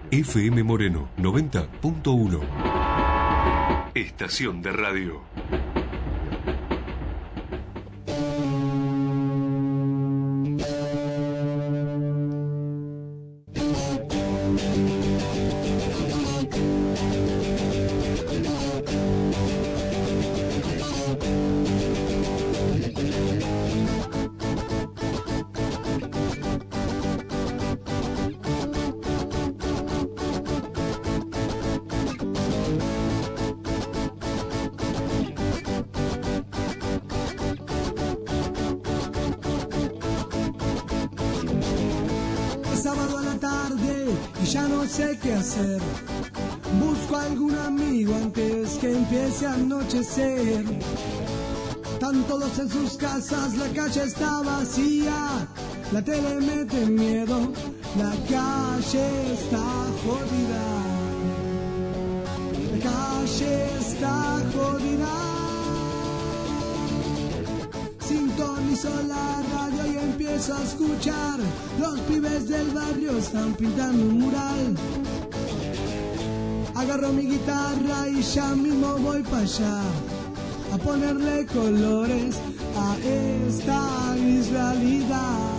FM Moreno 90.1. Estación de radio. Busco a algún amigo antes que empiece a anochecer. Están todos en sus casas, la calle está vacía. La tele mete miedo, la calle está jodida. La calle está jodida. Sintonizo la radio y empiezo a escuchar. Los pibes del barrio están pintando un mural. Agarro mi guitarra y ya mismo voy para allá a ponerle colores a esta gris realidad.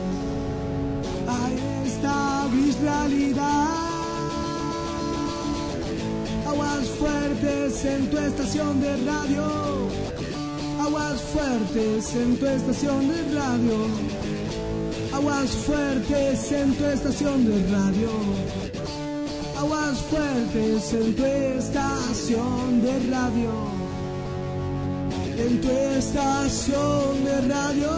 A esta gris realidad. Aguas fuertes en tu estación de radio. Aguas fuertes en tu estación de radio. Aguas fuertes en tu estación de radio. Aguas fuertes en tu estación de radio. En tu estación de radio.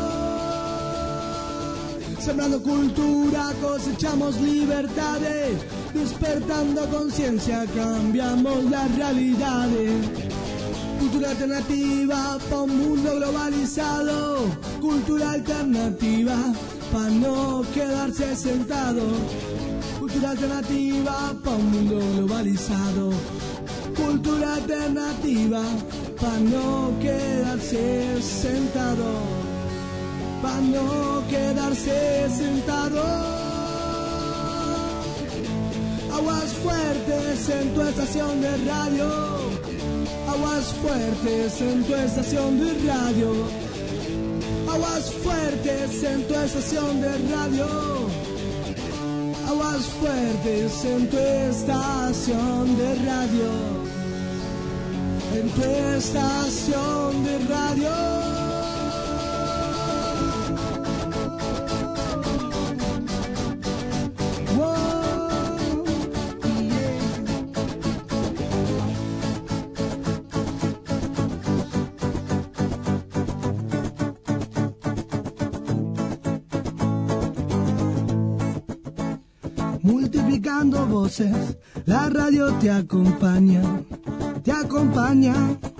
Sembrando cultura, cosechamos libertades. Despertando conciencia, cambiamos las realidades. Cultura alternativa pa' un mundo globalizado. Cultura alternativa pa' no quedarse sentado. Cultura alternativa pa' un mundo globalizado. Cultura alternativa pa' no quedarse sentado. Pa' no quedarse sentado. Aguas fuertes en tu estación de radio. Aguas fuertes en tu estación de radio. Aguas fuertes en tu estación de radio. Aguas fuertes en tu estación de radio. En tu estación de radio. Multiplicando voces, la radio te acompaña, te acompaña.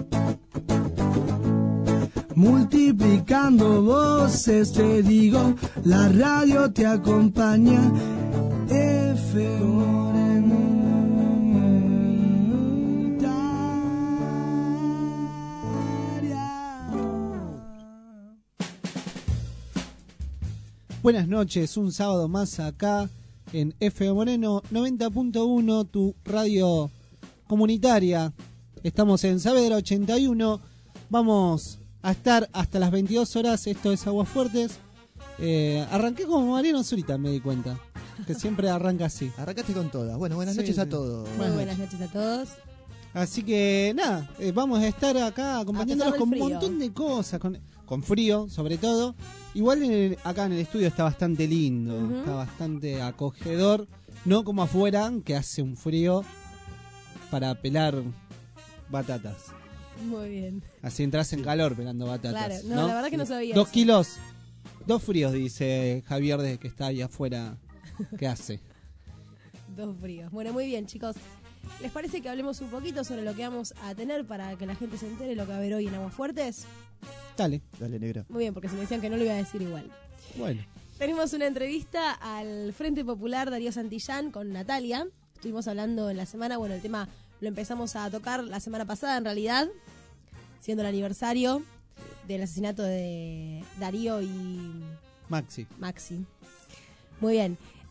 Multiplicando voces, te digo, la radio te acompaña. Buenas noches, un sábado más acá en FM Moreno 90.1, tu radio comunitaria. Estamos en Saavedra 81. Vamos a estar hasta las 22 horas. Esto es Aguas Fuertes. Arranqué como Mariano Zurita, me di cuenta. Que siempre arranca así. Arrancaste con todas. Bueno, buenas noches a todos. Buenas noches a todos. Así que nada, vamos a estar acá acompañándolos con un montón de cosas. Con frío, sobre todo. Igual acá en el estudio está bastante lindo, está bastante acogedor. No como afuera, que hace un frío para pelar batatas. Muy bien. Así entras en calor pelando batatas. Claro, no, la verdad que no sabía 2 eso. kilos, 2 fríos, dice Javier desde que está ahí afuera. ¿Qué hace? 2 fríos. Bueno, muy bien, chicos. ¿Les parece que hablemos un poquito sobre lo que vamos a tener para que la gente se entere lo que va a haber hoy en Aguas Fuertes? Dale, negra. Muy bien, porque se me decían que no lo iba a decir igual. Bueno. Tenemos una entrevista al Frente Popular Darío Santillán con Natalia. Estuvimos hablando en la semana, bueno, el tema lo empezamos a tocar la semana pasada en realidad, siendo el aniversario del asesinato de Darío y Maxi. Muy bien.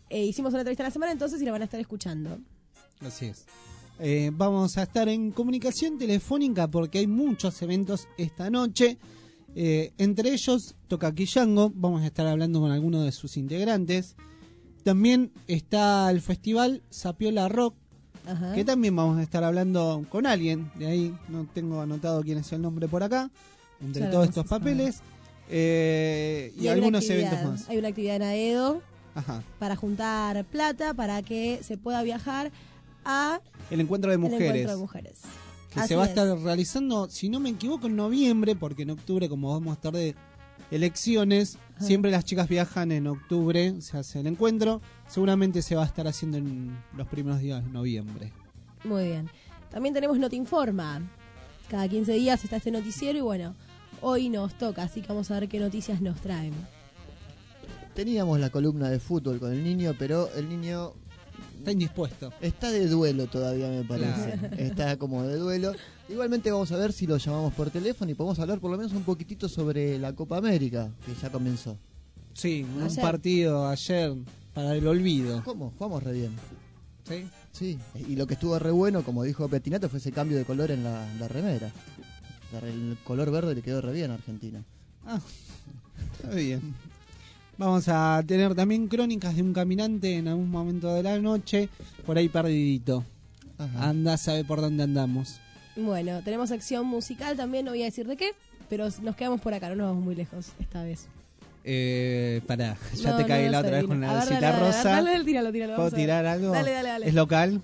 hicimos una entrevista a la semana entonces y la van a estar escuchando. Así es. Vamos a estar en comunicación telefónica porque hay muchos eventos esta noche. Entre ellos toca Quillango, vamos a estar hablando con algunos de sus integrantes. También está el festival Sapiola Rock, Ajá. que también vamos a estar hablando con alguien. De ahí no tengo anotado quién es el nombre por acá, entre Ya todos lo estos vamos a papeles. Y hay algunos una actividad, eventos más. Hay una actividad en Aedo Ajá. para juntar plata para que se pueda viajar a El encuentro de el mujeres. encuentro de mujeres. Que Así se va a es. estar realizando, si no me equivoco, en noviembre, porque en octubre, como vamos a estar de elecciones, Ajá. siempre las chicas viajan en octubre, se hace el encuentro. Seguramente se va a estar haciendo en los primeros días de noviembre. Muy bien. También tenemos Notinforma. Cada 15 días está este noticiero y bueno, hoy nos toca, así que vamos a ver qué noticias nos traen. Teníamos la columna de fútbol con el niño, pero el niño Está indispuesto. está de duelo todavía, me parece. Claro. Está como de duelo. Igualmente vamos a ver si lo llamamos por teléfono y podemos hablar por lo menos un poquitito sobre la Copa América, que ya comenzó. Sí, un Ayer. partido ayer para el olvido. ¿Cómo? Jugamos re bien. ¿Sí? Sí, y lo que estuvo re bueno, como dijo Pettinato, fue ese cambio de color en la remera. El color verde le quedó re bien a Argentina. Ah, está bien. Vamos a tener también crónicas de un caminante en algún momento de la noche, por ahí perdidito. Ajá. Anda, sabe por dónde andamos. Bueno, tenemos sección musical también, no voy a decir de qué, pero nos quedamos por acá, no nos vamos muy lejos esta vez. Pará, ya No, te caí no, la no otra sé, vez con a la ver, cita dale, rosa. Dale, tíralo. ¿Puedo vamos a ver. tirar algo? Dale. ¿Es local?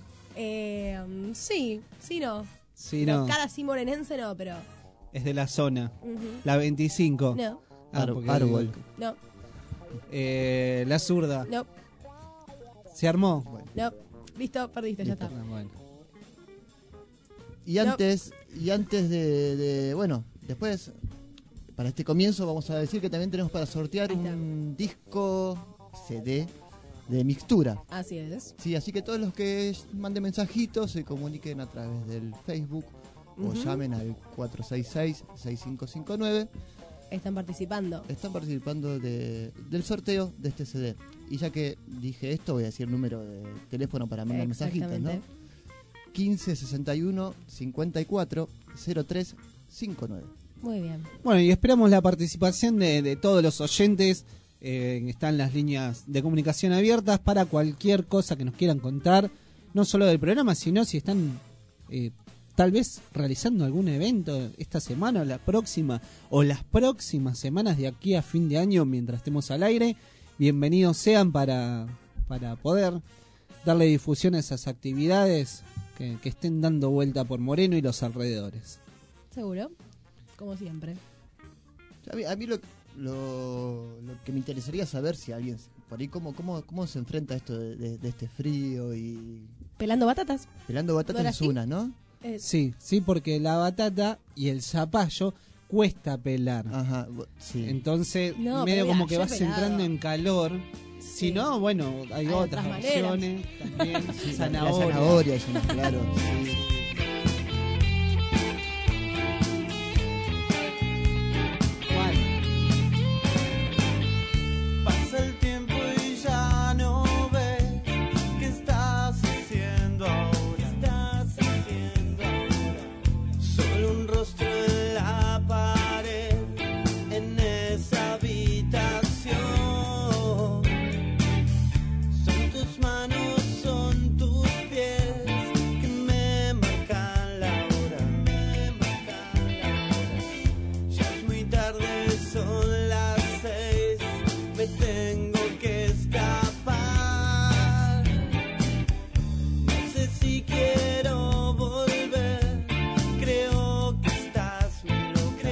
Sí, no. Sí, No, no. cara así morenense no, pero... Es de la zona. ujú. La 25. No, Porque Árbol. no, la zurda. no, ¿Se armó? Bueno. no. Listo, perdiste, ya está. Ah, bueno. Y antes de bueno, después, para este comienzo vamos a decir que también tenemos para sortear Ahí está. un disco CD de mixtura. Así es. Sí, así que todos los que manden mensajitos se comuniquen a través del Facebook o Ujú. llamen al 466-6559. Están participando. Están participando del sorteo de este CD. Y ya que dije esto, voy a decir el número de teléfono para mandar mensajitos, ¿no? Exactamente. 15 61 54 03 59. Muy bien. Bueno, y esperamos la participación de todos los oyentes. Están las líneas de comunicación abiertas para cualquier cosa que nos quieran contar. No solo del programa, sino si están tal vez realizando algún evento esta semana o la próxima, o las próximas semanas de aquí a fin de año mientras estemos al aire. Bienvenidos sean para poder darle difusión a esas actividades que estén dando vuelta por Moreno y los alrededores. ¿Seguro? Como siempre. A mí lo que me interesaría saber si alguien por ahí cómo se enfrenta a esto de este frío y Pelando batatas. pelando ¿No batatas era es así? una, ¿no? Sí, porque la batata y el zapallo cuesta pelar. Ajá, sí. Entonces, No, medio pero como mira, que yo he vas pelado. entrando en calor. Sí. Si no, bueno, hay otras otras opciones también. La Zanahoria. zanahoria es una, claro. Sí. ¿Cuál? Pasa el tiempo y ya no ves qué estás haciendo ahora. Solo un rostro en la pared, en esa habitación. Son tus manos, son tus pies que me marcan la hora, Ya es muy tarde, son las 6, me tengo que escapar. No sé si quiero volver, creo que estás muy loca,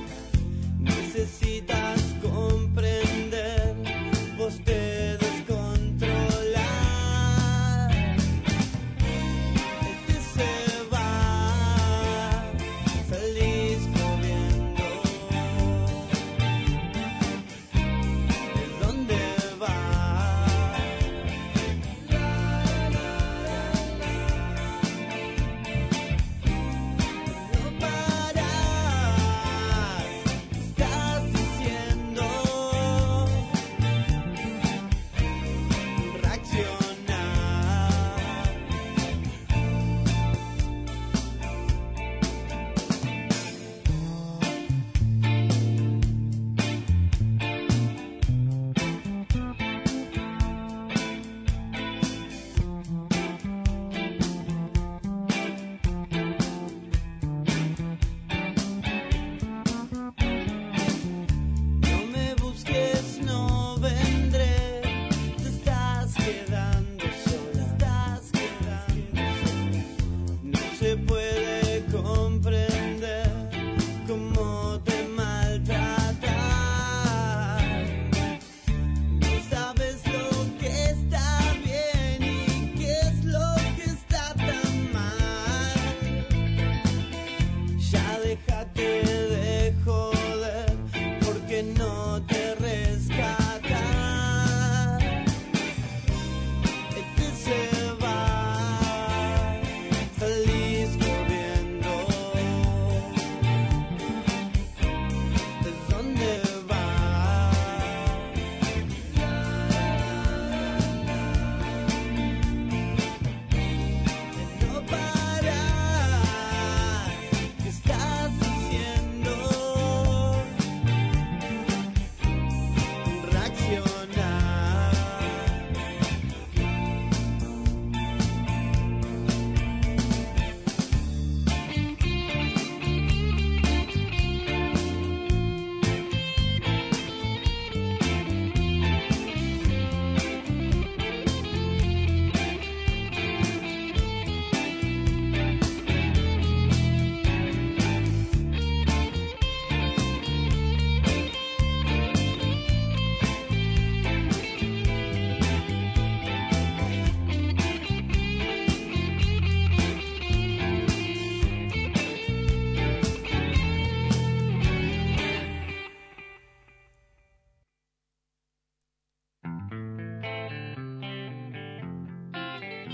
Necesitas comprender, vos te desconoces.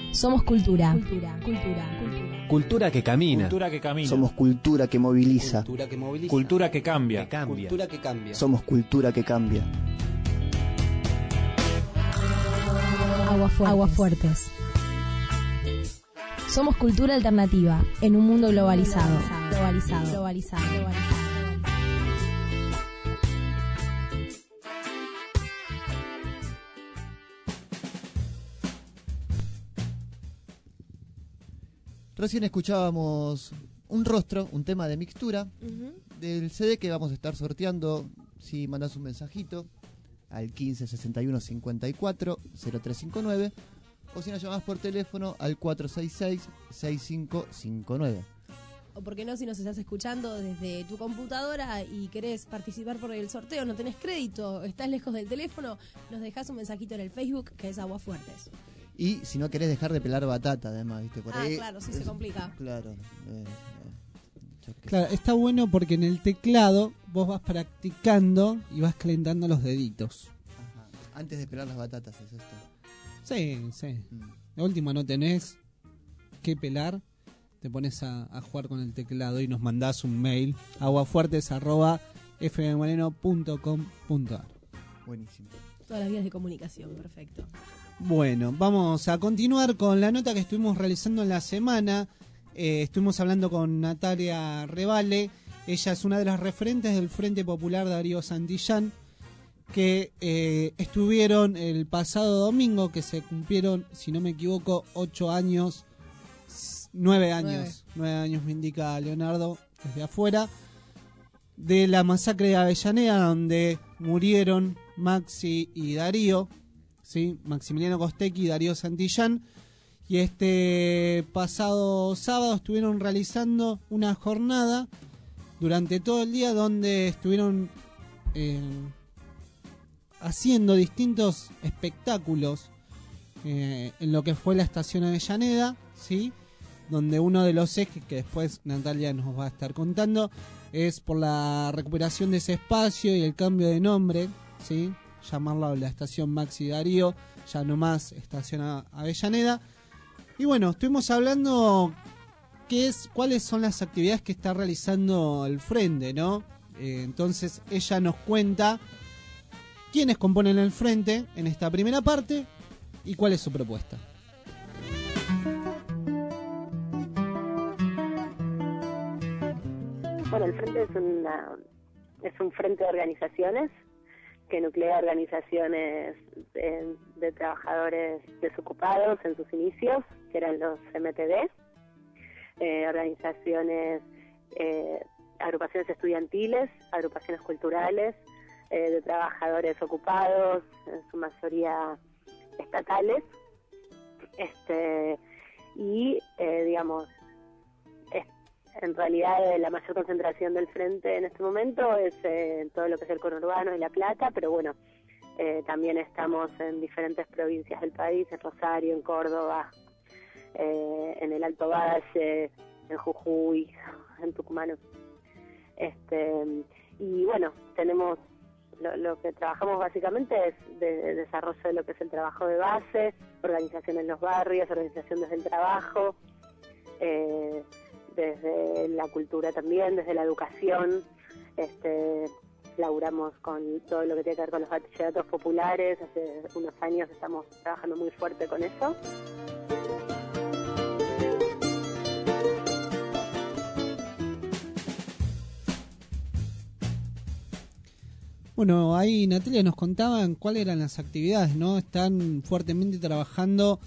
Somos cultura. Cultura que camina. Cultura que camina. Somos cultura que moviliza. Cultura que cambia. Somos cultura que cambia. Aguafuertes. Somos cultura alternativa en un mundo globalizado. Recién escuchábamos un rostro, un tema de mixtura del CD que vamos a estar sorteando si mandás un mensajito al 15 61 54 0359 o si nos llamás por teléfono al 466 6559. O por qué no, si nos estás escuchando desde tu computadora y querés participar por el sorteo, no tenés crédito, estás lejos del teléfono, nos dejás un mensajito en el Facebook que es Aguafuertes. Y si no querés dejar de pelar batata, además, ¿viste? Por ahí, claro, sí, se complica. Claro. Claro, está bueno porque en el teclado vos vas practicando y vas calentando los deditos. Ajá. Antes de pelar las batatas es esto. Sí. La última no tenés que pelar, te pones a jugar con el teclado y nos mandás un mail aguafuertes@fmmoreno.com.ar. Buenísimo. Todas las vías de comunicación, perfecto. Bueno, vamos a continuar con la nota que estuvimos realizando en la semana. Estuvimos hablando con Natalia Revale. Ella es una de las referentes del Frente Popular Darío Santillán, que estuvieron el pasado domingo, que se cumplieron, si no me equivoco, 9 años me indica Leonardo desde afuera, de la masacre de Avellaneda, donde murieron Maxi y Darío, ¿sí? Maximiliano Costecchi y Darío Santillán. Y este pasado sábado estuvieron realizando una jornada durante todo el día donde estuvieron haciendo distintos espectáculos en lo que fue la estación Avellaneda, ¿sí? Donde uno de los ejes que después Natalia nos va a estar contando es por la recuperación de ese espacio y el cambio de nombre, ¿sí? Llamarla la estación Maxi Darío, ya no más estación Avellaneda. Y bueno, estuvimos hablando cuáles son las actividades que está realizando el Frente, ¿no? Entonces ella nos cuenta quiénes componen el Frente en esta primera parte y cuál es su propuesta. Bueno, el Frente es un frente de organizaciones que nuclea organizaciones de trabajadores desocupados en sus inicios, que eran los MTD, organizaciones, agrupaciones estudiantiles, agrupaciones culturales, de trabajadores ocupados, en su mayoría estatales, digamos, en realidad la mayor concentración del Frente en este momento es todo lo que es el conurbano y La Plata, pero bueno, también estamos en diferentes provincias del país, en Rosario, en Córdoba, en el Alto Valle, en Jujuy, en Tucumán. Y bueno, tenemos lo que trabajamos básicamente es de desarrollo de lo que es el trabajo de base, organización en los barrios, organización desde el trabajo, desde la cultura también, desde la educación, laburamos con todo lo que tiene que ver con los bachilleratos populares, hace unos años estamos trabajando muy fuerte con eso. Bueno, ahí Natalia nos contaban cuáles eran las actividades, ¿no? Están fuertemente trabajando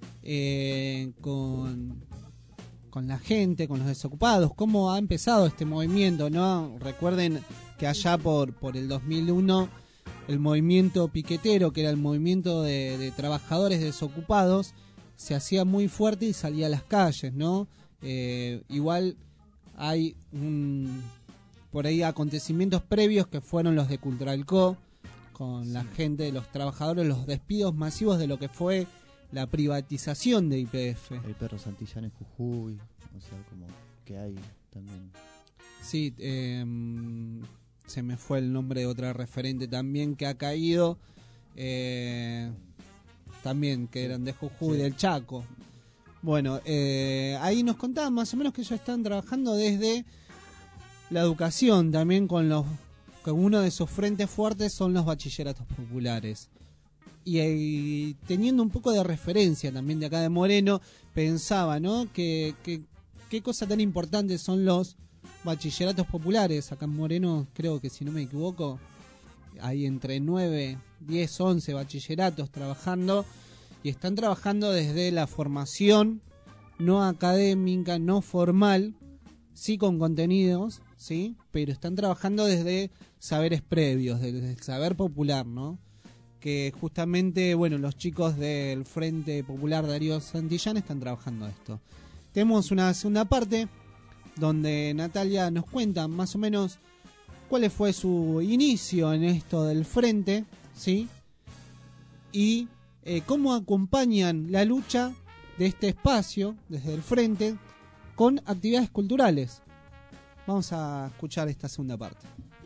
con la gente, con los desocupados. ¿Cómo ha empezado este movimiento, no? Recuerden que allá por el 2001 el movimiento piquetero, que era el movimiento de trabajadores desocupados, se hacía muy fuerte y salía a las calles, ¿no? Igual hay por ahí acontecimientos previos que fueron los de Culturalco, con la gente de los trabajadores, los despidos masivos de lo que fue la privatización de YPF. El perro Santillán en Jujuy, o sea, como que hay también. Sí, se me fue el nombre de otra referente también que ha caído, también que eran de Jujuy, sí, del Chaco. Bueno, ahí nos contaban más o menos que ellos están trabajando desde la educación, también con uno de sus frentes fuertes son los bachilleratos populares. Y teniendo un poco de referencia también de acá de Moreno, pensaba, ¿no? Que qué cosa tan importante son los bachilleratos populares. Acá en Moreno, creo que si no me equivoco, hay entre 9, 10, 11 bachilleratos trabajando, y están trabajando desde la formación no académica, no formal, sí con contenidos, sí, pero están trabajando desde saberes previos, desde el saber popular, ¿no? Que justamente, bueno, los chicos del Frente Popular Darío Santillán están trabajando esto. Tenemos una segunda parte donde Natalia nos cuenta más o menos cuál fue su inicio en esto del frente, ¿sí? Y cómo acompañan la lucha de este espacio, desde el frente, con actividades culturales. Vamos a escuchar esta segunda parte.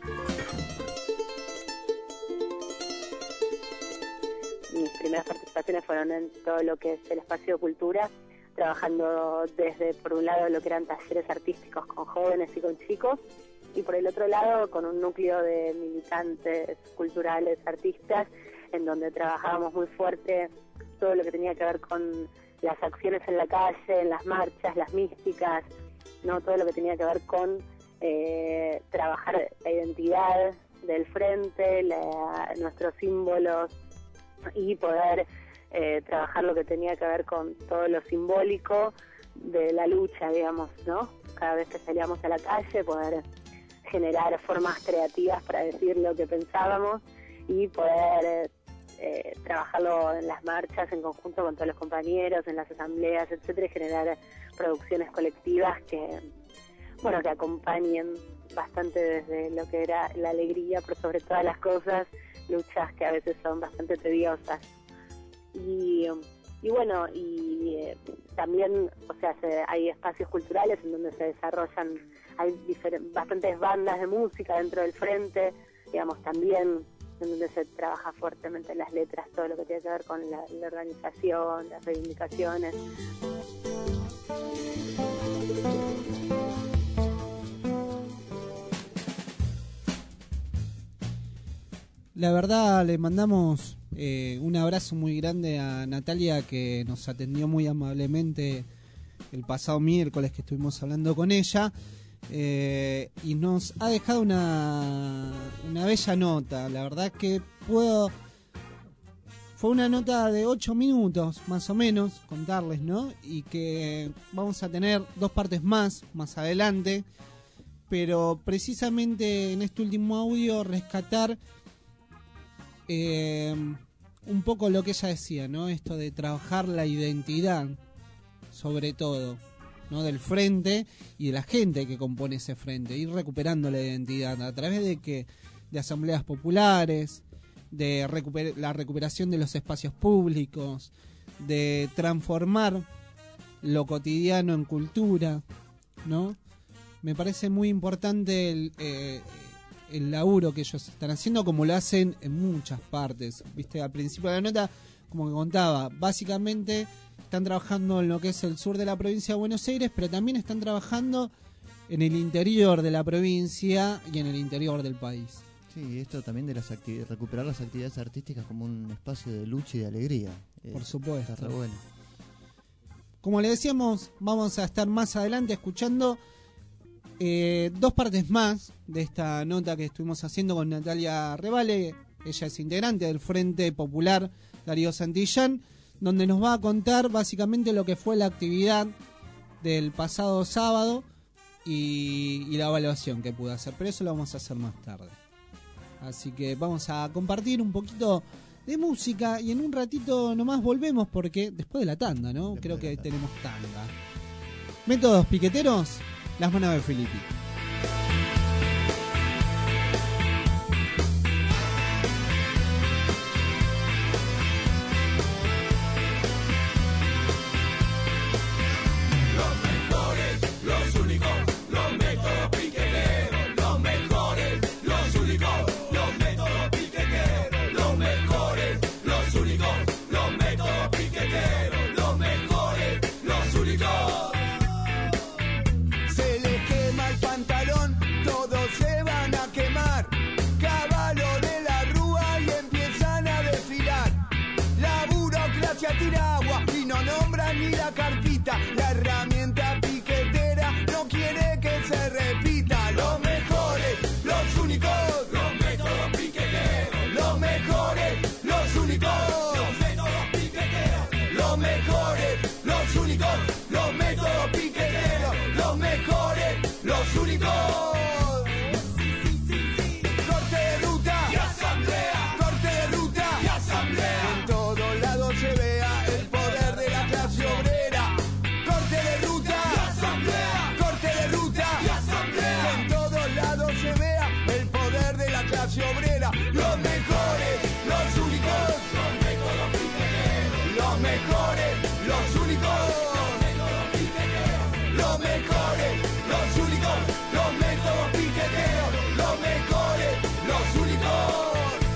Mis primeras participaciones fueron en todo lo que es el espacio de cultura, trabajando desde, por un lado, lo que eran talleres artísticos con jóvenes y con chicos, y por el otro lado, con un núcleo de militantes culturales, artistas, en donde trabajábamos muy fuerte todo lo que tenía que ver con las acciones en la calle, en las marchas, las místicas, ¿no? Todo lo que tenía que ver con trabajar la identidad del frente, nuestros símbolos, y poder trabajar lo que tenía que ver con todo lo simbólico de la lucha, digamos, ¿no? Cada vez que salíamos a la calle, poder generar formas creativas para decir lo que pensábamos y poder trabajarlo en las marchas en conjunto con todos los compañeros, en las asambleas, etcétera, y generar producciones colectivas que, bueno, que acompañen bastante desde lo que era la alegría, pero sobre todas las cosas, luchas que a veces son bastante tediosas. Y bueno, también, o sea, hay espacios culturales en donde se desarrollan, hay bastantes bandas de música dentro del frente, digamos, también en donde se trabaja fuertemente las letras, todo lo que tiene que ver con la organización, las reivindicaciones. La verdad, le mandamos un abrazo muy grande a Natalia, que nos atendió muy amablemente el pasado miércoles que estuvimos hablando con ella, y nos ha dejado una bella nota. La verdad que fue una nota de 8 minutos más o menos, contarles, ¿no? Y que vamos a tener 2 partes más adelante, pero precisamente en este último audio rescatar un poco lo que ella decía, ¿no? Esto de trabajar la identidad, sobre todo, ¿no? Del frente y de la gente que compone ese frente, ir recuperando la identidad a través de asambleas populares, de la recuperación de los espacios públicos, de transformar lo cotidiano en cultura, ¿no? Me parece muy importante el laburo que ellos están haciendo, como lo hacen en muchas partes. Viste, al principio de la nota, como que contaba, básicamente están trabajando en lo que es el sur de la provincia de Buenos Aires, pero también están trabajando en el interior de la provincia y en el interior del país. Sí, esto también de recuperar las actividades artísticas como un espacio de lucha y de alegría. Por supuesto. Está re bueno. Como le decíamos, vamos a estar más adelante escuchando 2 partes más de esta nota que estuvimos haciendo con Natalia Revale. Ella es integrante del Frente Popular Darío Santillán, donde nos va a contar básicamente lo que fue la actividad del pasado sábado y la evaluación que pudo hacer, pero eso lo vamos a hacer más tarde. Así que vamos a compartir un poquito de música y en un ratito nomás volvemos, porque después de la tanda, ¿no? Creo que tenemos tanda. Métodos piqueteros, Las Manos de Filippi. Los burocracia tira agua y no nombra ni la carpita. La herramienta piquetera no quiere que se repita. Los mejores, los únicos, los métodos piqueteros. Los mejores, los únicos, los métodos piqueteros. Los mejores, los únicos, los métodos piqueteros. Los mejores, los únicos. Corte de ruta y asamblea. Corte de ruta y asamblea. En todos lados se vea el poder de la clase obrera. Corte de ruta y asamblea. Corte de ruta y asamblea. En todos lados se vea el poder de la clase obrera. Los mejores, los únicos, los métodos piqueteros. Los mejores, los únicos, los métodos piqueteros. Los mejores, los únicos, los métodos piqueteros. Los mejores, los únicos.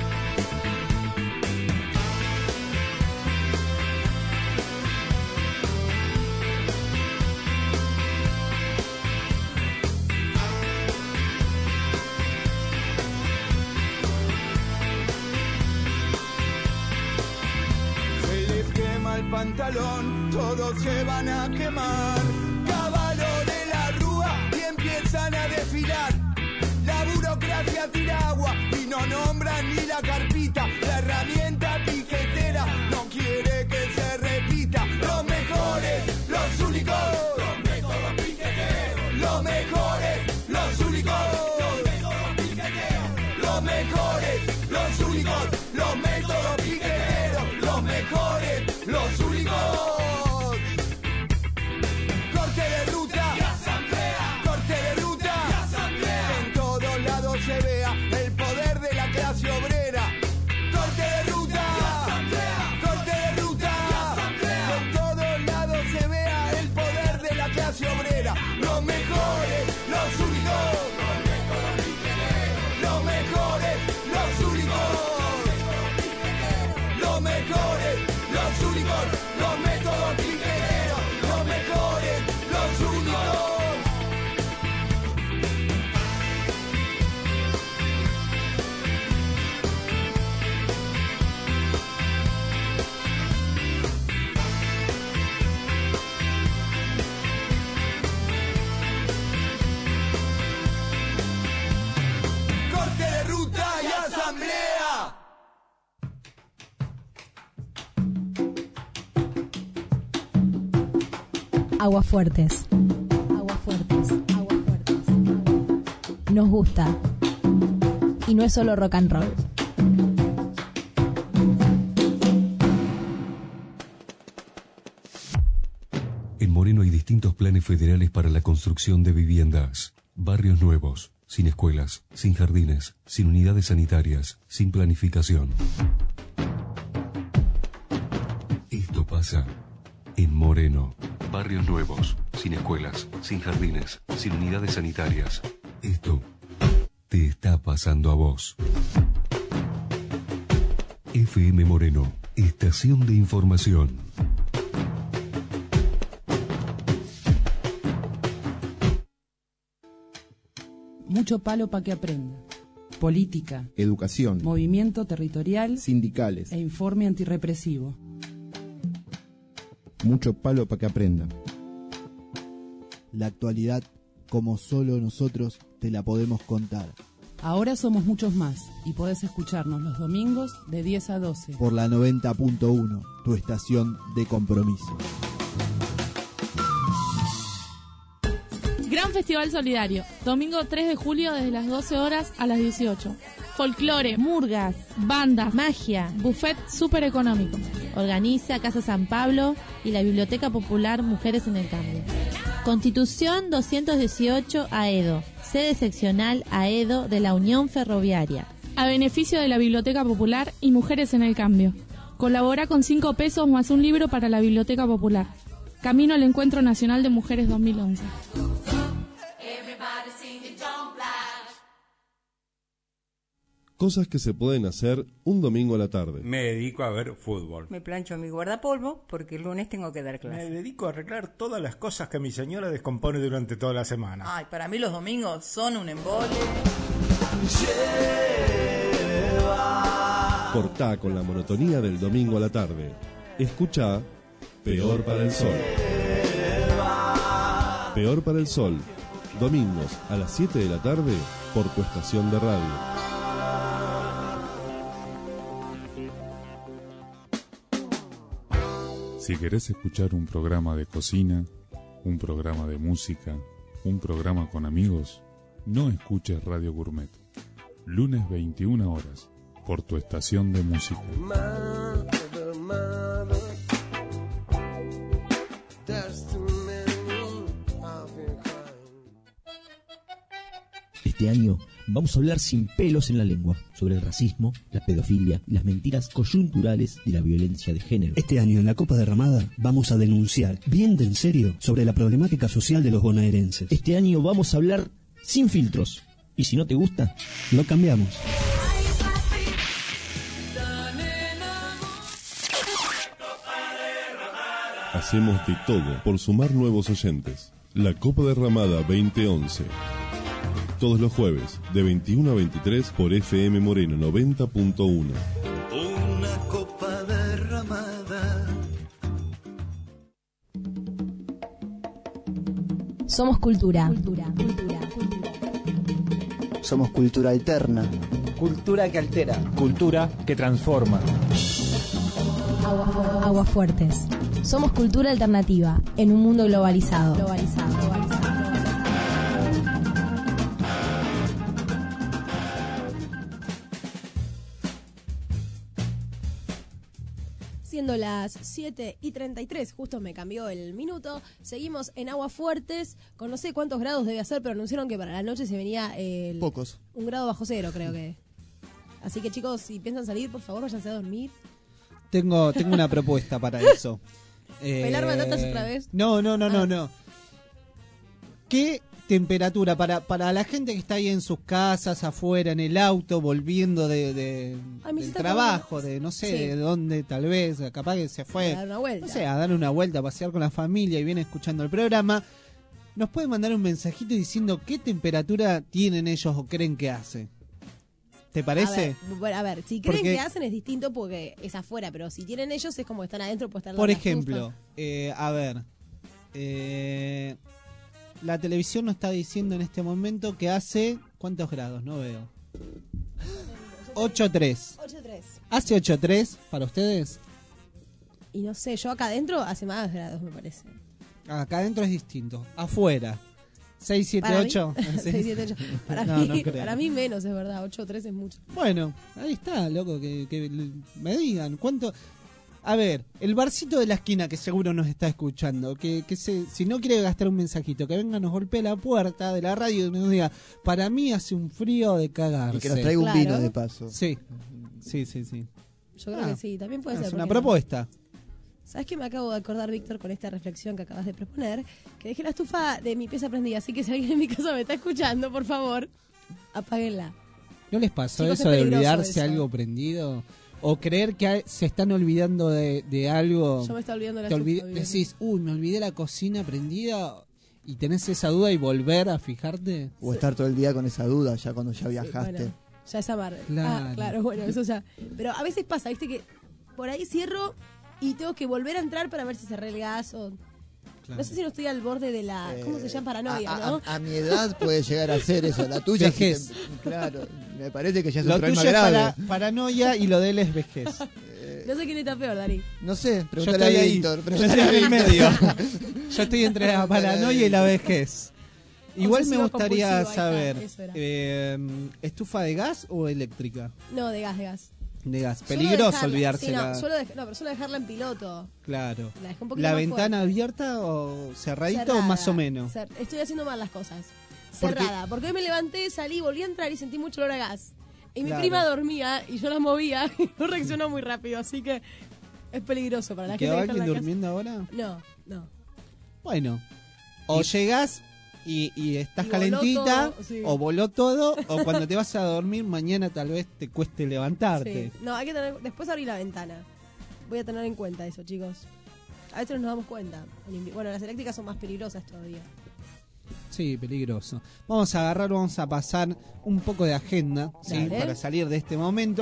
Se les quema el pantalón, todos se van a quemar. Caballo de la rúa y empiezan a desfilar. La burocracia tira agua y no nombran ni la carpita. La herramienta piquetera no quiere que se repita. Los mejores, los únicos, los métodos piqueteros. Los mejores, los únicos, los métodos piqueteros. Los mejores, los únicos, los métodos piqueteros. Los mejores, los únicos. Corte de ruta y asamblea. Corte de ruta y asamblea. En todos lados se vea el poder de la clase obrera. Corte de ruta y asamblea. Corte de ruta y asamblea. En todos lados se vea el poder de la clase obrera. Los mejores, los únicos, los métodos piqueteros. Los mejores, los únicos, los métodos piqueteros. Los mejores, los únicos, los métodos piqueteros. Los mejores, los únicos. Corte de ruta y asamblea. Aguafuertes. Aguafuertes. Aguafuertes. Nos gusta. Y no es solo rock and roll. En Moreno hay distintos planes federales para la construcción de viviendas. Barrios nuevos, sin escuelas, sin jardines, sin unidades sanitarias, sin planificación. Esto pasa en Moreno. Barrios nuevos, sin escuelas, sin jardines, sin unidades sanitarias. Esto te está pasando a vos. FM Moreno, estación de información. Mucho palo para que aprenda. Política, educación, movimiento territorial, sindicales e informe antirrepresivo. Mucho palo para que aprenda. La actualidad, como solo nosotros te la podemos contar. Ahora somos muchos más y podés escucharnos los domingos de 10 a 12. Por la 90.1, tu estación de compromiso. Gran Festival Solidario, domingo 3 de julio desde las 12 horas a las 18. Folclore, murgas, bandas, magia, buffet súper económico. Organiza Casa San Pablo y la Biblioteca Popular Mujeres en el Cambio. Constitución 218 Aedo, sede seccional Aedo de la Unión Ferroviaria. A beneficio de la Biblioteca Popular y Mujeres en el Cambio. Colabora con 5 pesos más un libro para la Biblioteca Popular. Camino al Encuentro Nacional de Mujeres 2011. Cosas que se pueden hacer un domingo a la tarde. Me dedico a ver fútbol. Me plancho mi guardapolvo porque el lunes tengo que dar clase. Me dedico a arreglar todas las cosas que mi señora descompone durante toda la semana. Ay, para mí los domingos son un embole. Cortá con la monotonía del domingo a la tarde. Escucha Peor para el Sol. Peor para el Sol, domingos a las 7 de la tarde por tu estación de radio. Si querés escuchar un programa de cocina, un programa de música, un programa con amigos, no escuches Radio Gourmet. Lunes 21 horas, por tu estación de música. Este año vamos a hablar sin pelos en la lengua sobre el racismo, la pedofilia y las mentiras coyunturales de la violencia de género. Este año en la Copa Derramada vamos a denunciar bien de en serio sobre la problemática social de los bonaerenses. Este año vamos a hablar sin filtros. Y si no te gusta, lo cambiamos. Hacemos de todo por sumar nuevos oyentes. La Copa Derramada 2011. Todos los jueves, de 21 a 23 por FM Moreno 90.1. Una copa derramada. Somos cultura. Somos cultura alterna. Cultura que altera. Cultura que transforma. Aguafuertes. Somos cultura alternativa en un mundo globalizado. Siendo las 7:33, justo me cambió el minuto. Seguimos en Aguafuertes, con no sé cuántos grados debe hacer, pero anunciaron que para la noche se venía pocos. 1 grado bajo cero, creo que. Así que chicos, si piensan salir, por favor, váyanse a dormir. Tengo una propuesta para eso. ¿Pelar batatas otra vez? No. ¿Qué temperatura para la gente que está ahí en sus casas, afuera, en el auto, volviendo del trabajo, de no sé, de dónde tal vez, capaz que se fue, a dar una vuelta. No sé, a dar una vuelta, a pasear con la familia y viene escuchando el programa, nos pueden mandar un mensajito diciendo qué temperatura tienen ellos o creen que hace. ¿Te parece? A ver, si creen que hacen es distinto porque es afuera, pero si tienen ellos es como que están adentro, puede estar por ejemplo, la televisión nos está diciendo en este momento que hace... ¿Cuántos grados? No veo. 8.3. ¿Hace 8.3 para ustedes? Y no sé, yo acá adentro hace más grados, me parece. Acá adentro es distinto. Afuera. 6, 7, 8. 6, 7, 8. Para mí menos, es verdad. 8.3 es mucho. Bueno, ahí está, loco, que me digan cuánto... A ver, el barcito de la esquina que seguro nos está escuchando, si no quiere gastar un mensajito, que venga, nos golpee la puerta de la radio y nos diga, para mí hace un frío de cagarse. Y que nos traiga un vino de paso. Sí. Yo creo que sí, también puede ser. Es una propuesta. ¿Sabes qué me acabo de acordar, Víctor, con esta reflexión que acabas de proponer? Que dejé la estufa de mi pieza prendida, así que si alguien en mi casa me está escuchando, por favor, apáguenla. ¿No les pasó Chicos, eso de olvidarse algo prendido? O creer que se están olvidando de algo. Yo me estaba olvidando de la estufa. Decís, me olvidé la cocina prendida y tenés esa duda y volver a fijarte. O estar todo el día con esa duda ya cuando ya viajaste. Bueno, ya es amar. Claro. Claro, bueno, eso ya. Pero a veces pasa, viste, que por ahí cierro y tengo que volver a entrar para ver si cerré el gas o... Claro. No sé si no estoy al borde de la... ¿Cómo se llama? Paranoia, ¿no? A mi edad puede llegar a ser eso. La tuya vejez. Claro, me parece que ya es un lo problema tuyo grave. Es paranoia y lo de él es vejez. No sé quién está peor, Darí. No sé, yo estoy a ahí. Víctor. Yo estoy en el medio. Yo estoy entre la paranoia y la vejez. Igual me gustaría saber, ¿estufa de gas o eléctrica? No, de gas. De gas. Peligroso olvidársela. Sí, pero suelo dejarla en piloto. Claro. ¿La ventana abierta o cerradita o más o menos? Estoy haciendo mal las cosas. Cerrada. Porque hoy me levanté, salí, volví a entrar y sentí mucho olor a gas. Y mi prima dormía y yo la movía y no reaccionó muy rápido. Así que es peligroso para la gente que está en la ¿Quedó alguien durmiendo ahora? No. Bueno. O llegás y estás calentita, o voló todo, o cuando te vas a dormir mañana tal vez te cueste levantarte. Sí. No, hay que tener, después abrir la ventana. Voy a tener en cuenta eso, chicos. A veces nos damos cuenta. Bueno, las eléctricas son más peligrosas todavía. Sí, peligroso. Vamos a pasar un poco de agenda, ¿sí? Para salir de este momento.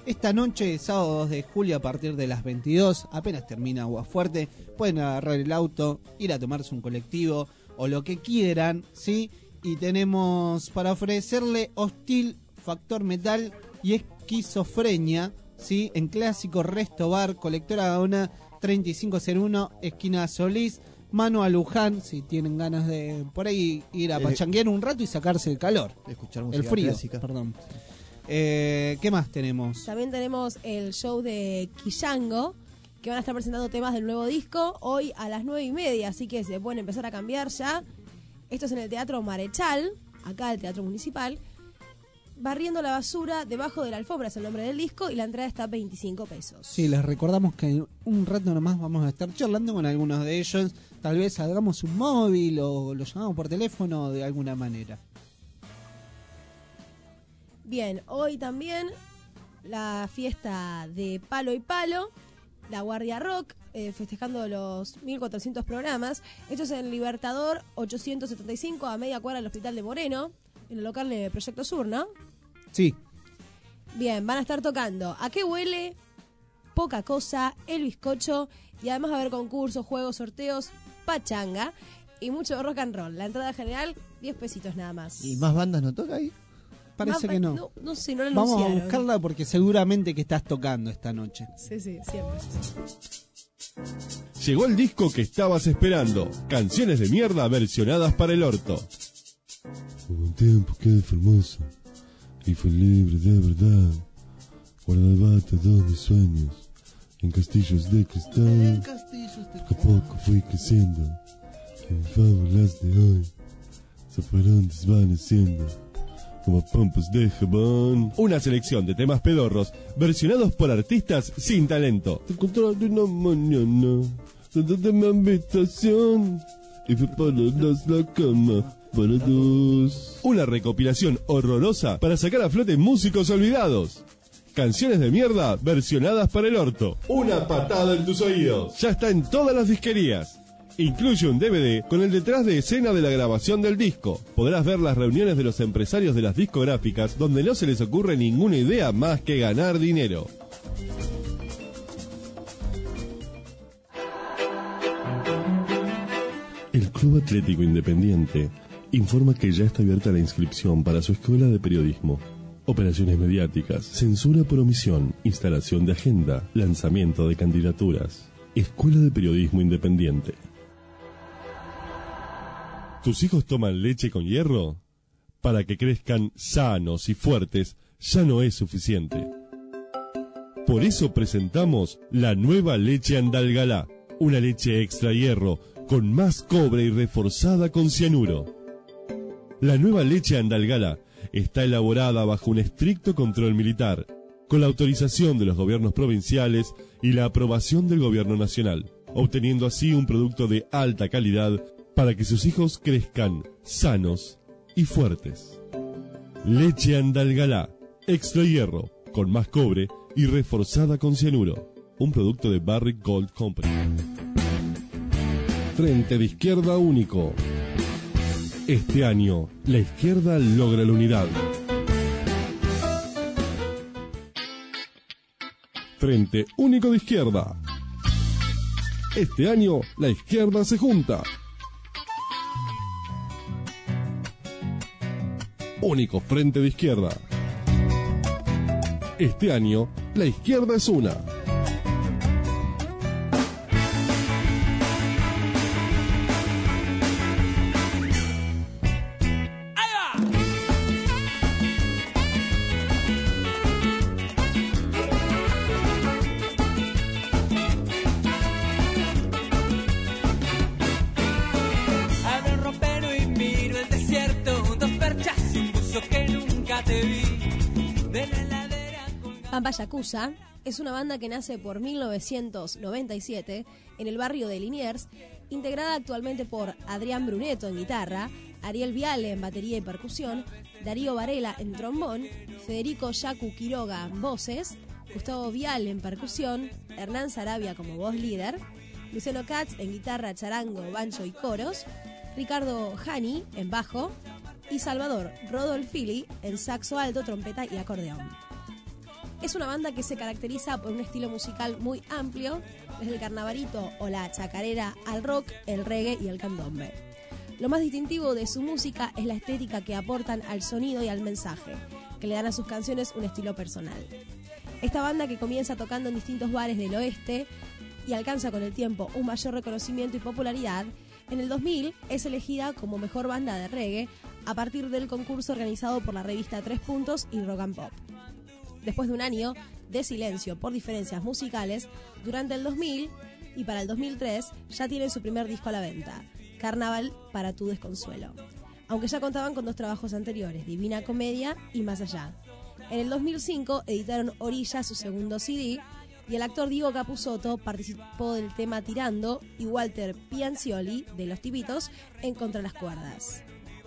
Esta noche, sábado 2 de julio, a partir de las 22, apenas termina Aguafuerte, pueden agarrar el auto, ir a tomarse un colectivo o lo que quieran, ¿sí? Y tenemos para ofrecerle Hostil, Factor Metal y Esquizofrenia, ¿sí? En Clásico Resto Bar, Colectora Gaona 3501, esquina Solís. Mano a Luján, si tienen ganas de por ahí ir a pachanguear un rato y sacarse el calor. Escuchar música el frío, clásica. perdón. ¿Qué más tenemos? También tenemos el show de Quillango, que van a estar presentando temas del nuevo disco hoy a las 9:30, así que se pueden empezar a cambiar ya. Esto es en el Teatro Marechal, acá el Teatro Municipal. Barriendo la basura debajo de la alfombra es el nombre del disco y la entrada está a 25 pesos. Sí, les recordamos que en un rato nomás vamos a estar charlando con algunos de ellos. Tal vez hagamos un móvil o lo llamamos por teléfono de alguna manera. Bien, hoy también la fiesta de Palo y Palo, la Guardia Rock, festejando los 1400 programas. Esto es en Libertador 875, a media cuadra del Hospital de Moreno, en el local de Proyecto Sur, ¿no? Sí. Bien, van a estar tocando ¿A qué huele?, Poca Cosa, El Bizcocho, y además va a haber concursos, juegos, sorteos, pachanga y mucho rock and roll. La entrada general, 10 pesitos nada más. ¿Y más bandas no toca ahí? Parece que no. No sé, no lo Vamos anunciaron. a buscarla porque seguramente que estás tocando esta noche. Sí, siempre. Llegó el disco que estabas esperando. Canciones de mierda versionadas para el orto. Hubo un tiempo que fue hermoso y fue libre de verdad. Guardaba todos mis sueños en castillos de cristal. Poco a poco fui creciendo y mis fábulas de hoy se fueron desvaneciendo como pompas de jabón. Una selección de temas pedorros versionados por artistas sin talento. Te encontraste una mañana dentro de mi habitación y fue para la cama para dos. Una recopilación horrorosa para sacar a flote músicos olvidados. Canciones de mierda versionadas para el orto. Una patada en tus oídos. Ya está en todas las disquerías. Incluye un DVD con el detrás de escena de la grabación del disco. Podrás ver las reuniones de los empresarios de las discográficas donde no se les ocurre ninguna idea más que ganar dinero. El Club Atlético Independiente informa que ya está abierta la inscripción para su escuela de periodismo. Operaciones mediáticas, censura por omisión, instalación de agenda, lanzamiento de candidaturas. Escuela de Periodismo Independiente. ¿Tus hijos toman leche con hierro? Para que crezcan sanos y fuertes ya no es suficiente. Por eso presentamos la nueva leche Andalgalá, una leche extra hierro con más cobre y reforzada con cianuro. La nueva leche Andalgalá está elaborada bajo un estricto control militar, con la autorización de los gobiernos provinciales y la aprobación del gobierno nacional, obteniendo así un producto de alta calidad para que sus hijos crezcan sanos y fuertes. Leche Andalgalá, extra hierro, con más cobre y reforzada con cianuro, un producto de Barrick Gold Company. Frente de Izquierda Único. Este año, la izquierda logra la unidad. Frente Único de Izquierda. Este año, la izquierda se junta. Único Frente de Izquierda. Este año, la izquierda es una. Pampa Yakuza es una banda que nace por 1997 en el barrio de Liniers, integrada actualmente por Adrián Brunetto en guitarra, Ariel Viale en batería y percusión, Darío Varela en trombón, Federico Yacu Quiroga en voces, Gustavo Viale en percusión, Hernán Sarabia como voz líder, Luciano Katz en guitarra, charango, banjo y coros, Ricardo Jani en bajo y Salvador Rodolfili en saxo alto, trompeta y acordeón. Es una banda que se caracteriza por un estilo musical muy amplio, desde el carnavalito o la chacarera al rock, el reggae y el candombe. Lo más distintivo de su música es la estética que aportan al sonido y al mensaje, que le dan a sus canciones un estilo personal. Esta banda, que comienza tocando en distintos bares del oeste y alcanza con el tiempo un mayor reconocimiento y popularidad, en el 2000 es elegida como mejor banda de reggae a partir del concurso organizado por la revista 3 Puntos y Rock and Pop. Después de un año de silencio por diferencias musicales, durante el 2000 y para el 2003 ya tienen su primer disco a la venta, Carnaval para tu desconsuelo, aunque ya contaban con 2 trabajos anteriores, Divina Comedia y Más Allá. En el 2005 editaron Orilla, su segundo CD, y el actor Diego Capusotto participó del tema Tirando y Walter Piancioli de Los Tibitos en Contra las Cuerdas.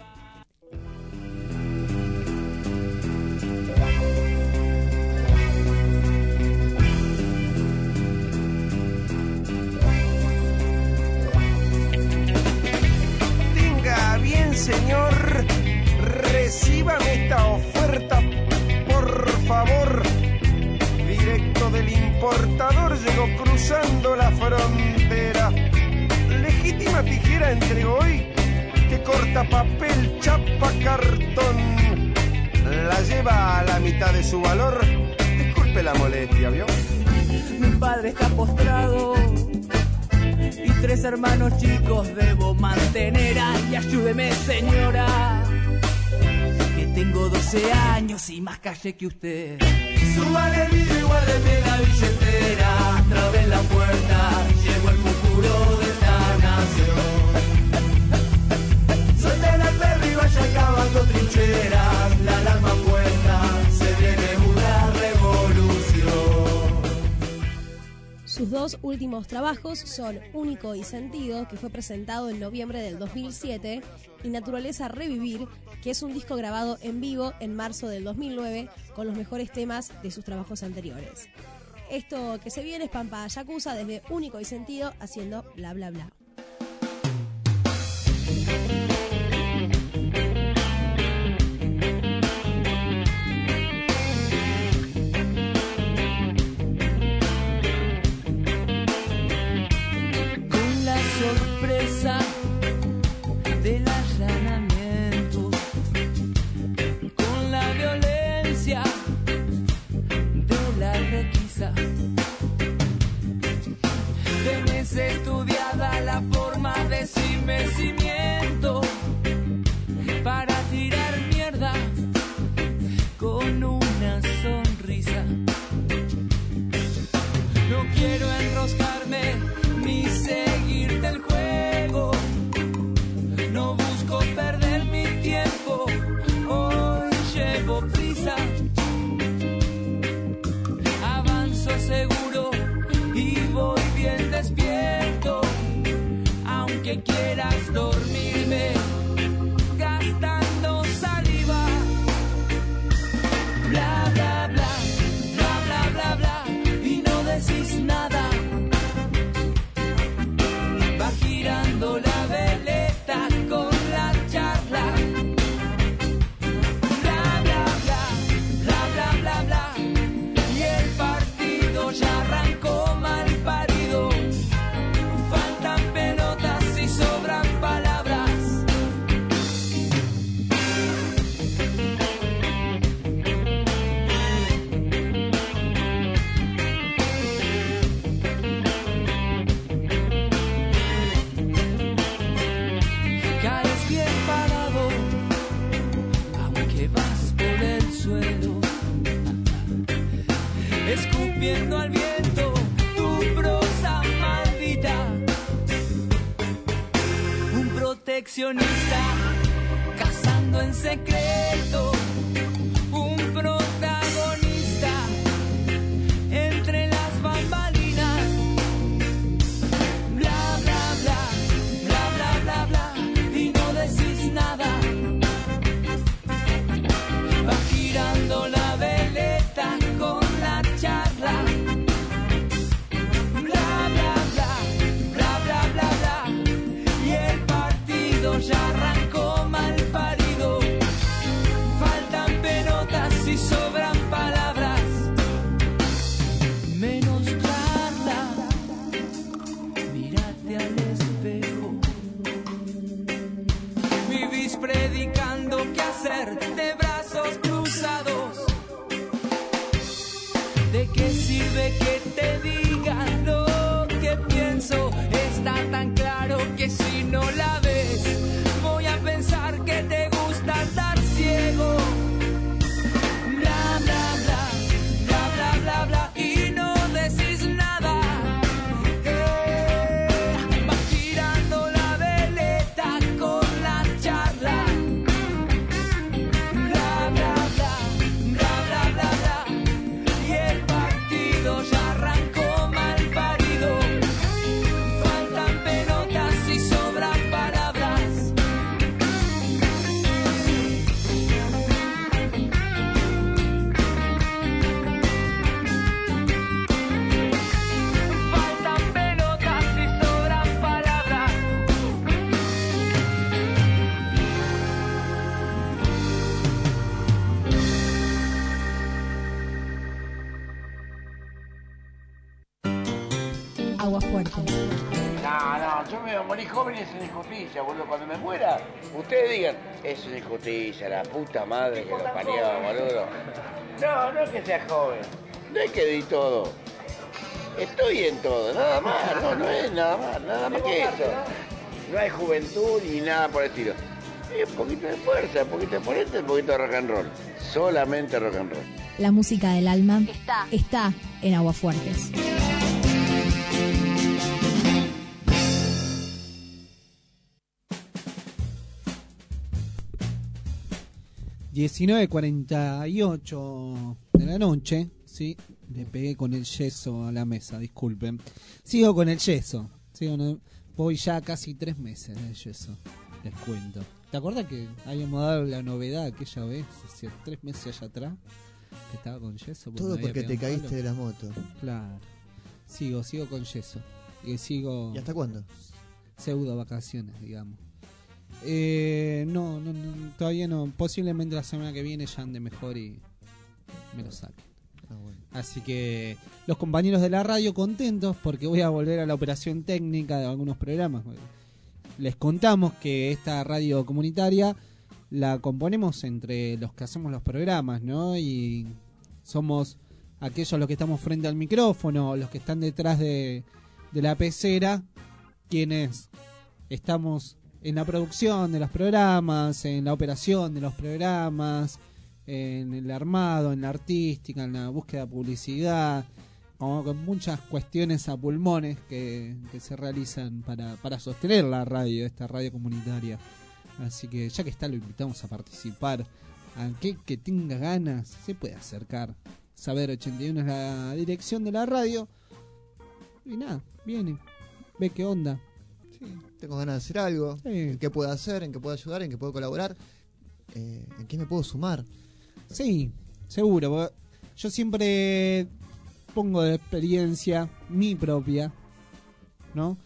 Bien, señor, recíbame esta oferta, por favor. Directo del importador llegó cruzando la frontera. Legítima tijera entregó hoy, que corta papel, chapa, cartón. La lleva a la mitad de su valor. Disculpe la molestia, ¿vio? Mi padre está postrado y 3 hermanos chicos debo mantener. Ay, ayúdeme, señora, que tengo 12 años y más calle que usted. Súbale el vidrio y guárdeme la billetera. Trabe la puerta, llegó el futuro de esta nación. Suelten al perro y vaya cavando trincheras. La alarma puesta, se viene una revolución. Sus 2 últimos trabajos son Único y Sentido, que fue presentado en noviembre del 2007, y Naturaleza Revivir, que es un disco grabado en vivo en marzo del 2009 con los mejores temas de sus trabajos anteriores. Esto que se viene es Pampa Yakuza desde Único y Sentido haciendo Bla Bla Bla. Sorpresa del allanamiento, con la violencia de la requisa. Tenés estudiada la forma de cimiento para tirar mierda con una sonrisa. No quiero enroscarme ni seguirte el juego, no busco perder mi tiempo, hoy llevo prisa, avanzo seguro y voy bien despierto, aunque quieras dormirme gastando saliva. Bla bla bla, bla bla bla bla, y no decís nada. Girando la veleta con la charla. Bla bla bla, bla bla bla bla, y el partido ya arrancó mal parido. Faltan pelotas y sobran palabras. Caes bien parado, aunque vas por el suelo, escupiendo al viento tu prosa maldita. Un proteccionista cazando en secreto, un protagonista entre las bambalinas. Bla bla bla, bla bla bla bla, y no decís nada. Va girando la veleta con la charla. Bla bla bla, bla bla bla bla, y el partido ya arrancó mal parido. No, yo me voy a morir joven y es una injusticia, boludo. Cuando me muera, ustedes digan, es una injusticia, la puta madre que lo parió, boludo. No es que sea joven. No es que di todo. Estoy en todo, nada más. No es nada más que eso. No hay juventud ni nada por el estilo. Es un poquito de fuerza, un poquito de polenta, un poquito de rock and roll. Solamente rock and roll. La música del alma está en Aguafuertes. ...19:48 de la noche, ¿sí? Le pegué con el yeso a la mesa, disculpen. Sigo con el yeso. Voy ya casi 3 meses de yeso, les cuento. ¿Te acuerdas que habíamos dado la novedad aquella vez, hace 3 meses allá atrás? Que estaba con yeso. Todo porque te caíste de la moto. Claro. Sigo con yeso. ¿Y hasta cuándo? Pseudo vacaciones, digamos. No, todavía no. Posiblemente la semana que viene ya ande mejor y me lo saquen. Bueno. Así que los compañeros de la radio contentos porque voy a volver a la operación técnica de algunos programas. Les contamos que esta radio comunitaria la componemos entre los que hacemos los programas, ¿no? Y somos aquellos los que estamos frente al micrófono, los que están detrás de la pecera, quienes estamos en la producción de los programas, en la operación de los programas, en el armado, en la artística, en la búsqueda de publicidad, como con muchas cuestiones a pulmones que se realizan para sostener la radio, esta radio comunitaria. Así que ya que está, lo invitamos a participar. Aquel que tenga ganas se puede acercar. Saber 81 es la dirección de la radio. Y nada, viene, ve qué onda. Sí, tengo ganas de hacer algo. Sí. ¿En qué puedo hacer? ¿En qué puedo ayudar? ¿En qué puedo colaborar? ¿En qué me puedo sumar? Sí, seguro. Yo siempre pongo de experiencia mi propia, ¿no?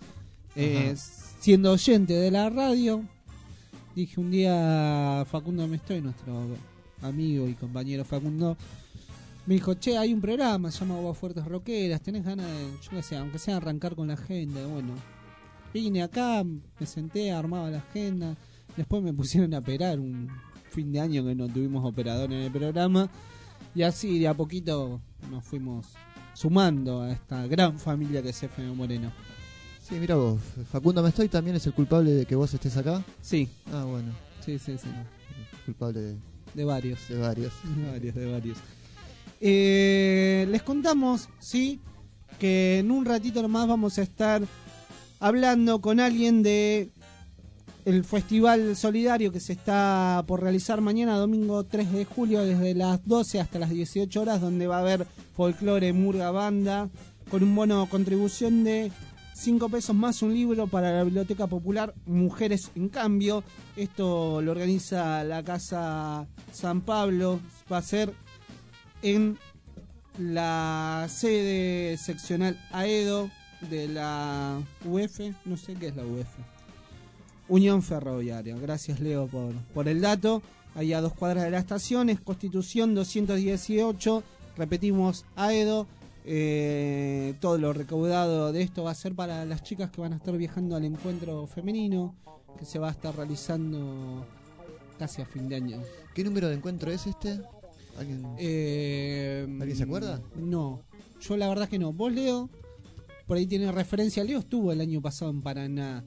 Siendo oyente de la radio, dije un día, Facundo Mestoy, nuestro amigo y compañero Facundo, me dijo, che, hay un programa, se llama Aguafuertes Rockeras, ¿tenés ganas de, yo qué sé, aunque sea arrancar con la agenda? Bueno, vine acá, me senté, armaba la agenda, después me pusieron a operar un fin de año que no tuvimos operador en el programa, y así de a poquito nos fuimos sumando a esta gran familia que es FM Moreno. Sí, mira vos, Facundo Mestoy también es el culpable de que vos estés acá. Sí. Ah, bueno. Sí. Culpable de varios. De varios. Les contamos, sí, que en un ratito nomás vamos a estar hablando con alguien de el festival solidario que se está por realizar mañana, domingo 3 de julio, desde las 12 hasta las 18 horas, donde va a haber folclore, murga, banda, con un bono contribución de 5 pesos más un libro para la Biblioteca Popular Mujeres en Cambio. Esto lo organiza la Casa San Pablo. Va a ser en la sede seccional AEDO de la UF. No sé qué es la UF. Unión Ferroviaria. Gracias, Leo, por el dato. Ahí a 2 cuadras de la estación. Es Constitución 218. Repetimos, AEDO. Todo lo recaudado de esto va a ser para las chicas que van a estar viajando al encuentro femenino que se va a estar realizando casi a fin de año. ¿Qué número de encuentro es este? ¿Alguien se acuerda? No, yo la verdad que no. Vos, Leo, por ahí tiene referencia. Leo estuvo el año pasado en Paraná.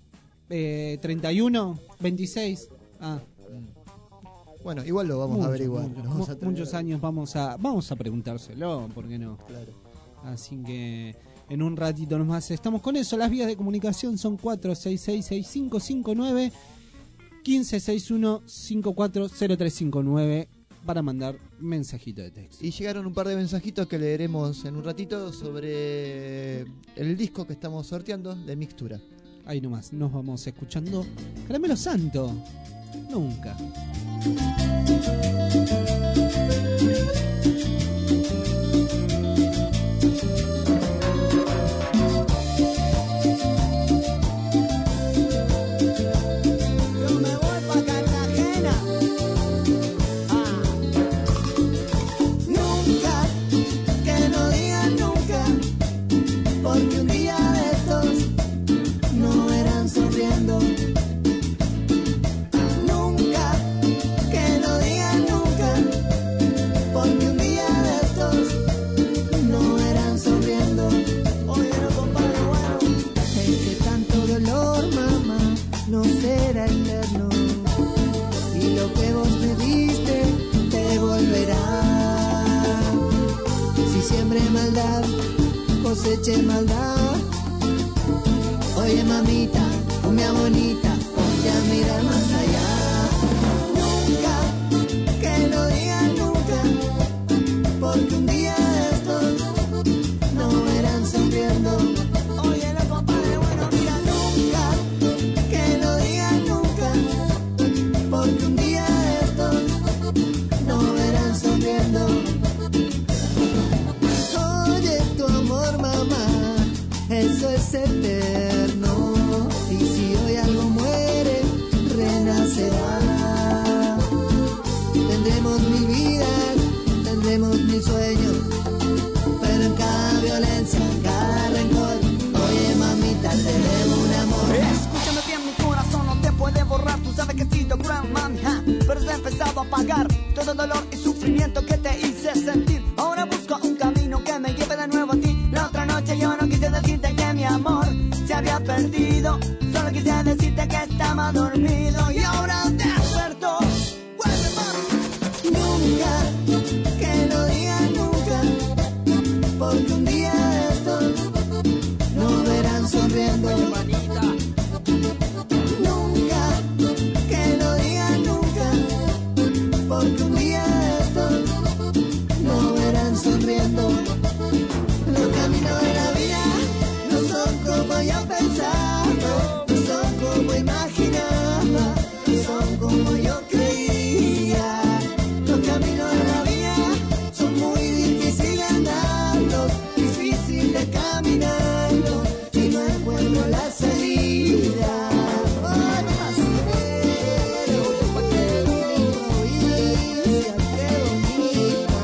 31, 26. Bueno, igual lo vamos a averiguar. Muchos años vamos a preguntárselo, ¿por qué no? Claro. Así que en un ratito nomás estamos con eso. Las vías de comunicación son 4666559, 1561540359 para mandar mensajito de texto. Y llegaron un par de mensajitos que leeremos en un ratito sobre el disco que estamos sorteando de Mixtura. Ahí nomás, nos vamos escuchando Caramelo Santo. Nunca. Yo me voy pa' Cartagena. Nunca, que no digan nunca, porque un día de estos sembré maldad, coseché maldad. Oye mamita, cumbia bonita, ponte a mirar más allá. Nunca, que no digan nunca, porque un día estos no verán sonriendo. Oye la compadre, bueno mira, nunca, que no digan nunca, porque un día estos no verán sonriendo. Oye tu amor mamá, eso es eterno, y si hoy algo muere, renacerá. Tendremos mil vidas, tendremos mil sueños, pero en cada violencia, en cada rencor, oye mamita, tenemos un amor. Escúchame bien, mi corazón no te puede borrar. Tú sabes que he sido gran mami, pero he empezado a pagar todo el dolor y sufrimiento que te hice sentir. Ahora busco un camino que me lleve de nuevo a ti. La otra noche yo no quise decirte que mi amor se había perdido, solo quise decirte que estaba dormido y ahora despertó. Vuelve mami. Nunca, que no digan nunca, porque un día estos no verán sonriendo. Nunca, que no digan nunca, porque un día estos no verán sonriendo. Los caminos de la vida no son como yo pensaba, no son como imaginaba, no son como yo creía. Los caminos de la vida son muy difíciles de andarlos, difícil de caminarlos, y no encuentro la salida. Ay, pasero, qué provincia, qué bonita.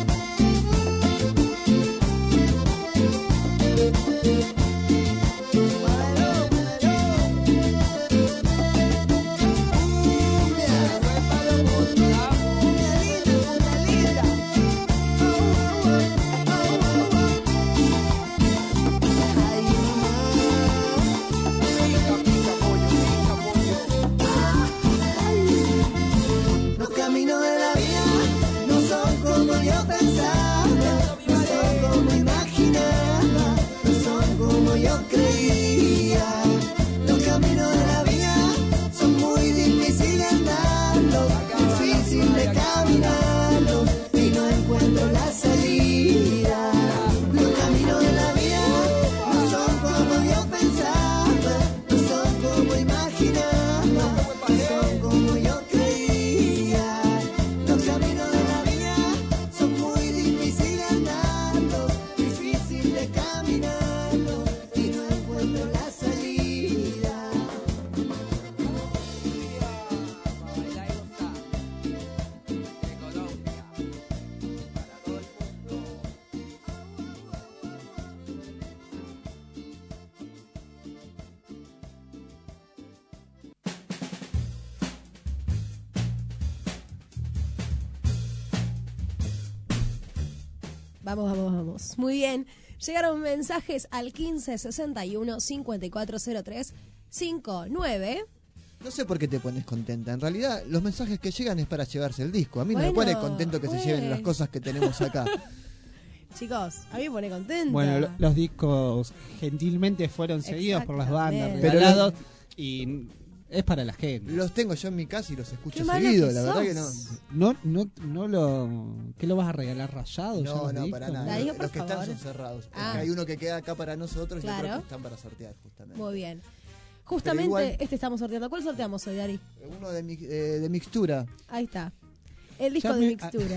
Los caminos de la vida no son como yo pensaba, no son como imaginaba, no son como yo creía. Los caminos de la vida son muy difíciles de andarlos, difícil de caminarlos, y no encuentro la salida. Los caminos de la vida no son como yo pensaba, no son como imaginaba, no son como yo creía. Los caminos de la vida son muy difíciles de andarlos, difícil de caminarlos, y no encuentro la salida. Vamos, vamos, vamos. Muy bien. Llegaron mensajes al 1561-5403-59. No sé por qué te pones contenta. En realidad, los mensajes que llegan es para llevarse el disco. A mí no me pone contento que se lleven las cosas que tenemos acá. Chicos, a mí me pone contenta. Bueno, los discos gentilmente fueron seguidos por las bandas, Pero regalados, y es para la gente. Los tengo yo en mi casa y los escucho Qué malo seguido. que La verdad que no. No lo... ¿Qué lo vas a regalar rayado? No, no, para nada. Darío, por Los que están favor. son cerrados. Porque Ah. hay uno que queda acá para nosotros Claro. y otro que están para sortear, justamente. Muy bien. Justamente igual- este estamos sorteando. ¿Cuál sorteamos hoy, Dari? Uno de mixtura. Ahí está. El disco Ya de me- mixtura.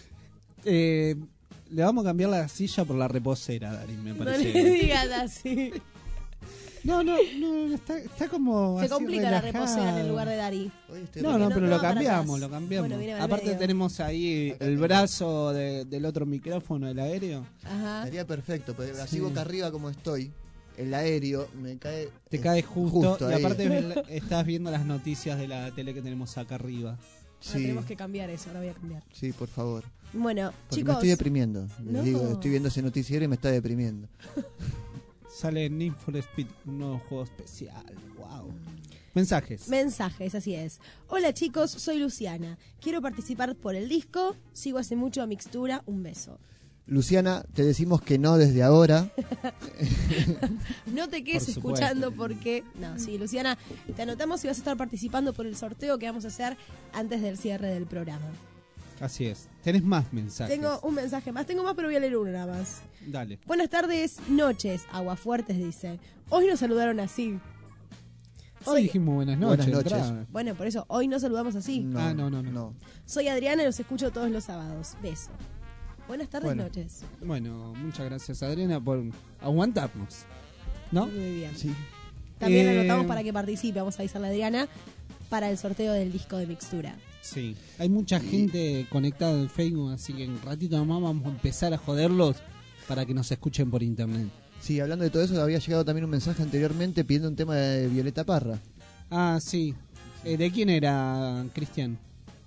Le vamos a cambiar la silla por la reposera, Dari, me No parece. le digan así. No, está como Se así complica la relajado. reposera en el lugar de Dari. No, pero lo para cambiamos, atrás. lo cambiamos. Bueno, viene al Aparte medio. tenemos ahí el brazo del otro micrófono, del aéreo. Ajá. Estaría perfecto, pero así Sí. boca arriba como estoy, el aéreo me cae. Te cae justo, y ahí. aparte estás viendo las noticias de la tele que tenemos acá arriba. Ahora tenemos que cambiar eso, ahora voy a cambiar. Sí, por favor. Bueno, Porque chicos. me estoy deprimiendo. Les No. digo, estoy viendo ese noticiero y me está deprimiendo. Sale Need for Speed, un nuevo juego especial. Wow. Mensajes. Mensajes, así es. Hola chicos, soy Luciana. Quiero participar por el disco. Sigo hace mucho a Mixtura. Un beso. Luciana, te decimos que no desde ahora. No te quedes Por supuesto. escuchando porque... No, sí, Luciana, te anotamos y vas a estar participando por el sorteo que vamos a hacer antes del cierre del programa. Así es. Tenés más mensajes. Tengo un mensaje más, tengo más, pero voy a leer uno nada más. Dale. Buenas tardes, noches, Aguafuertes dice. Hoy nos saludaron así. Sí, dijimos buenas noches. Buenas noches. entrada. Bueno, por eso, hoy no saludamos así. No. Soy Adriana y los escucho todos los sábados. Beso. Buenas tardes, Bueno. noches. Bueno, muchas gracias, Adriana, por aguantarnos. ¿No? Muy bien. Sí. También anotamos para que participe, vamos a avisarle a Adriana, para el sorteo del disco de Mixtura. Sí. Hay mucha gente conectada en Facebook, así que en un ratito nomás vamos a empezar a joderlos para que nos escuchen por internet. Sí, hablando de todo eso, había llegado también un mensaje anteriormente pidiendo un tema de Violeta Parra. Ah, sí. ¿De quién era, Cristian?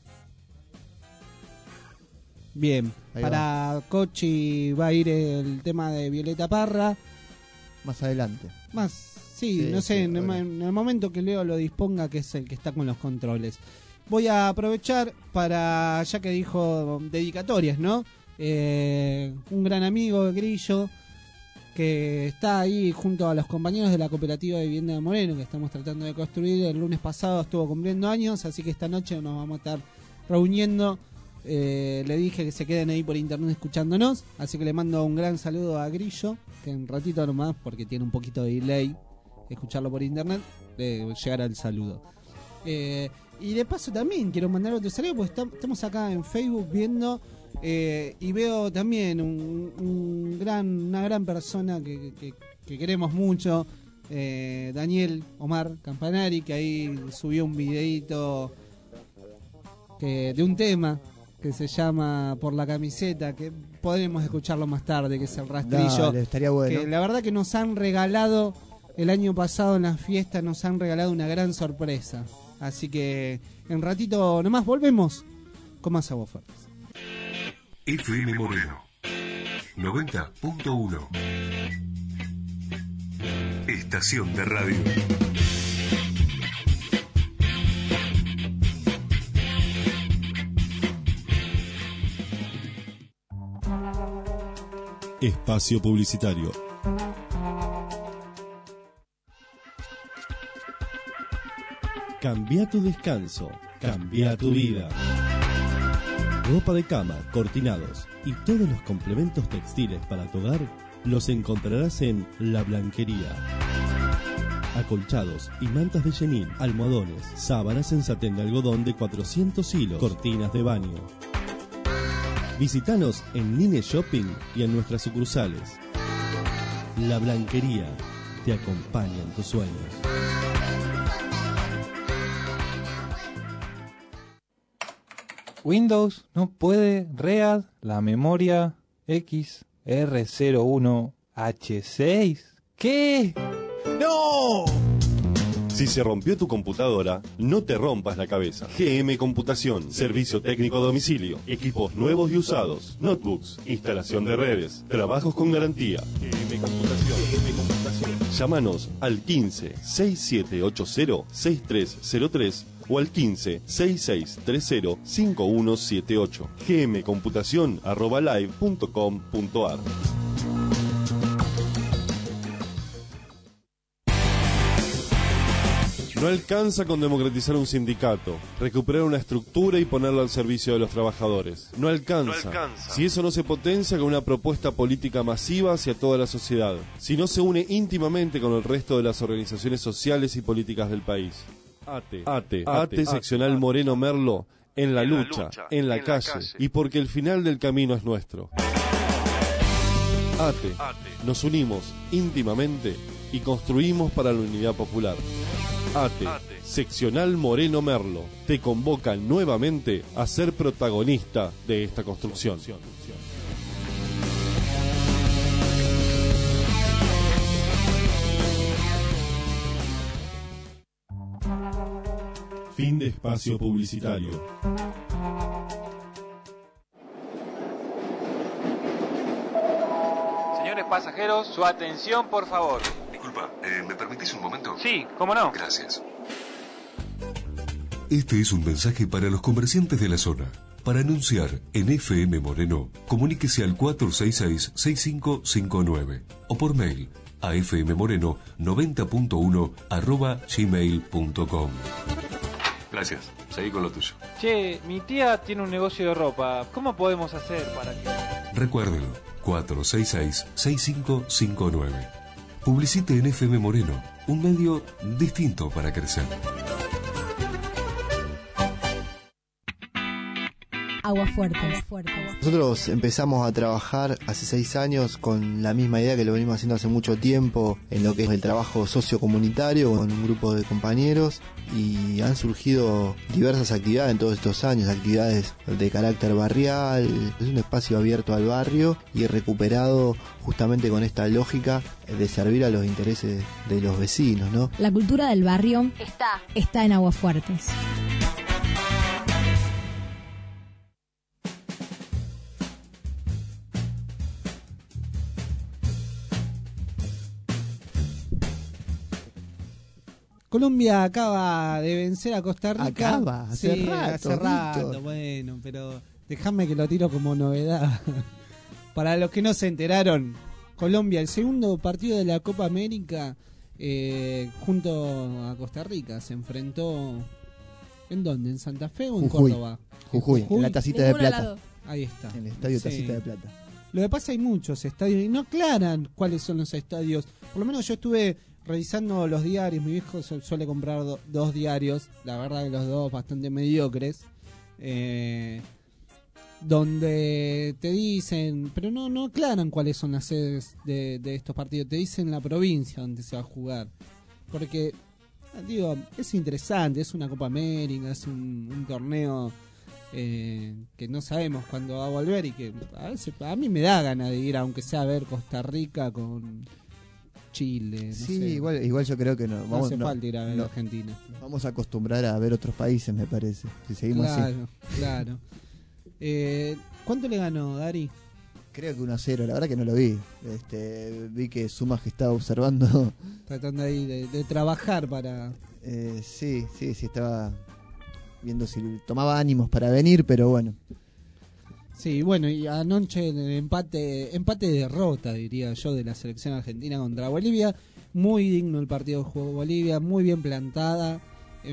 Bien, Ahí para Cochi va a ir el tema de Violeta Parra. Más adelante. Sí, no sé, sí, en el momento que Leo lo disponga, que es el que está con los controles. Voy a aprovechar para, ya que dijo dedicatorias, ¿no? Un gran amigo de Grillo, que está ahí junto a los compañeros de la cooperativa de vivienda de Moreno, que estamos tratando de construir. El lunes pasado estuvo cumpliendo años, así que esta noche nos vamos a estar reuniendo. Le dije que se queden ahí por internet escuchándonos, así que le mando un gran saludo a Grillo, que en un ratito nomás, porque tiene un poquito de delay escucharlo por internet, llegará el saludo. Y de paso también quiero mandar otro saludo, porque estamos acá en Facebook viendo y veo también una gran persona que queremos mucho, Daniel Omar Campanari, que ahí subió un videito de un tema que se llama Por la Camiseta, que podremos escucharlo más tarde, que es el rastrillo. Dale, estaría bueno. Que la verdad que nos han regalado, el año pasado en las fiestas nos han regalado una gran sorpresa. Así que en ratito nomás volvemos con más Aguafuertes. FM Moreno 90.1 Estación de radio. Espacio publicitario. Cambia tu descanso, cambia tu vida. Ropa de cama, cortinados y todos los complementos textiles para tu hogar los encontrarás en La Blanquería. Acolchados y mantas de chenil, almohadones, sábanas en satén de algodón de 400 hilos, cortinas de baño. Visítanos en Nine Shopping y en nuestras sucursales. La Blanquería te acompaña en tus sueños. Windows no puede read la memoria XR01H6. ¿Qué? ¡No! Si se rompió tu computadora, no te rompas la cabeza. GM Computación, servicio técnico a domicilio, equipos nuevos y usados, notebooks, instalación de redes, trabajos con garantía. GM Computación. Llámanos al 15 6780 6303 o al 15 6630 5178. gmcomputacion@live.com.ar. No alcanza con democratizar un sindicato, recuperar una estructura y ponerlo al servicio de los trabajadores. No alcanza. Si eso no se potencia con una propuesta política masiva hacia toda la sociedad. Si no se une íntimamente con el resto de las organizaciones sociales y políticas del país. ATE seccional Moreno Merlo, en la lucha, en la calle, y porque el final del camino es nuestro. ATE, nos unimos íntimamente y construimos para la unidad popular. ATE, seccional Moreno Merlo, te convoca nuevamente a ser protagonista de esta construcción. Fin de espacio publicitario. Señores pasajeros, su atención, por favor. Disculpa, ¿me permitís un momento? Sí, ¿cómo no? Gracias. Este es un mensaje para los comerciantes de la zona. Para anunciar en FM Moreno, comuníquese al 466-6559 o por mail a fmmoreno90.1@gmail.com. Gracias. Seguí con lo tuyo. Che, mi tía tiene un negocio de ropa. ¿Cómo podemos hacer para que...? Recuérdelo, 466-6559. Publicite en FM Moreno, un medio distinto para crecer. Aguafuerte. Nosotros empezamos a trabajar hace 6 años con la misma idea que lo venimos haciendo hace mucho tiempo en lo que es el trabajo sociocomunitario con un grupo de compañeros, y han surgido diversas actividades en todos estos años, actividades de carácter barrial. Es un espacio abierto al barrio y recuperado justamente con esta lógica de servir a los intereses de los vecinos, ¿no? La cultura del barrio está en Aguafuertes. Colombia acaba de vencer a Costa Rica. Hace rato. Bueno, pero déjame que lo tiro como novedad. Para los que no se enteraron, Colombia, el segundo partido de la Copa América junto a Costa Rica, se enfrentó. ¿En dónde? ¿En Santa Fe o en Córdoba? Jujuy, en la Tacita de Plata. Ahí está. En el estadio Tacita de Plata. Lo que pasa, hay muchos estadios y no aclaran cuáles son los estadios. Por lo menos yo estuve revisando los diarios. Mi viejo suele comprar 2 diarios, la verdad que los 2 bastante mediocres, donde te dicen, pero no aclaran cuáles son las sedes de estos partidos, te dicen la provincia donde se va a jugar, porque digo, es interesante, es una Copa América, es un torneo que no sabemos cuándo va a volver, y que a veces a mí me da ganas de ir, aunque sea a ver Costa Rica con Chile, no sí, sé. igual yo creo que no Hace falta ir a ver Argentina. Nos vamos a acostumbrar a ver otros países, me parece, si seguimos así. Claro. ¿Cuánto le ganó, Dari? Creo que 1-0, la verdad que no lo vi. Vi que Sumas que estaba observando. Tratando ahí de trabajar para... Sí, estaba viendo si tomaba ánimos para venir, pero bueno. Sí, bueno, y anoche el empate-derrota, diría yo, de la selección argentina contra Bolivia. Muy digno el partido que jugó Bolivia, muy bien plantada.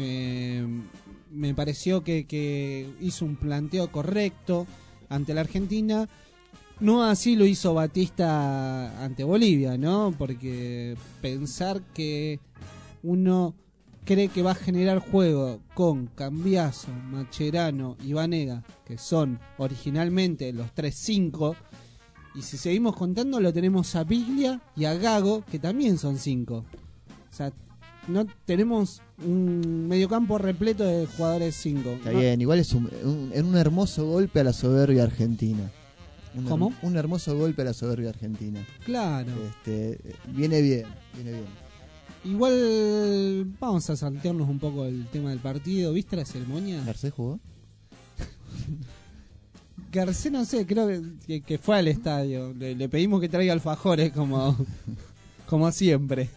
Me pareció que hizo un planteo correcto ante la Argentina. No así lo hizo Batista ante Bolivia, ¿no? Porque pensar que uno cree que va a generar juego con Cambiaso, Mascherano y Vanega, que son originalmente los 3-5, y si seguimos contando lo tenemos a Biglia y a Gago, que también son 5. O sea, no tenemos un mediocampo repleto de jugadores 5. Está bien, igual es un hermoso golpe a la soberbia argentina. ¿Cómo? Un hermoso golpe a la soberbia argentina. Claro. Viene bien. Igual vamos a saltearnos un poco el tema del partido. ¿Viste la ceremonia? ¿Garcés jugó? Garcés no sé, creo que fue al estadio. Le pedimos que traiga alfajores como siempre.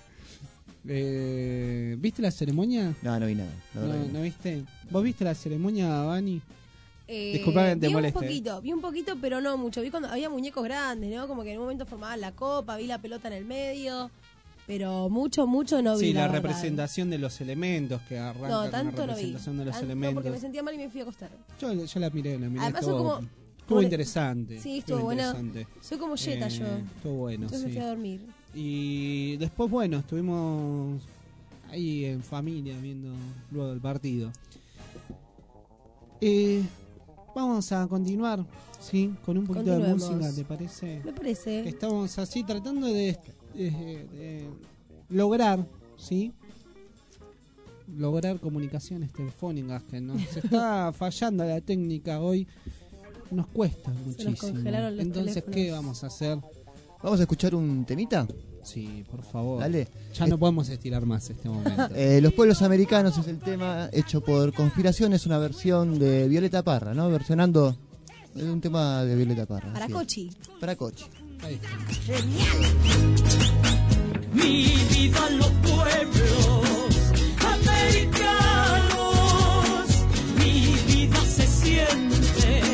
¿Viste la ceremonia? No vi nada. ¿No viste? ¿Vos viste la ceremonia, Vani? Disculpame que te moleste. Vi un poquito, pero no mucho. Vi cuando había muñecos grandes, ¿no? Como que en un momento formaban la copa, vi la pelota en el medio. Pero mucho no vi. Sí, la representación de los elementos que arranca. No, tanto con la representación de los elementos. No, porque me sentía mal y me fui a acostar. Yo la miré. Además, estuvo interesante. Sí, estuvo buena. Soy como Jetta yo. Estuvo bueno, entonces me fui a dormir. Y después, bueno, estuvimos ahí en familia viendo luego del partido. Vamos a continuar, ¿sí? Con un poquito de música, ¿te parece? Me parece. Estamos así tratando de lograr, ¿sí? Lograr comunicaciones telefónicas, que nos está fallando la técnica hoy. Nos cuesta muchísimo. Se nos congelaron los Entonces, teléfonos. ¿qué vamos a hacer? ¿Vamos a escuchar un temita? Sí, por favor. Dale. Ya no podemos estirar más este momento. Los pueblos americanos es el tema hecho por Conspiración, es una versión de Violeta Parra, ¿no? Versionando un tema de Violeta Parra. Para Cochi. Para Cochi. Ahí está. Mi vida en los pueblos americanos, mi vida se siente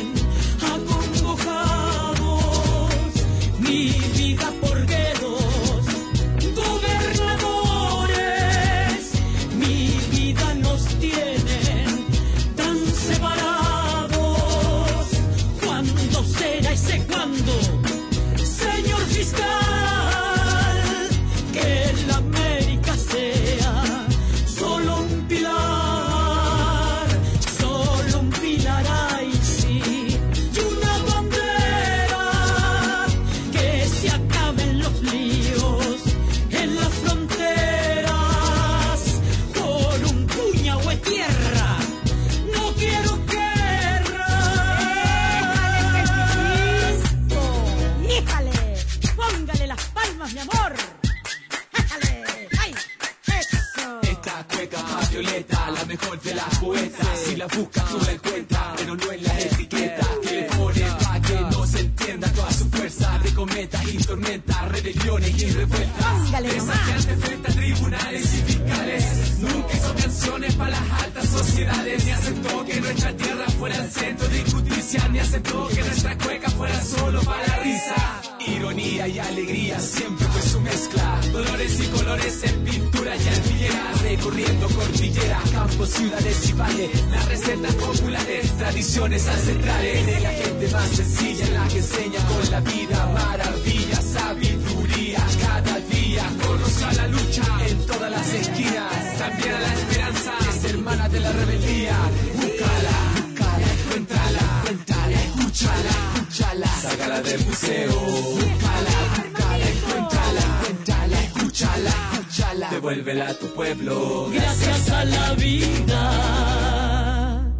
Violeta, la mejor de las poetas. Si la buscas tú la encuentras, pero no en la etiqueta que le ponen pa' que no se entienda toda su fuerza de cometas y tormentas, rebeliones y revueltas. Desafiante frente a tribunales y fiscales. Nunca hizo canciones para las altas sociedades, ni aceptó que nuestra tierra fuera el centro de injusticia, ni aceptó que nuestra cueca fuera solo para la risa. Ironía y alegría siempre fue su mezcla. Dolores y colores en pintura y arpillera, recorriendo cordilleras, campos, ciudades y valles. Las recetas populares, tradiciones ancestrales, de la gente más sencilla, la que enseña con la vida, maravilla, sabiduría. Cada día conoce a la lucha en todas las esquinas, también a la esperanza, es hermana de la rebeldía. Búscala, búscala, encuéntrala, cuéntala, escúchala, sácala del museo. Búscala, búscala, encuéntrala, cuéntala, escúchala, devuélvela a tu pueblo. Gracias a la vida.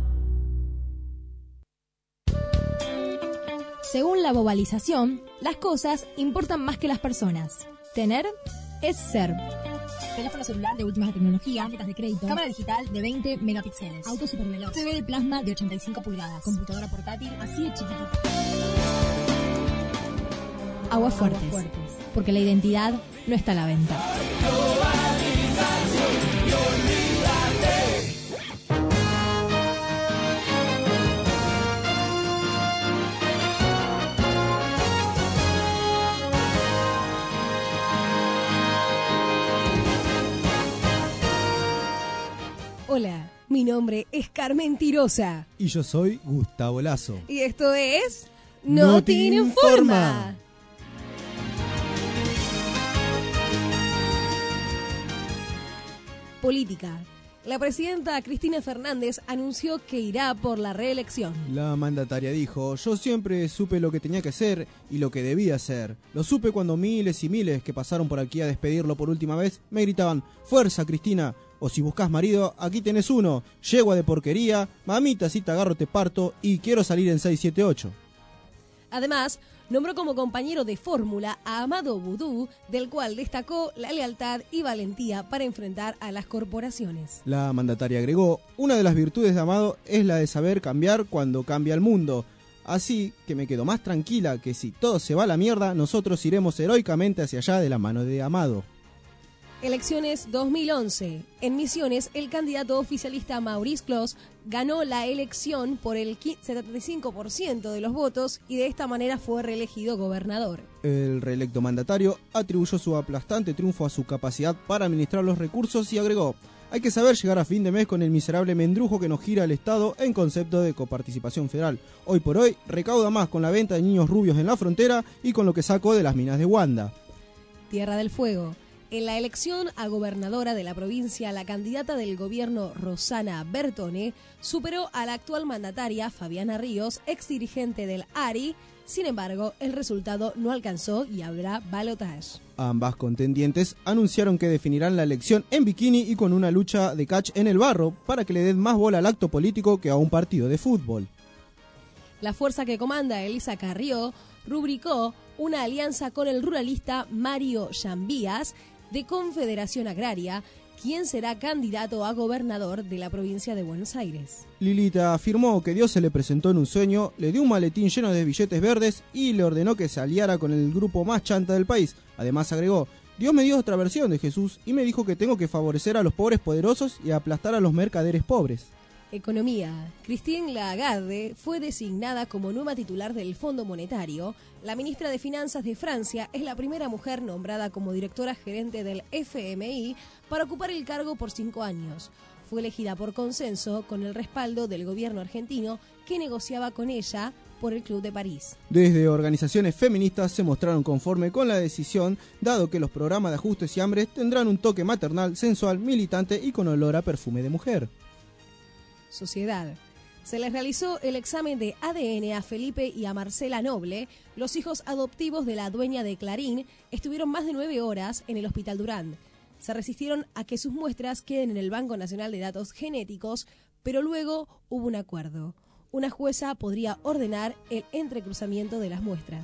Según la globalización, las cosas importan más que las personas. Tener es ser. Teléfono celular de última tecnología, tarjetas de crédito, cámara digital de 20 megapíxeles, auto superveloz, TV de plasma de 85 pulgadas, computadora portátil así de chiquitita. Aguas fuertes, porque la identidad no está a la venta. Hola, mi nombre es Carmen Tirosa. Y yo soy Gustavo Lazo. Y esto es No Te Informa. Política. La presidenta Cristina Fernández anunció que irá por la reelección. La mandataria dijo: yo siempre supe lo que tenía que hacer y lo que debía hacer. Lo supe cuando miles y miles que pasaron por aquí a despedirlo por última vez me gritaban: fuerza, Cristina, o si buscas marido, aquí tenés uno, yegua de porquería, mamita si te agarro te parto y quiero salir en 678. Además, nombró como compañero de fórmula a Amado Boudou, del cual destacó la lealtad y valentía para enfrentar a las corporaciones. La mandataria agregó: una de las virtudes de Amado es la de saber cambiar cuando cambia el mundo. Así que me quedo más tranquila que si todo se va a la mierda, nosotros iremos heroicamente hacia allá de la mano de Amado. Elecciones 2011. En Misiones, el candidato oficialista Maurice Clos ganó la elección por el 75% de los votos y de esta manera fue reelegido gobernador. El reelecto mandatario atribuyó su aplastante triunfo a su capacidad para administrar los recursos y agregó: hay que saber llegar a fin de mes con el miserable mendrujo que nos gira el Estado en concepto de coparticipación federal. Hoy por hoy recauda más con la venta de niños rubios en la frontera y con lo que sacó de las minas de Wanda. Tierra del Fuego. En la elección a gobernadora de la provincia, la candidata del gobierno Rosana Bertone superó a la actual mandataria Fabiana Ríos, ex dirigente del ARI. Sin embargo, el resultado no alcanzó y habrá balotaje. Ambas contendientes anunciaron que definirán la elección en bikini y con una lucha de catch en el barro para que le den más bola al acto político que a un partido de fútbol. La fuerza que comanda Elisa Carrió rubricó una alianza con el ruralista Mario Llambías de Confederación Agraria, quien será candidato a gobernador de la provincia de Buenos Aires. Lilita afirmó que Dios se le presentó en un sueño, le dio un maletín lleno de billetes verdes y le ordenó que se aliara con el grupo más chanta del país. Además agregó: Dios me dio otra versión de Jesús y me dijo que tengo que favorecer a los pobres poderosos y aplastar a los mercaderes pobres. Economía. Christine Lagarde fue designada como nueva titular del Fondo Monetario. La ministra de Finanzas de Francia es la primera mujer nombrada como directora gerente del FMI para ocupar el cargo por 5 años. Fue elegida por consenso con el respaldo del gobierno argentino que negociaba con ella por el Club de París. Desde organizaciones feministas se mostraron conforme con la decisión, dado que los programas de ajustes y hambre tendrán un toque maternal, sensual, militante y con olor a perfume de mujer. Sociedad. Se les realizó el examen de ADN a Felipe y a Marcela Noble. Los hijos adoptivos de la dueña de Clarín estuvieron más de 9 horas en el Hospital Durán. Se resistieron a que sus muestras queden en el Banco Nacional de Datos Genéticos, pero luego hubo un acuerdo. Una jueza podría ordenar el entrecruzamiento de las muestras.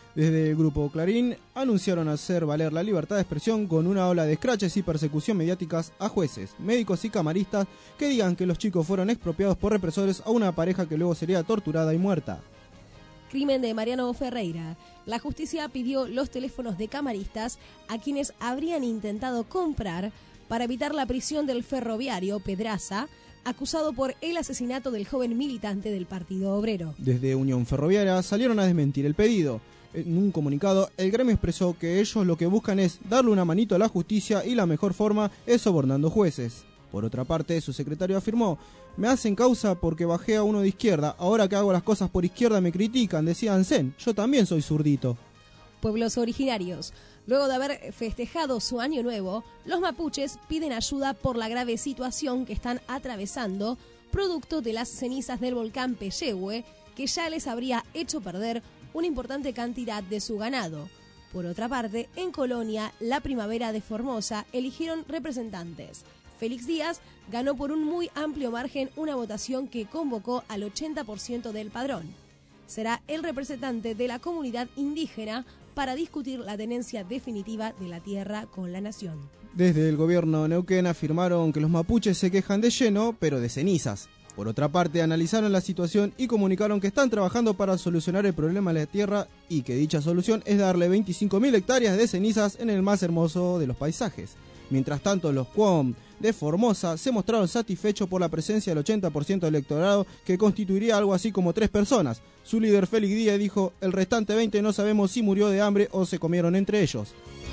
Desde el grupo Clarín anunciaron hacer valer la libertad de expresión con una ola de escraches y persecución mediáticas a jueces, médicos y camaristas que digan que los chicos fueron expropiados por represores a una pareja que luego sería torturada y muerta. Crimen de Mariano Ferreira. La justicia pidió los teléfonos de camaristas a quienes habrían intentado comprar para evitar la prisión del ferroviario Pedraza, acusado por el asesinato del joven militante del Partido Obrero. Desde Unión Ferroviaria salieron a desmentir el pedido. En un comunicado, el gremio expresó que ellos lo que buscan es darle una manito a la justicia y la mejor forma es sobornando jueces. Por otra parte, su secretario afirmó: me hacen causa porque bajé a uno de izquierda, ahora que hago las cosas por izquierda me critican, decía Ansen, yo también soy zurdito. Pueblos originarios. Luego de haber festejado su año nuevo, los mapuches piden ayuda por la grave situación que están atravesando, producto de las cenizas del volcán Peyehue, que ya les habría hecho perder una importante cantidad de su ganado. Por otra parte, en Colonia, la Primavera de Formosa eligieron representantes. Félix Díaz ganó por un muy amplio margen una votación que convocó al 80% del padrón. Será el representante de la comunidad indígena para discutir la tenencia definitiva de la tierra con la nación. Desde el gobierno Neuquén afirmaron que los mapuches se quejan de lleno, pero de cenizas. Por otra parte, analizaron la situación y comunicaron que están trabajando para solucionar el problema de la tierra y que dicha solución es darle 25.000 hectáreas de cenizas en el más hermoso de los paisajes. Mientras tanto, los Cuom de Formosa se mostraron satisfechos por la presencia del 80% del electorado, que constituiría algo así como 3 personas. Su líder Félix Díaz dijo: el restante 20 no sabemos si murió de hambre o se comieron entre ellos.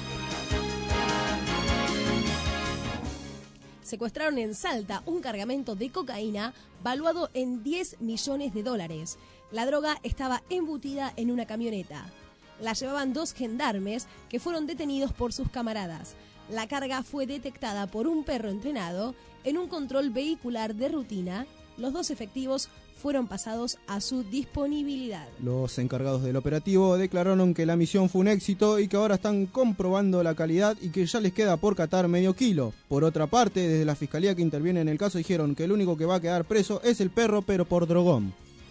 Secuestraron en Salta un cargamento de cocaína valuado en $10 millones. La droga estaba embutida en una camioneta. La llevaban 2 gendarmes que fueron detenidos por sus camaradas. La carga fue detectada por un perro entrenado en un control vehicular de rutina. Los 2 efectivos fueron pasados a su disponibilidad. Los encargados del operativo declararon que la misión fue un éxito y que ahora están comprobando la calidad y que ya les queda por catar medio kilo. Por otra parte, desde la fiscalía que interviene en el caso dijeron que el único que va a quedar preso es el perro, pero por drogón.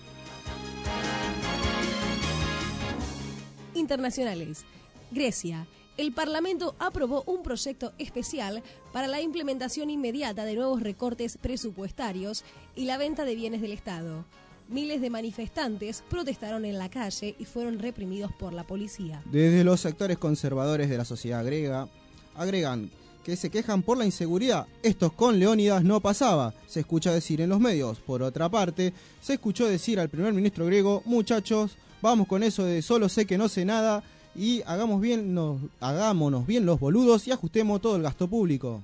Internacionales. Grecia. El Parlamento aprobó un proyecto especial para la implementación inmediata de nuevos recortes presupuestarios y la venta de bienes del Estado. Miles de manifestantes protestaron en la calle y fueron reprimidos por la policía. Desde los sectores conservadores de la sociedad griega agregan que se quejan por la inseguridad. Esto con Leónidas no pasaba, se escucha decir en los medios. Por otra parte, se escuchó decir al primer ministro griego: muchachos, vamos con eso de solo sé que no sé nada, y hagámonos bien los boludos y ajustemos todo el gasto público.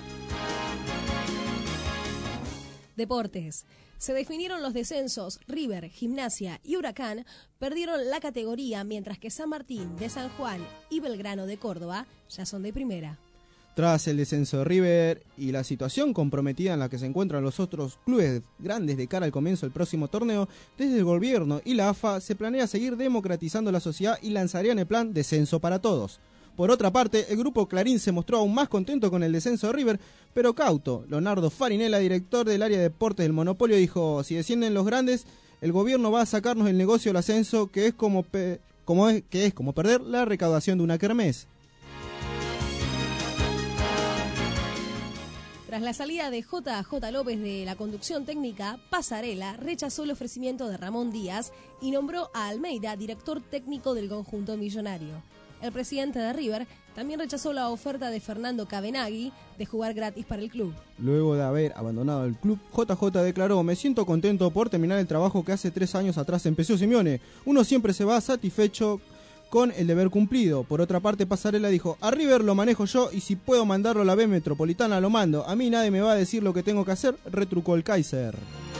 Deportes. Se definieron los descensos. River, Gimnasia y Huracán perdieron la categoría, mientras que San Martín de San Juan y Belgrano de Córdoba ya son de primera. Tras el descenso de River y la situación comprometida en la que se encuentran los otros clubes grandes de cara al comienzo del próximo torneo, desde el gobierno y la AFA se planea seguir democratizando la sociedad y lanzarían el plan Descenso para Todos. Por otra parte, el grupo Clarín se mostró aún más contento con el descenso de River, pero cauto. Leonardo Farinella, director del área de deportes del Monopolio, dijo: si descienden los grandes, el gobierno va a sacarnos el negocio del ascenso, que es como perder la recaudación de una kermés. Tras la salida de JJ López de la conducción técnica, Pasarela rechazó el ofrecimiento de Ramón Díaz y nombró a Almeida director técnico del conjunto millonario. El presidente de River también rechazó la oferta de Fernando Cabenagui de jugar gratis para el club. Luego de haber abandonado el club, JJ declaró: me siento contento por terminar el trabajo que hace 3 años atrás empezó Simeone. Uno siempre se va satisfecho con el deber cumplido. Por otra parte, Pasarela dijo: a River lo manejo yo y si puedo mandarlo a la B Metropolitana lo mando. A mí nadie me va a decir lo que tengo que hacer, retrucó el Kaiser.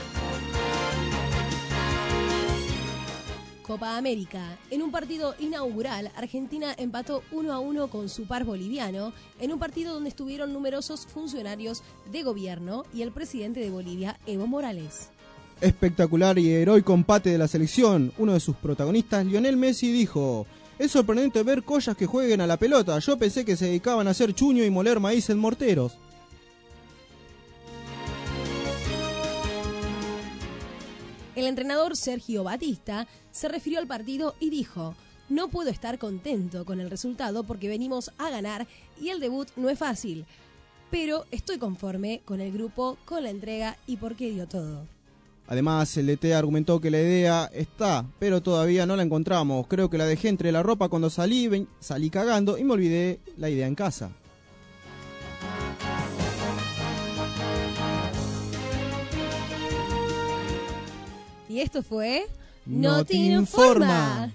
Copa América. En un partido inaugural, Argentina empató 1-1 con su par boliviano, en un partido donde estuvieron numerosos funcionarios de gobierno y el presidente de Bolivia, Evo Morales. Espectacular y heroico empate de la selección. Uno de sus protagonistas, Lionel Messi, dijo: es sorprendente ver collas que jueguen a la pelota. Yo pensé que se dedicaban a hacer chuño y moler maíz en morteros. El entrenador Sergio Batista se refirió al partido y dijo: No puedo estar contento con el resultado porque venimos a ganar y el debut no es fácil. Pero estoy conforme con el grupo, con la entrega y porque dio todo. Además, el DT argumentó que la idea está, pero todavía no la encontramos. Creo que la dejé entre la ropa cuando salí cagando y me olvidé la idea en casa. Y esto fue... No te informa.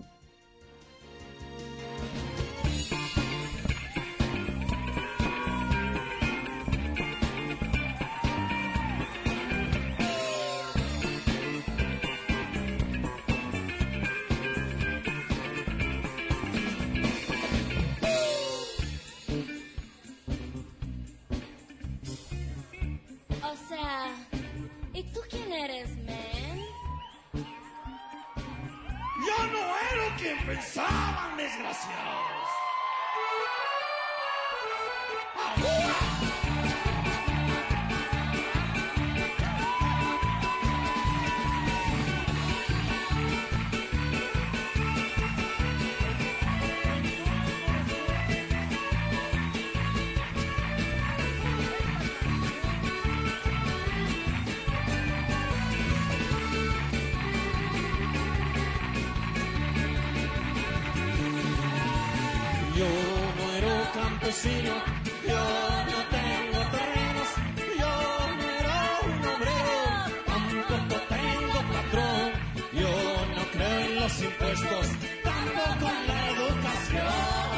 O sea, ¿y tú quién eres, man? Yo no era quien pensaban, desgraciados. Yo no era campesino, yo no tengo terrenos, yo no era un obrero, tampoco tengo patrón, yo no creo en los impuestos, tampoco en la educación.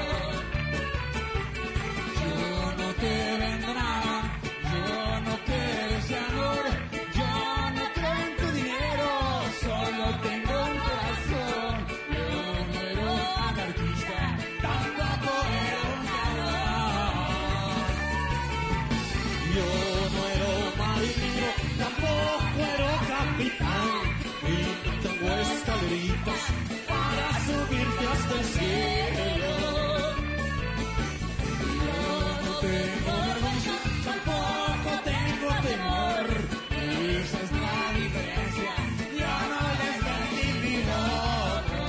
Yo no te vendo nada, yo no quiero ese amor, yo no creo en tu dinero, solo tengo un corazón. Yo no era anarquista, tampoco era un ladrón. Yo no era marinero, tampoco era capitán, y no tengo escaleritas para subirte hasta el cielo. Yo no tengo vergüenza, tampoco tengo temor, esa es la diferencia, yo no les vendí mi voto.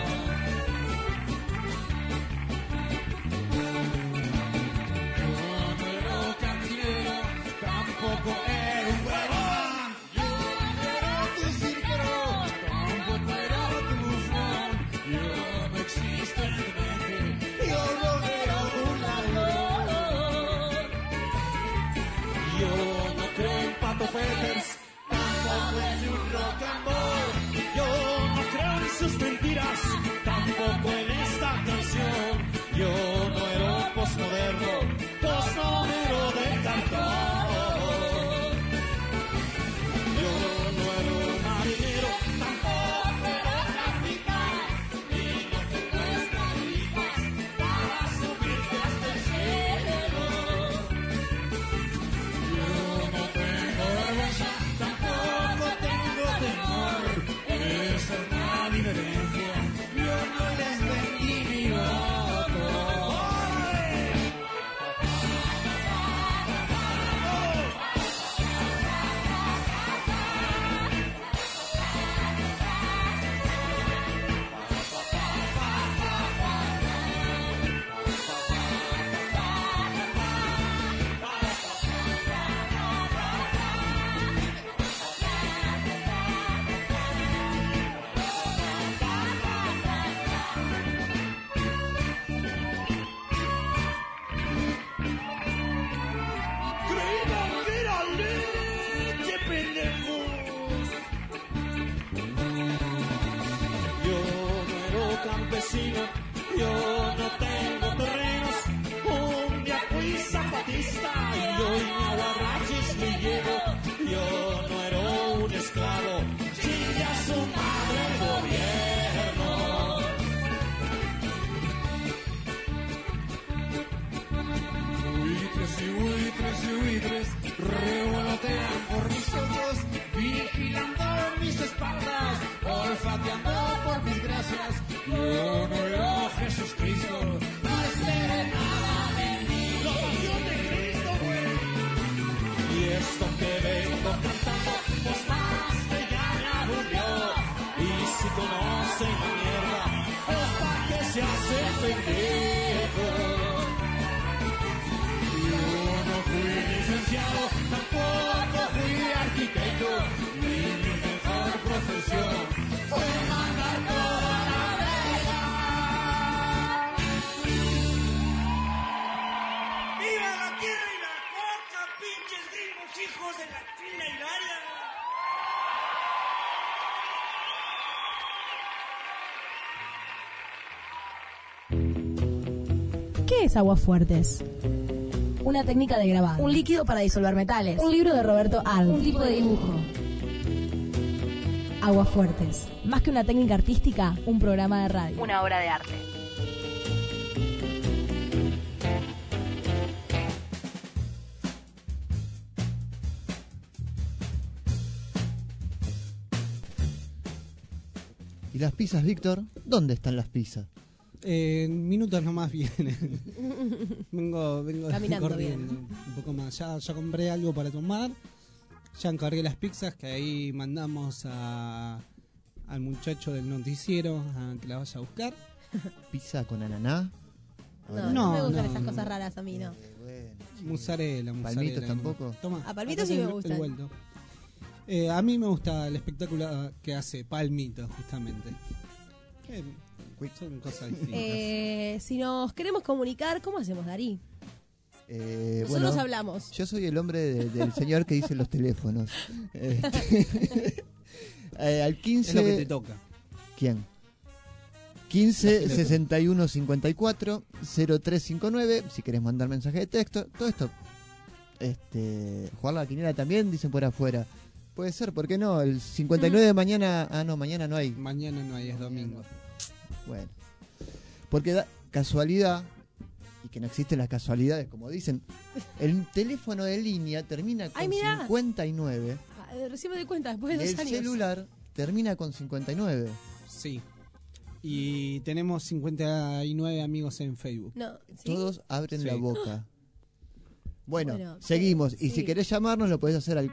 Yo no era cantinero, tampoco era un huevón, yo no era tu cirquero, tampoco era tu bufón, yo no existo en tu mente, yo no era un ladrón. Yo no creo en Pato Peters, tampoco en un rock and roll. Yo no creo en sus mentiras, tampoco en esta canción. Yo no era postmoderno de cartón. Yo no era marinero, tampoco era capitán, y no tengo escaleritas para subirte hasta el cielo. Yo no tengo vergüenza, tampoco tengo temor, esa es la diferencia, yo no les vendí mi voto. Creían que era leche, pendejos. Yo no era campesino, yo no tengo terrenos, un día fui zapatista y hoy me aguarraches me llevo. Yo no era un esclavo, chingue a su madre el gobierno. Buitres, revolotean por mis ojos, vigilando mis espaldas, olfateando por mis gracias. Yo no era Jesucristo, no espere nada de mí. La pasión de Cristo, güey. Y esto que ¡Los hijos de la China Hilaria! ¿Qué es Aguafuertes? Una técnica de grabado. Un líquido para disolver metales. Un libro de Roberto Arlt. Un tipo de dibujo. Aguafuertes. Más que una técnica artística, un programa de radio. Una obra de arte. ¿Y las pizzas, Víctor? ¿Dónde están las pizzas? En minutos nomás vienen. vengo Caminando corriendo bien. un poco más. Ya compré algo para tomar. Ya encargué las pizzas que ahí mandamos al muchacho del noticiero a que la vaya a buscar. ¿Pizza con ananá? No me gustan esas cosas raras a mí, no. Mozzarella. ¿Palmitos tampoco? Toma. A palmitos acá sí me el gustan. vuelto. A mí me gusta el espectáculo que hace Palmito, justamente. Son cosas distintas. Si nos queremos comunicar, ¿cómo hacemos, Darí? Nosotros bueno, hablamos. Yo soy el hombre del señor que dice los teléfonos. Al 15... Es lo que te toca. ¿Quién? 15 61 54 0359. Si querés mandar mensaje de texto, todo esto. Jugar la quiniela también, dicen por afuera. Puede ser, ¿por qué no? El 59 de mañana. Ah, no, mañana no hay. Mañana no hay, es domingo. Bueno. Porque da casualidad, y que no existen las casualidades, como dicen, el teléfono de línea termina con 59. Recién me doy cuenta, después de Y 2 el años. celular termina con 59. Sí. Y tenemos 59 amigos en Facebook. No, ¿sí? Todos abren Sí. la boca. Bueno, Bueno, seguimos. Y sí. si querés llamarnos, lo podés hacer al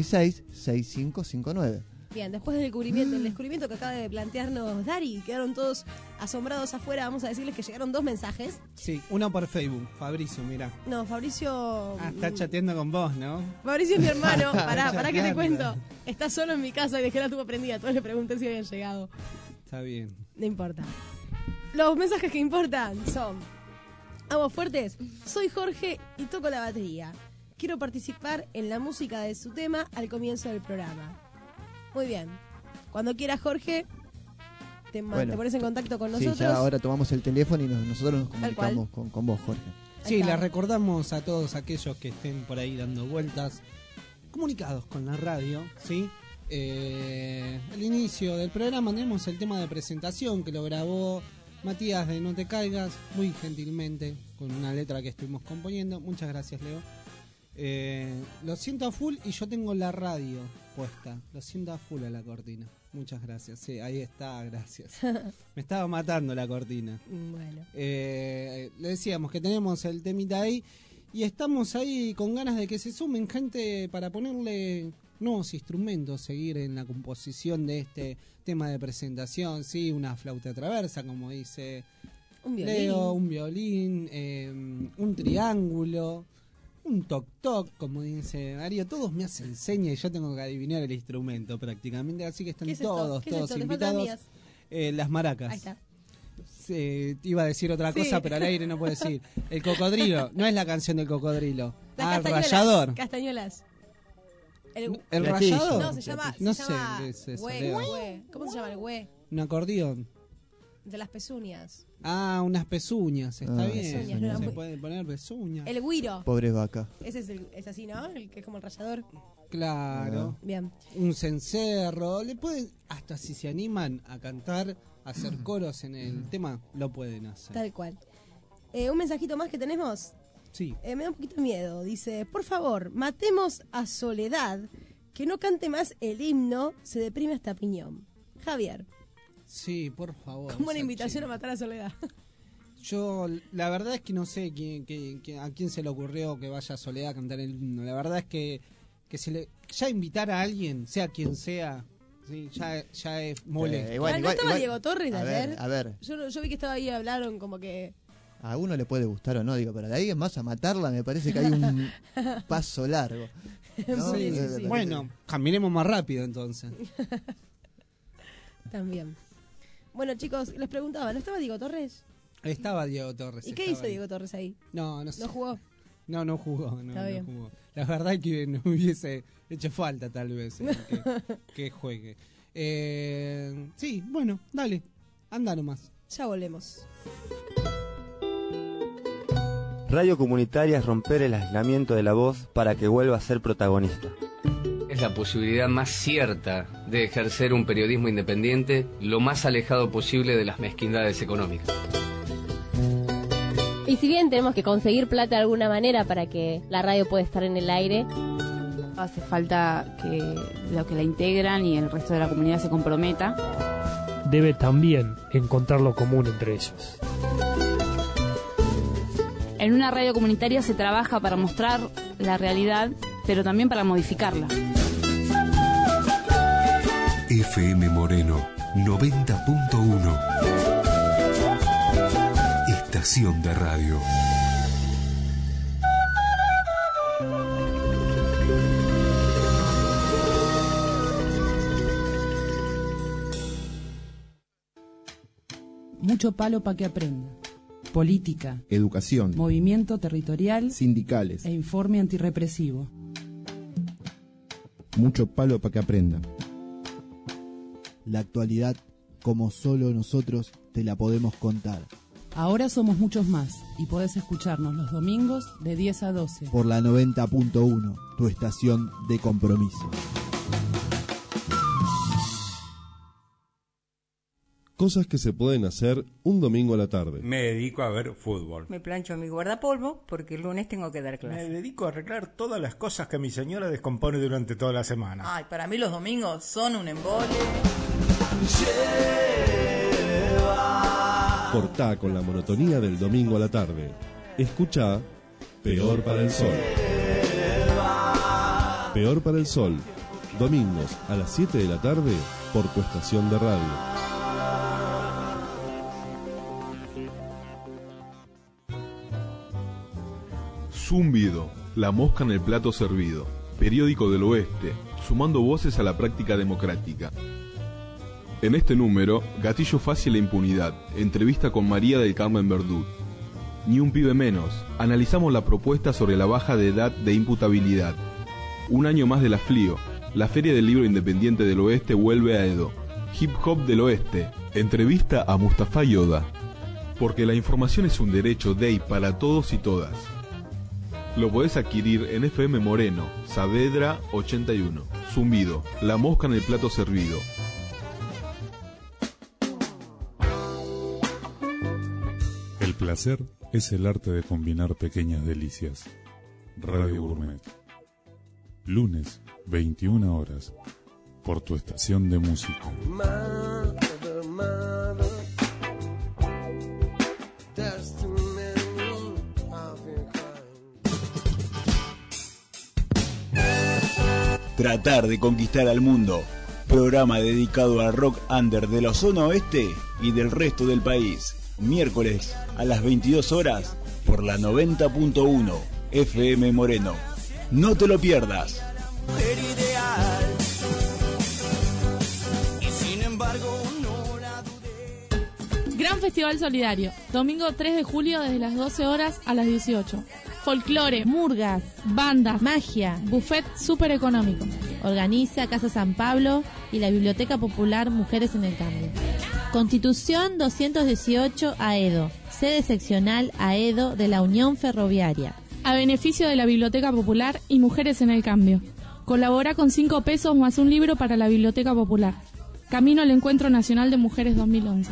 466-6559. Bien, después del descubrimiento que acaba de plantearnos Dari, quedaron todos asombrados afuera. Vamos a decirles que llegaron 2 mensajes. Sí, uno por Facebook. Fabricio, mirá. No, Fabricio... Está chateando con vos, ¿no? Fabricio es mi hermano. Pará que te Chateando. cuento. Está solo en mi casa y dejé la tuba prendida. Todos le pregunté si habían llegado. Está bien. No importa. Los mensajes que importan son: Aguafuertes, soy Jorge y toco la batería. Quiero participar en la música de su tema al comienzo del programa. Muy bien. Cuando quieras, Jorge, te pones en contacto con nosotros. Sí, ya ahora tomamos el teléfono y nosotros nos Tal cual. comunicamos con vos, Jorge. Sí, les recordamos a todos aquellos que estén por ahí dando vueltas, comunicados con la radio, ¿sí? Al inicio del programa tenemos el tema de presentación que lo grabó Matías de No Te Caigas, muy gentilmente, con una letra que estuvimos componiendo. Muchas gracias, Leo. Lo siento a full y yo tengo la radio puesta. Lo siento a full a la cortina. Muchas gracias. Sí, ahí está, gracias. Me estaba matando la cortina. Bueno. Le decíamos que tenemos el temita ahí y estamos ahí con ganas de que se sumen gente para ponerle nuevos instrumentos, seguir en la composición de este tema de presentación. Sí, una flauta traversa, como dice Un violín. Leo, un violín, un triángulo, un toc-toc, como dice Darío. Todos me hacen señas y yo tengo que adivinar el instrumento prácticamente, así que están ¿Qué es esto? todos ¿Qué es esto? Te faltan invitados. mías. Las maracas. Ahí está. Iba a decir otra Sí. cosa, pero al aire no puedo decir. El cocodrilo, no es la canción del cocodrilo. Las El castañuelas. rallador. Castañuelas. ¿El Platillo. rallador? No, se llama... No se sé llama qué es eso, güey, Leo. güey. ¿Cómo se llama el güey? Un acordeón. De las pezuñas. Ah, unas pezuñas, está Ah, bien. pezuñas, no, Se muy- pueden poner pezuñas. El güiro. Pobre vaca. Ese es así, ¿no? El que es como el rallador. Claro. Bien. Un cencerro. Le pueden, hasta si se animan a cantar, a hacer coros en el tema, lo pueden hacer. Tal cual. Un mensajito más que tenemos. Sí. Me da un poquito de miedo. Dice, por favor, matemos a Soledad, que no cante más el himno, se deprime hasta piñón. Javier, Sí, por favor. como una esa invitación chica. a matar a Soledad. Yo, la verdad es que no sé a quién se le ocurrió que vaya a Soledad a cantar el himno. La verdad es que ya invitar a alguien, sea quien sea, sí, ya es molesto. ¿No estaba Diego Torres a ayer? ver, a ver. Yo vi que estaba ahí, hablaron como que... A uno le puede gustar o no, digo, pero de ahí en más a matarla me parece que hay un paso largo. ¿no? Sí, sí, sí. Bueno, caminemos más rápido entonces. También. Bueno, chicos, les preguntaba, ¿no estaba Diego Torres? Estaba Diego Torres. ¿Y qué estaba hizo ahí. Diego Torres ahí? No sé. ¿No jugó? No jugó. No, Está no bien. jugó. La verdad es que no hubiese hecho falta tal vez que juegue. Sí, bueno, dale. Anda nomás. Ya volvemos. Radio comunitaria es romper el aislamiento de la voz para que vuelva a ser protagonista. Es la posibilidad más cierta de ejercer un periodismo independiente lo más alejado posible de las mezquindades económicas. Y si bien tenemos que conseguir plata de alguna manera para que la radio pueda estar en el aire, hace falta que los que la integran y el resto de la comunidad se comprometa. Debe también encontrar lo común entre ellos. En una radio comunitaria se trabaja para mostrar la realidad, pero también para modificarla. FM Moreno 90.1. Estación de radio. Mucho palo para que aprenda. Política, educación, movimiento territorial, sindicales e informe antirrepresivo. Mucho palo para que aprenda. La actualidad, como solo nosotros te la podemos contar. Ahora somos muchos más y podés escucharnos los domingos de 10 a 12. Por la 90.1, tu estación de compromiso. Cosas que se pueden hacer un domingo a la tarde. Me dedico a ver fútbol. Me plancho mi guardapolvo porque el lunes tengo que dar clase. Me dedico a arreglar todas las cosas que mi señora descompone durante toda la semana. Ay, para mí los domingos son un embole. Cortá con la monotonía del domingo a la tarde. Escuchá Peor para el Sol. Peor para el Sol. Domingos a las 7 de la tarde por tu estación de radio. Zumbido, la mosca en el plato servido. Periódico del Oeste, sumando voces a la práctica democrática. En este número, gatillo fácil e impunidad. Entrevista con María del Carmen Verdú. Ni un pibe menos. Analizamos la propuesta sobre la baja de edad de imputabilidad. Un año más de la FLIO. La Feria del Libro Independiente del Oeste vuelve a Edo. Hip Hop del Oeste. Entrevista a Mustafa Yoda. Porque la información es un derecho de y para todos y todas. Lo podés adquirir en FM Moreno, Saavedra 81. Zumbido, la mosca en el plato servido. El placer es el arte de combinar pequeñas delicias. Radio Gourmet. Lunes, 21 horas. Por tu estación de música. Tratar de conquistar al mundo. Programa dedicado al rock under de la zona oeste y del resto del país. Miércoles a las 22 horas por la 90.1 FM Moreno. No te lo pierdas. Mujer ideal. Y sin embargo no la dudé. Gran Festival Solidario. Domingo 3 de julio desde las 12 horas a las 18. Folclore, murgas, bandas, magia, buffet súper económico. Organiza Casa San Pablo y la Biblioteca Popular Mujeres en el Cambio. Constitución 218 Aedo, sede seccional Aedo de la Unión Ferroviaria. A beneficio de la Biblioteca Popular y Mujeres en el Cambio. Colabora con 5 pesos más un libro para la Biblioteca Popular. Camino al Encuentro Nacional de Mujeres 2011.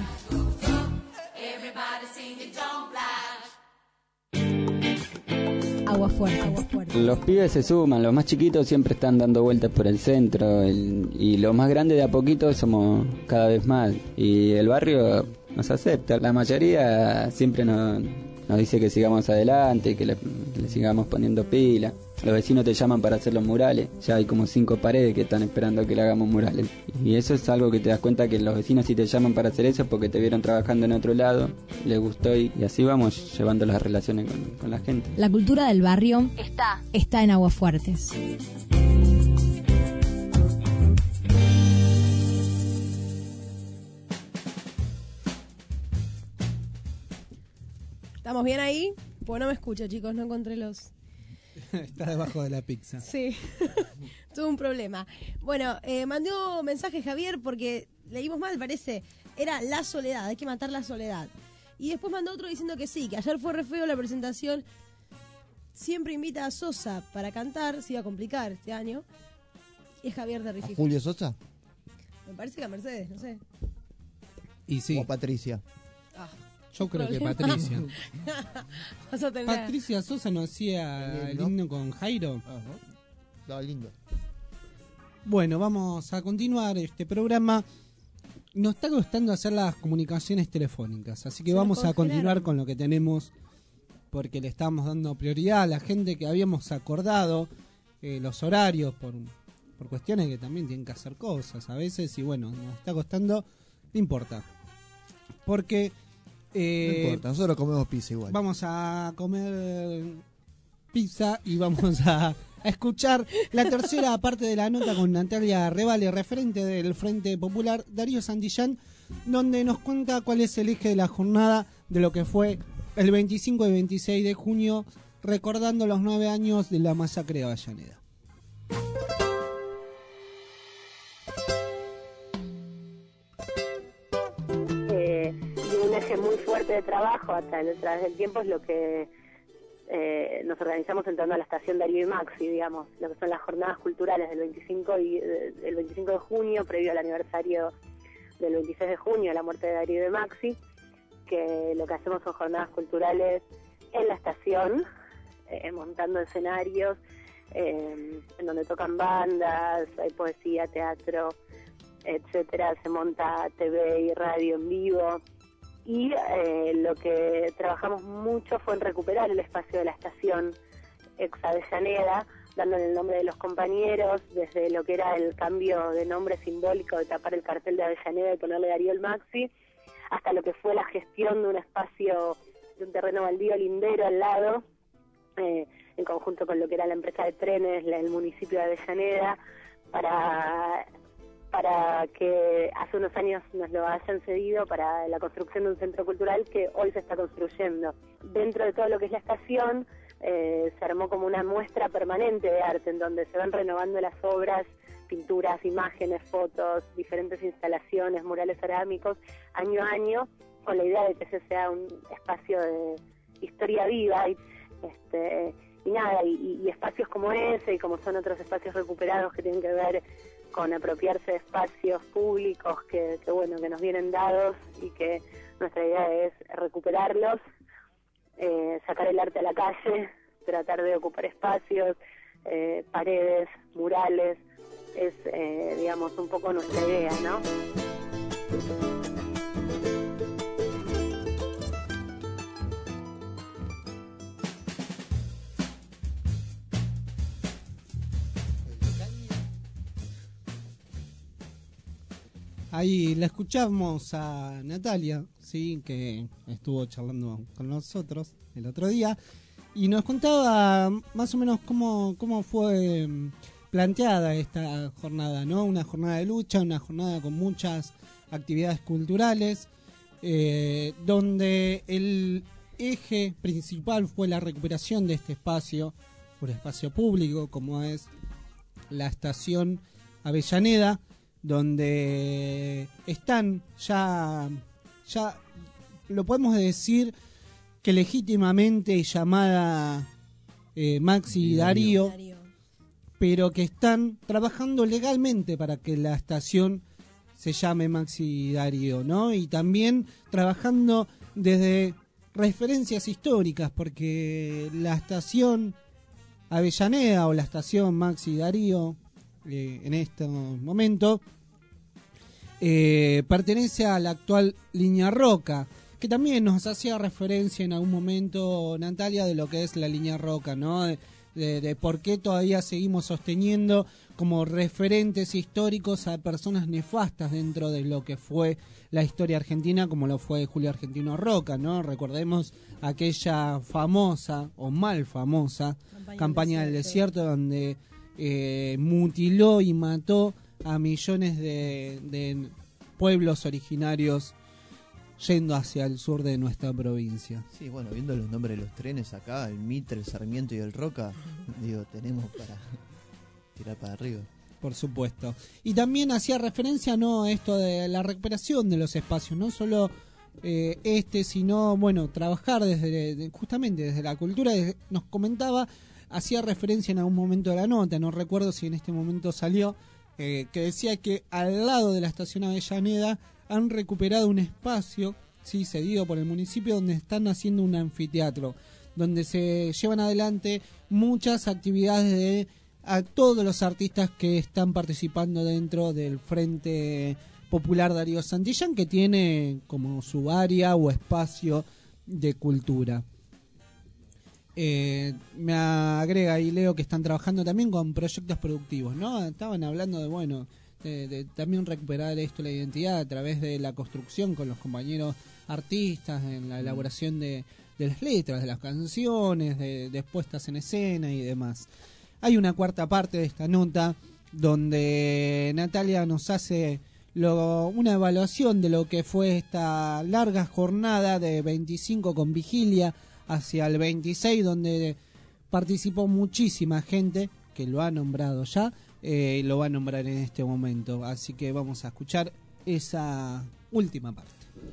Agua fuerte. Los pibes se suman, los más chiquitos siempre están dando vueltas por el centro y los más grandes de a poquito somos cada vez más y el barrio nos acepta. La mayoría siempre nos dice que sigamos adelante, que le sigamos poniendo pila. Los vecinos te llaman para hacer los murales, ya hay como 5 paredes que están esperando que le hagamos murales. Y eso es algo que te das cuenta que los vecinos si te llaman para hacer eso porque te vieron trabajando en otro lado, les gustó y así vamos llevando las relaciones con la gente. La cultura del barrio está en Aguafuertes. ¿Estamos bien ahí? Pues no me escucho, chicos, no encontré los... Está debajo de la pizza. Sí, tuvo un problema. Bueno, mandó mensaje Javier porque leímos mal, parece. Era la soledad, hay que matar la soledad. Y después mandó otro diciendo que sí, que ayer fue re feo la presentación. Siempre invita a Sosa para cantar, se iba a complicar este año. Y es Javier de Rififi. ¿A Julio Sosa? Me parece que a Mercedes, no sé. Y sí. ¿O a Patricia? Yo creo que problema. Patricia. Vas a tener... Patricia Sosa no hacía el himno con Jairo. Estaba lindo. Bueno, vamos a continuar este programa. Nos está costando hacer las comunicaciones telefónicas, así que vamos a continuar con lo que tenemos, porque le estamos dando prioridad a la gente que habíamos acordado, los horarios, por cuestiones que también tienen que hacer cosas a veces, y bueno, nos está costando, no importa. Porque... no importa, nosotros comemos pizza igual. Vamos a comer pizza y vamos a escuchar la tercera parte de la nota con Natalia Revale, referente del Frente Popular, Darío Santillán, donde nos cuenta cuál es el eje de la jornada de lo que fue el 25 y 26 de junio, recordando los 9 años de la masacre de Avellaneda. Y un eje muy fuerte de trabajo hasta en el través del tiempo es lo que nos organizamos en torno a la estación Darío y Maxi, digamos, lo que son las jornadas culturales del 25 de junio, previo al aniversario del 26 de junio, la muerte de Darío y Maxi, que lo que hacemos son jornadas culturales en la estación, montando escenarios, en donde tocan bandas, hay poesía, teatro, etcétera, se monta TV y radio en vivo. Y lo que trabajamos mucho fue en recuperar el espacio de la estación ex Avellaneda, dándole el nombre de los compañeros, desde lo que era el cambio de nombre simbólico de tapar el cartel de Avellaneda y ponerle Darío el Maxi, hasta lo que fue la gestión de un espacio, de un terreno baldío lindero al lado, en conjunto con lo que era la empresa de trenes, el municipio de Avellaneda, para que hace unos años nos lo hayan cedido para la construcción de un centro cultural que hoy se está construyendo. Dentro de todo lo que es la estación, se armó como una muestra permanente de arte, en donde se van renovando las obras, pinturas, imágenes, fotos, diferentes instalaciones, murales cerámicos, año a año, con la idea de que ese sea un espacio de historia viva y espacios como ese y como son otros espacios recuperados que tienen que ver con apropiarse de espacios públicos que nos vienen dados y que nuestra idea es recuperarlos, sacar el arte a la calle, tratar de ocupar espacios, paredes, murales, es digamos un poco nuestra idea, ¿no? Ahí la escuchamos a Natalia, sí, que estuvo charlando con nosotros el otro día y nos contaba más o menos cómo fue planteada esta jornada, ¿no? Una jornada de lucha, una jornada con muchas actividades culturales, donde el eje principal fue la recuperación de este espacio, un espacio público como es la estación Avellaneda, donde están ya lo podemos decir que legítimamente llamada Maxi y Darío, pero que están trabajando legalmente para que la estación se llame Maxi y Darío, ¿no? Y también trabajando desde referencias históricas, porque la estación Avellaneda o la estación Maxi y Darío en este momento pertenece a la actual línea Roca, que también nos hacía referencia en algún momento, Natalia, de lo que es la línea Roca, ¿no? De por qué todavía seguimos sosteniendo como referentes históricos a personas nefastas dentro de lo que fue la historia argentina, como lo fue Julio Argentino Roca, ¿no? Recordemos aquella famosa o mal famosa campaña del desierto, donde mutiló y mató a millones de pueblos originarios yendo hacia el sur de nuestra provincia. Sí, bueno, viendo los nombres de los trenes acá, el Mitre, el Sarmiento y el Roca, digo, tenemos para tirar para arriba. Por supuesto. Y también hacía referencia, ¿no?, a esto de la recuperación de los espacios, no solo sino, bueno, trabajar justamente desde la cultura. Nos comentaba, hacía referencia en algún momento de la nota, no recuerdo si en este momento salió, que decía que al lado de la estación Avellaneda han recuperado un espacio, sí, cedido por el municipio, donde están haciendo un anfiteatro, donde se llevan adelante muchas actividades a todos los artistas que están participando dentro del Frente Popular Darío Santillán, que tiene como su área o espacio de cultura. Me agrega y leo que están trabajando también con proyectos productivos, ¿no? Estaban hablando de, bueno, de también recuperar esto, la identidad a través de la construcción con los compañeros artistas, en la elaboración de las letras, de las canciones, de puestas en escena y demás. Hay una cuarta parte de esta nota donde Natalia nos hace una evaluación de lo que fue esta larga jornada de 25 con vigilia hacia el 26, donde participó muchísima gente que lo ha nombrado ya, lo va a nombrar en este momento. Así que vamos a escuchar esa última parte.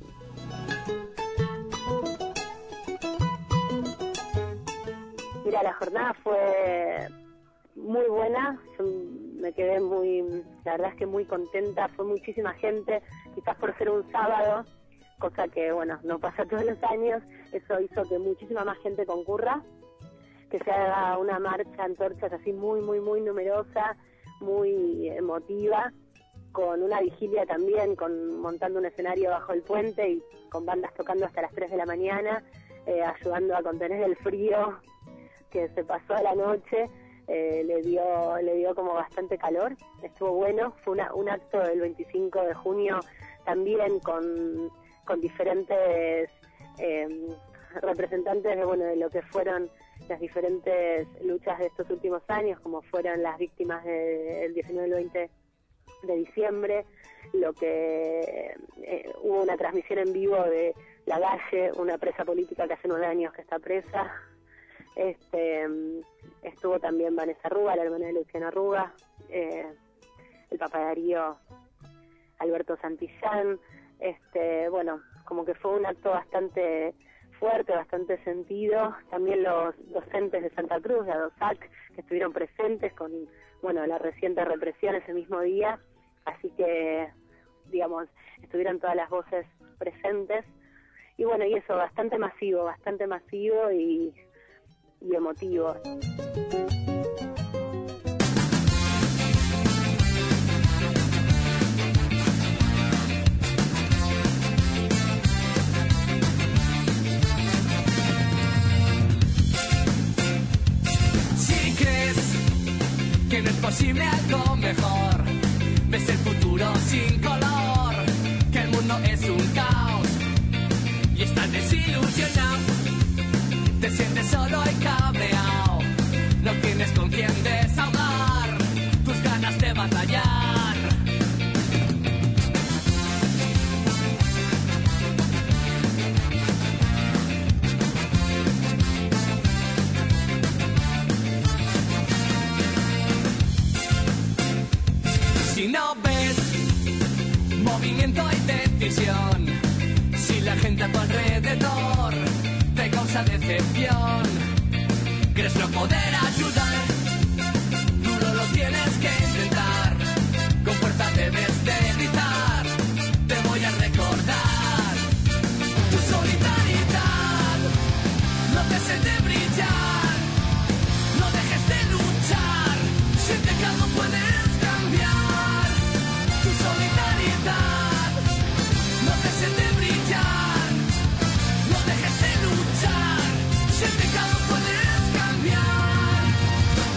Mira, la jornada fue muy buena, yo me quedé la verdad es que muy contenta, fue muchísima gente, quizás por ser un sábado, cosa que, bueno, no pasa todos los años, eso hizo que muchísima más gente concurra, que se haga una marcha antorchas así muy, muy, muy numerosa, muy emotiva, con una vigilia también, montando un escenario bajo el puente y con bandas tocando hasta las 3 de la mañana, ayudando a contener el frío que se pasó a la noche. Le dio como bastante calor, estuvo bueno, fue un acto del 25 de junio también con diferentes representantes de lo que fueron las diferentes luchas de estos últimos años, como fueron las víctimas del 19 y el 20 de diciembre, lo que hubo una transmisión en vivo de La Galle, una presa política que hace 9 años que está presa. Estuvo también Vanessa Arruga, la hermana de Luciano Arruga, el papá de Darío, Alberto Santillán. Bueno, como que fue un acto bastante fuerte, bastante sentido. También los docentes de Santa Cruz, de ADOSAC, que estuvieron presentes con, bueno, la reciente represión ese mismo día. Así que, digamos, estuvieron todas las voces presentes. Y bueno, y eso, bastante masivo y emotivo. Si crees que no es posible algo mejor, ves el futuro sin color, que el mundo es un caos y estás desilusionado. Te sientes solo y cabreado, no tienes con quién desahogar tus ganas de batallar. Si no ves movimiento y decisión, si la gente a tu alrededor te causa decepción, crees no poder ayudar, duro lo tienes que intentar, con fuerza debes de gritar, te voy a recordar tu solidaridad, no dejes de brillar, no dejes de luchar, siente que algo puedes cambiar, tu solidaridad, no dejes de brillar, no dejes de luchar, siente que algo puedes cambiar.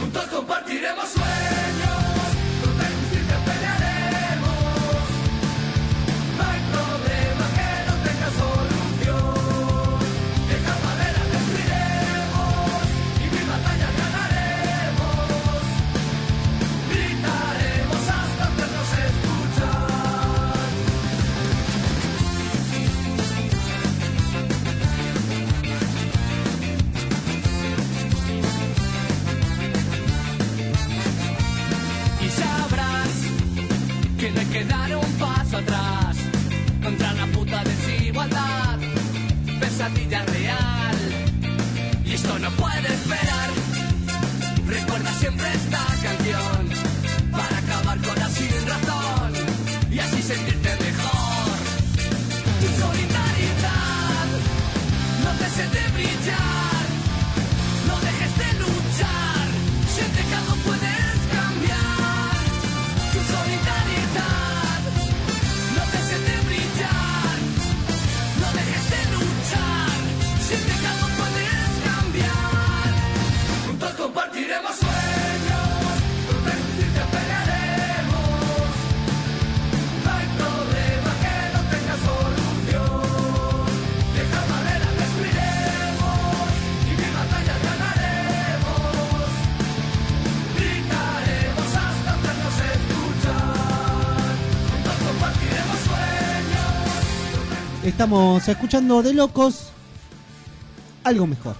Tiene que dar un paso atrás contra la puta desigualdad, pesadilla real. Y esto no puede esperar. Recuerda siempre esta canción para acabar con la sin razón y así sentirte mejor. Tu solidaridad no dejes de brillar, no dejes de luchar, siente que algo puedes cambiar. Tu solidaridad no dejes de brillar, no dejes de luchar, siente que algo puedes cambiar. Juntos compartiremos sueños, contra el justicia pelearemos. No hay problema que no tenga solución. Deja madera, destruiremos y mil batallas ganaremos. Gritaremos hasta hacernos escuchar. Juntos compartiremos sueños. Estamos escuchando de locos algo mejor.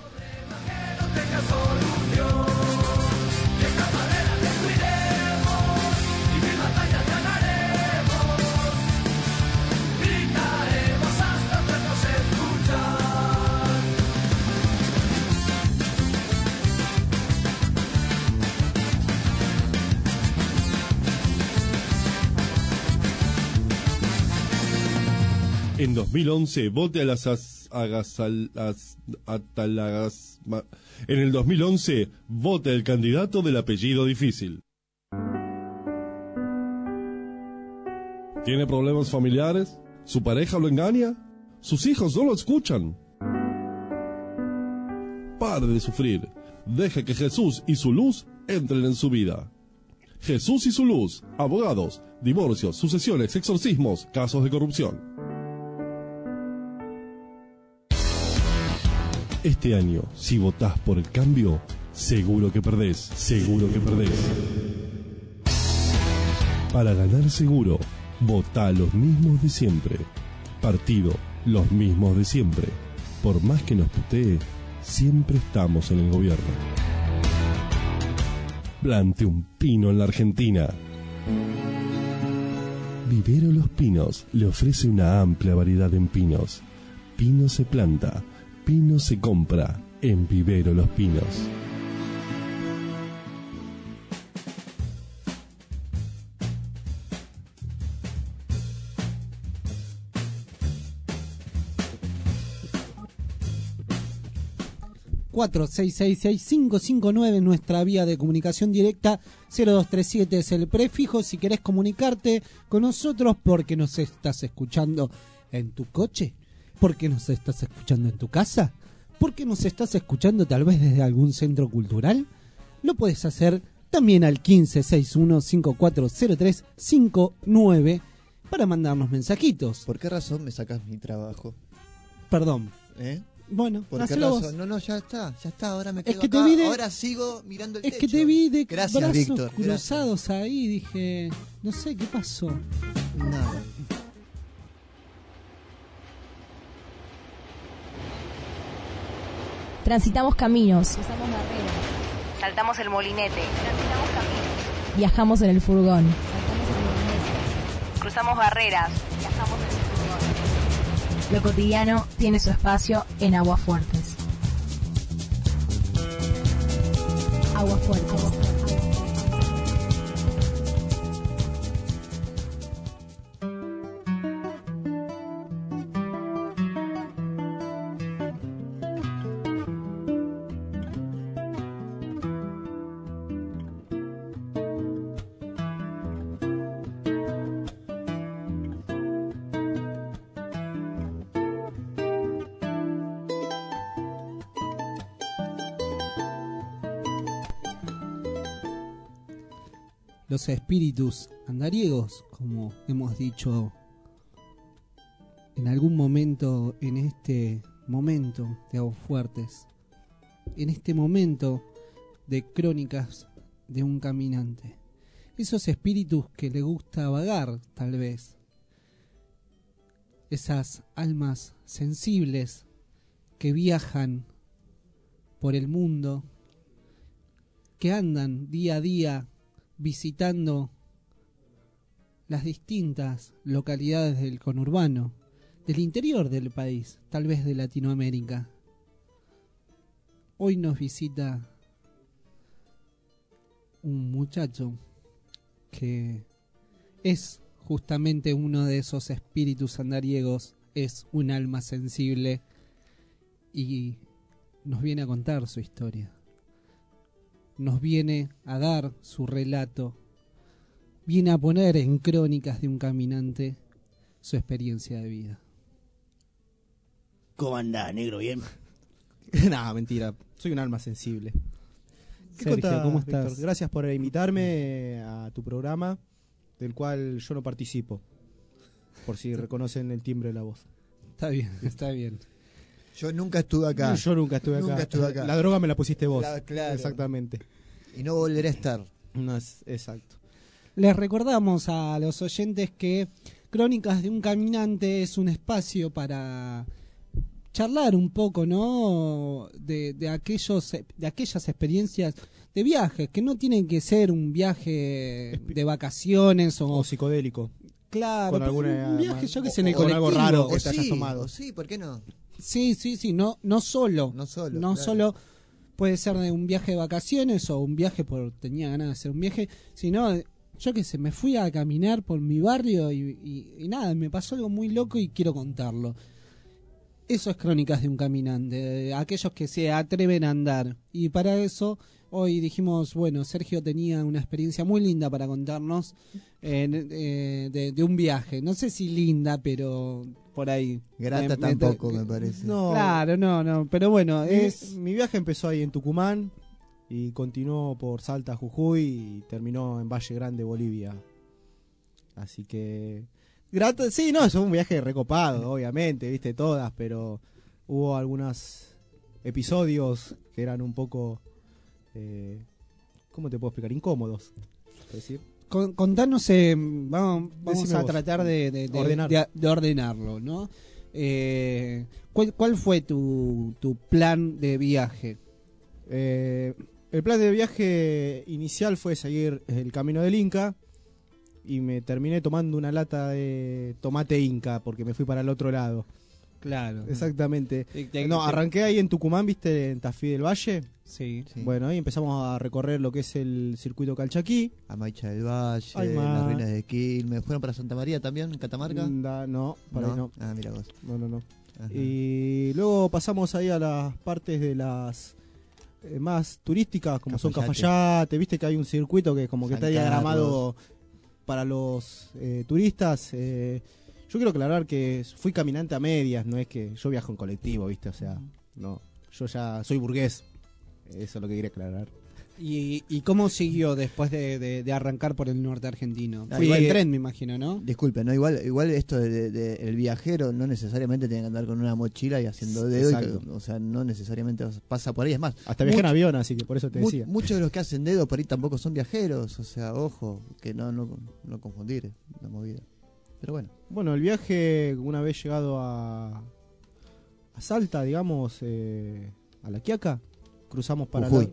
Gritaremos hasta hacernos escuchar. En 2011, vote a las En el 2011, vote el candidato del apellido difícil. ¿Tiene problemas familiares? ¿Su pareja lo engaña? ¿Sus hijos no lo escuchan? Pare de sufrir. Deje que Jesús y su luz entren en su vida. Jesús y su luz. Abogados, divorcios, sucesiones, exorcismos, casos de corrupción. Este año, si votás por el cambio, seguro que perdés, seguro que perdés. Para ganar seguro, votá los mismos de siempre. Partido, los mismos de siempre. Por más que nos putee, siempre estamos en el gobierno. Plante un pino en la Argentina. Vivero Los Pinos le ofrece una amplia variedad en pinos. Pino se planta, pino se compra en Vivero Los Pinos. ...4666-559... nuestra vía de comunicación directa. 0237 es el prefijo si querés comunicarte con nosotros porque nos estás escuchando en tu coche, porque nos estás escuchando en tu casa, porque nos estás escuchando tal vez desde algún centro cultural. Lo puedes hacer también al 1561-540359 para mandarnos mensajitos. ¿Por qué razón me sacas mi trabajo? Perdón. Bueno, ¿por qué hacelo razón? vos. No, ya está, ahora me quedo Es que acá, te vi de, ahora sigo mirando el techo. Es que te vi de Gracias, brazos Víctor, cruzados ahí, dije, no sé qué pasó. Nada. Transitamos caminos. Cruzamos barreras. Saltamos el molinete. Transitamos caminos. Viajamos en el furgón. Saltamos el molinete. Cruzamos barreras. Viajamos en el furgón. Lo cotidiano tiene su espacio en Aguafuertes. Aguafuertes. Los espíritus andariegos, como hemos dicho en algún momento, en este momento de Aguafuertes, en este momento de crónicas de un caminante. Esos espíritus que le gusta vagar, tal vez. Esas almas sensibles que viajan por el mundo, que andan día a día visitando las distintas localidades del conurbano, del interior del país, tal vez de Latinoamérica. Hoy nos visita un muchacho que es justamente uno de esos espíritus andariegos, es un alma sensible y nos viene a contar su historia. Nos viene a dar su relato, viene a poner en Crónicas de un Caminante su experiencia de vida. ¿Cómo andás, negro? ¿Bien? Nada, mentira, soy un alma sensible. ¿Qué Sergio, contás, ¿cómo Víctor? estás? Gracias por invitarme a tu programa, del cual yo no participo, por si reconocen el timbre de la voz. Está bien, está bien. Yo nunca estuve acá. Yo nunca estuve acá. La droga me la pusiste vos. Claro. Exactamente. Y no volveré a estar. No, exacto. Les recordamos a los oyentes que Crónicas de un Caminante es un espacio para charlar un poco, ¿no? De aquellas experiencias de viajes, que no tienen que ser un viaje de vacaciones o psicodélico. Claro, con alguna, un viaje, yo que sé, en el con colectivo. algo raro que O te hayas sí, tomado. o sí, ¿por qué no? Sí, no solo. No claro. Solo puede ser de un viaje de vacaciones o un viaje tenía ganas de hacer un viaje, sino, yo qué sé, me fui a caminar por mi barrio y nada, me pasó algo muy loco y quiero contarlo. Eso es Crónicas de un Caminante, de aquellos que se atreven a andar. Y para eso hoy dijimos, bueno, Sergio tenía una experiencia muy linda para contarnos de un viaje. No sé si linda, pero por ahí. Grata tampoco, me parece. No, claro, no, pero bueno, mi viaje empezó ahí en Tucumán y continuó por Salta, Jujuy y terminó en Valle Grande, Bolivia. Así que sí, no, es un viaje recopado, obviamente, viste todas, pero hubo algunos episodios que eran un poco, ¿cómo te puedo explicar? Incómodos, decir. Contanos, vamos a tratar de ordenarlo, ¿no? ¿Cuál fue tu plan de viaje? El plan de viaje inicial fue seguir el camino del Inca y me terminé tomando una lata de tomate Inca porque me fui para el otro lado. Claro. Exactamente. Arranqué ahí en Tucumán, ¿viste? En Tafí del Valle. Sí. Bueno, ahí empezamos a recorrer lo que es el circuito Calchaquí. Amaicha del Valle, las ruinas de Quilmes. ¿Fueron para Santa María también, en Catamarca? No, para ahí no. Ah, mira vos. No. Y luego pasamos ahí a las partes de las más turísticas, como son Cafayate. Viste que hay un circuito que como que está diagramado para los turistas. Yo quiero aclarar que fui caminante a medias, no es que yo viajo en colectivo, ¿viste? O sea, no, yo ya soy burgués. Eso es lo que quería aclarar. ¿Y cómo siguió después de arrancar por el norte argentino? Fui en tren, me imagino, ¿no? Disculpe, no, igual esto el viajero no necesariamente tiene que andar con una mochila y haciendo dedo, o sea, no necesariamente pasa por ahí, es más. Hasta viajé en avión, así que por eso te decía. Muchos de los que hacen dedo por ahí tampoco son viajeros, o sea, ojo, que no confundir la movida. Pero bueno. Bueno, el viaje, una vez llegado a Salta, digamos, a La Quiaca, cruzamos para Jujuy.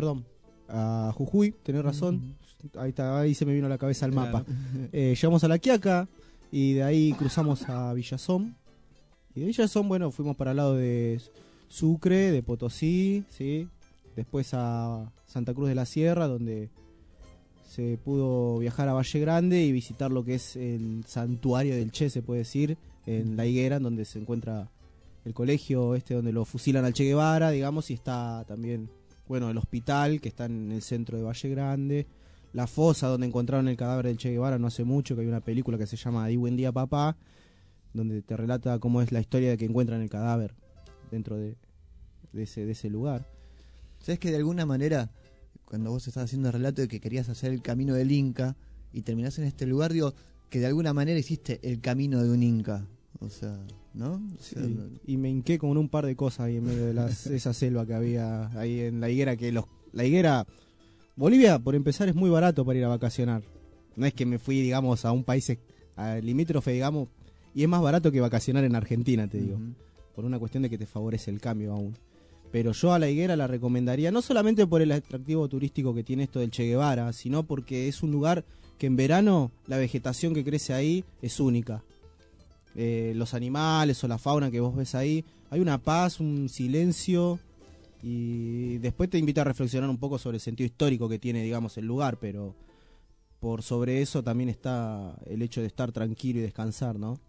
A Jujuy, tenés razón. Ahí se me vino a la cabeza el mapa. Llegamos a La Quiaca y de ahí cruzamos a Villazón. Y de Villazón, bueno, fuimos para el lado de Sucre, de Potosí, ¿sí? Después a Santa Cruz de la Sierra, donde se pudo viajar a Valle Grande y visitar lo que es el santuario del Che, se puede decir, en La Higuera, donde se encuentra el colegio donde lo fusilan al Che Guevara, digamos, y está también, bueno, el hospital que está en el centro de Valle Grande, la fosa donde encontraron el cadáver del Che Guevara no hace mucho, que hay una película que se llama Di Buen Día Papá, donde te relata cómo es la historia de que encuentran el cadáver dentro de ese lugar. ¿Sabes que de alguna manera, cuando vos estás haciendo el relato de que querías hacer el camino del Inca y terminás en este lugar, digo, que de alguna manera hiciste el camino de un Inca, o sea, ¿no? O sea, sí. Y me hinqué con un par de cosas ahí en medio de esa selva que había ahí en La Higuera, La Higuera, Bolivia, por empezar, es muy barato para ir a vacacionar. No es que me fui, digamos, a un país limítrofe, digamos, y es más barato que vacacionar en Argentina, te digo, por una cuestión de que te favorece el cambio aún. Pero yo a La Higuera la recomendaría, no solamente por el atractivo turístico que tiene esto del Che Guevara, sino porque es un lugar que en verano la vegetación que crece ahí es única. Los animales o la fauna que vos ves ahí, hay una paz, un silencio, y después te invito a reflexionar un poco sobre el sentido histórico que tiene, digamos, el lugar, pero por sobre eso también está el hecho de estar tranquilo y descansar, ¿no?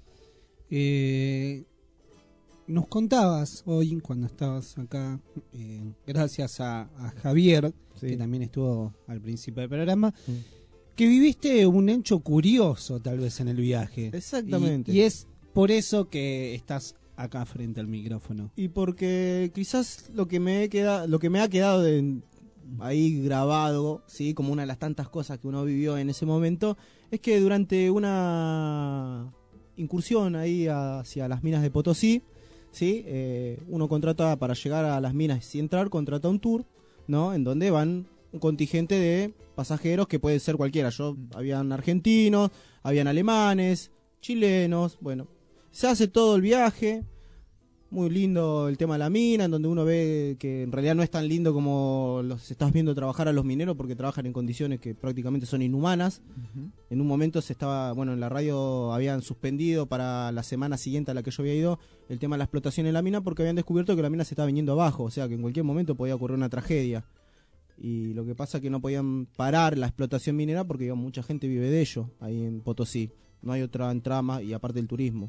Nos contabas hoy, cuando estabas acá, gracias a Javier, que también estuvo al principio del programa, que viviste un hecho curioso tal vez en el viaje. Exactamente. Y es por eso que estás acá frente al micrófono. Y porque quizás lo que me ha quedado ahí grabado, ¿sí? Como una de las tantas cosas que uno vivió en ese momento, es que durante una incursión ahí hacia las minas de Potosí, ¿sí? Uno contrata para llegar a las minas y entrar, contrata un tour, ¿no? En donde van un contingente de pasajeros que puede ser cualquiera. Habían argentinos, habían alemanes, chilenos, bueno. Se hace todo el viaje, muy lindo el tema de la mina, en donde uno ve que en realidad no es tan lindo como los estás viendo trabajar a los mineros, porque trabajan en condiciones que prácticamente son inhumanas. En un momento en la radio habían suspendido para la semana siguiente a la que yo había ido el tema de la explotación en la mina, porque habían descubierto que la mina se estaba viniendo abajo, o sea que en cualquier momento podía ocurrir una tragedia. Y lo que pasa es que no podían parar la explotación minera porque, digamos, mucha gente vive de ello ahí en Potosí. No hay otra entrada más, y aparte del turismo.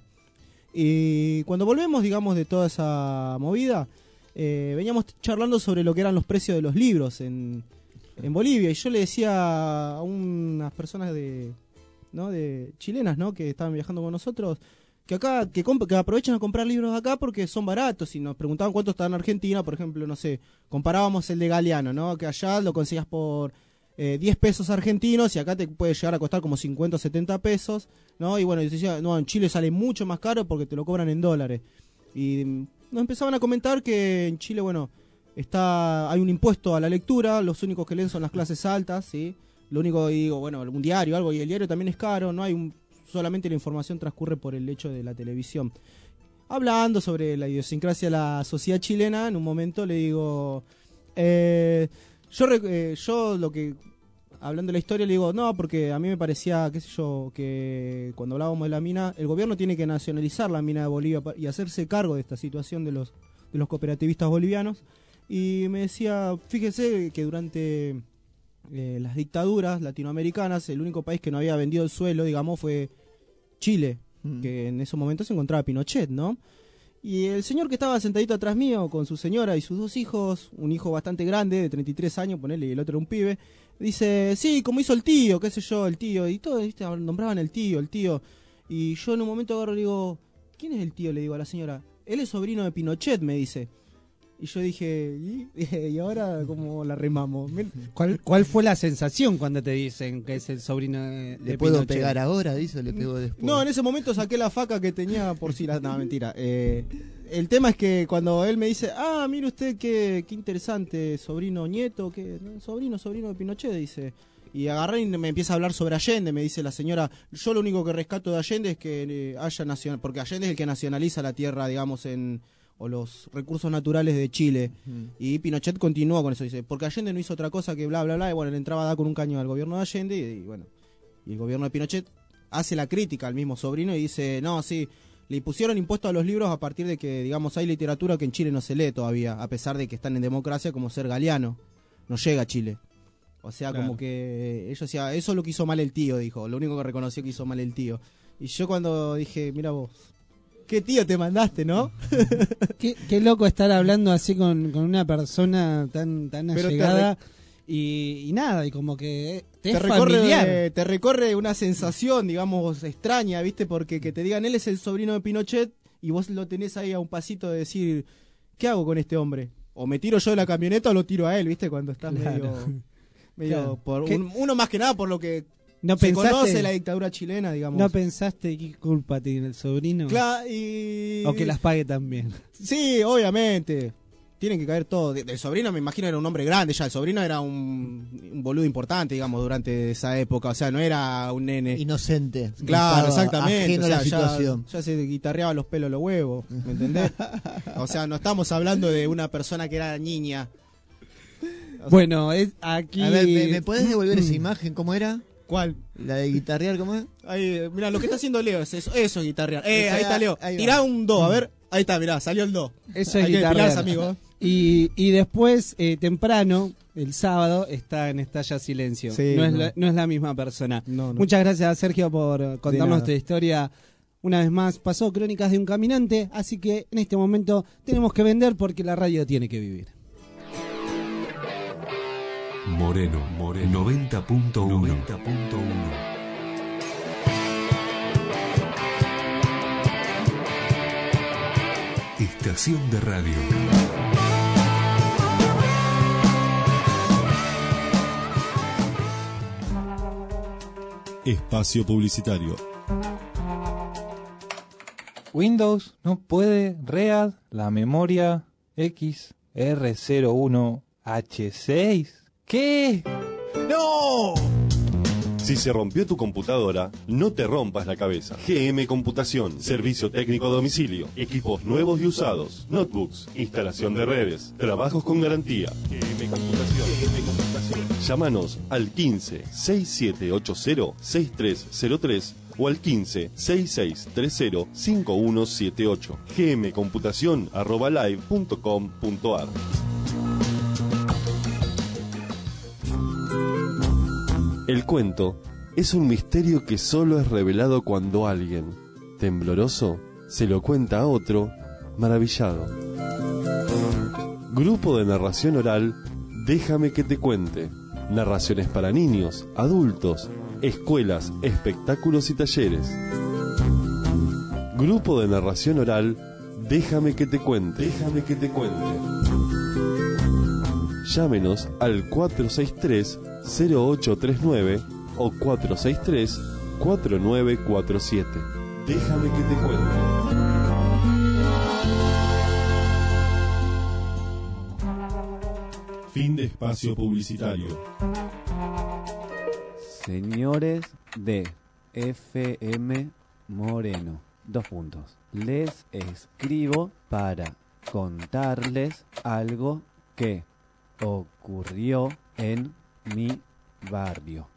Y cuando volvemos, digamos, de toda esa movida, veníamos charlando sobre lo que eran los precios de los libros en Bolivia. Y yo le decía a unas personas de chilenas, ¿no? Que estaban viajando con nosotros, que acá que aprovechen a comprar libros acá porque son baratos. Y nos preguntaban cuánto estaba en Argentina, por ejemplo, no sé, comparábamos el de Galeano, ¿no? Que allá lo conseguías por 10 pesos argentinos y acá te puede llegar a costar como 50 o 70 pesos, ¿no? Y bueno, yo decía, no, en Chile sale mucho más caro porque te lo cobran en dólares. Y nos empezaban a comentar que en Chile, bueno, hay un impuesto a la lectura, los únicos que leen son las clases altas, ¿sí? Lo único, digo, bueno, algún diario, algo, y el diario también es caro, no hay solamente la información transcurre por el hecho de la televisión. Hablando sobre la idiosincrasia de la sociedad chilena, en un momento le digo, yo lo que, hablando de la historia, le digo, no, porque a mí me parecía, qué sé yo, que cuando hablábamos de la mina, el gobierno tiene que nacionalizar la mina de Bolivia y hacerse cargo de esta situación de los cooperativistas bolivianos. Y me decía, fíjese que durante las dictaduras latinoamericanas, el único país que no había vendido el suelo, digamos, fue Chile, que en ese momento se encontraba Pinochet, ¿no? Y el señor que estaba sentadito atrás mío con su señora y sus 2 hijos, un hijo bastante grande, de 33 años, ponele, y el otro era un pibe, dice, sí, como hizo el tío, qué sé yo, el tío, y todos, ¿viste? Nombraban el tío. Y yo en un momento agarro y digo, ¿quién es el tío? Le digo a la señora, él es sobrino de Pinochet, me dice. Y yo dije, ¿y ahora cómo la remamos? ¿Cuál fue la sensación cuando te dicen que es el sobrino de ¿Le puedo Pinochet? pegar ahora? Dice, le pego después. No, en ese momento saqué la faca que tenía por si la... No, mentira. El tema es que cuando él me dice, mire usted qué interesante, sobrino, nieto, sobrino de Pinochet, dice. Y agarré y me empieza a hablar sobre Allende, me dice la señora, yo lo único que rescato de Allende es que haya nacional, porque Allende es el que nacionaliza la tierra, digamos, o los recursos naturales de Chile. Y Pinochet continuó con eso, dice, porque Allende no hizo otra cosa que bla, bla, bla, y bueno, le entraba a dar con un caño al gobierno de Allende, y bueno, y el gobierno de Pinochet hace la crítica al mismo sobrino y dice, no, sí, le pusieron impuestos a los libros a partir de que, digamos, hay literatura que en Chile no se lee todavía, a pesar de que están en democracia, como ser Galeano, no llega a Chile. O sea, claro, como que ellos decían, eso es lo que hizo mal el tío, dijo, lo único que reconoció que hizo mal el tío. Y yo cuando dije, mira vos, qué tío te mandaste, ¿no? Qué loco estar hablando así con una persona tan allegada y nada, y como que te recorre una sensación, digamos, extraña, ¿viste? Porque que te digan, él es el sobrino de Pinochet y vos lo tenés ahí a un pasito de decir, ¿qué hago con este hombre? O me tiro yo de la camioneta o lo tiro a él, ¿viste? Cuando estás medio claro. Uno más que nada por lo que se conoce la dictadura chilena, digamos. ¿No pensaste qué culpa tiene el sobrino? Claro, o que las pague también. Sí, obviamente. tienen que caer todo. El sobrino, me imagino, era un hombre grande ya. El sobrino era un boludo importante, digamos, durante esa época. O sea, no era un nene. Inocente. Claro, Estaba exactamente. ajeno a la O sea, situación. ya se guitarreaba los pelos los huevos, ¿me entendés? O sea, no estamos hablando de una persona que era niña. Bueno, aquí... A ver, ¿me podés devolver esa imagen? ¿Cómo era? ¿Cuál? La de guitarrear, ¿cómo es? Ahí, mira, lo que está haciendo Leo es eso es guitarrear. Ahí está Leo. Ahí va. Tirá un do, a ver. Ahí está, mirá, salió el do. Eso es Hay que guitarrear. depilarse, amigo. Y después, temprano, el sábado, está en Estalla Silencio. Sí, no es la misma persona. No. Muchas gracias, Sergio, por contarnos nada. tu historia. Una vez más, pasó Crónicas de un Caminante, así que en este momento tenemos que vender porque la radio tiene que vivir. Moreno 90.1. Estación de radio. Espacio publicitario. Windows no puede READ la memoria XR01H6. ¿Qué? ¡No! Si se rompió tu computadora, no te rompas la cabeza. GM Computación, servicio técnico a domicilio, equipos nuevos y usados, notebooks, instalación de redes, trabajos con garantía. GM Computación. Llámanos al 15 6780 6303 o al 15 6630 5178. gmcomputacion@live.com.ar. El cuento es un misterio que solo es revelado cuando alguien, tembloroso, se lo cuenta a otro, maravillado. Grupo de narración oral, Déjame que te cuente. Narraciones para niños, adultos, escuelas, espectáculos y talleres. Grupo de narración oral, Déjame que te cuente. Déjame que te cuente. Llámenos al 463-0839 o 463-4947. Déjame que te cuente. Fin de espacio publicitario. Señores de FM Moreno, 2 puntos. Les escribo para contarles algo que ocurrió en mi barrio.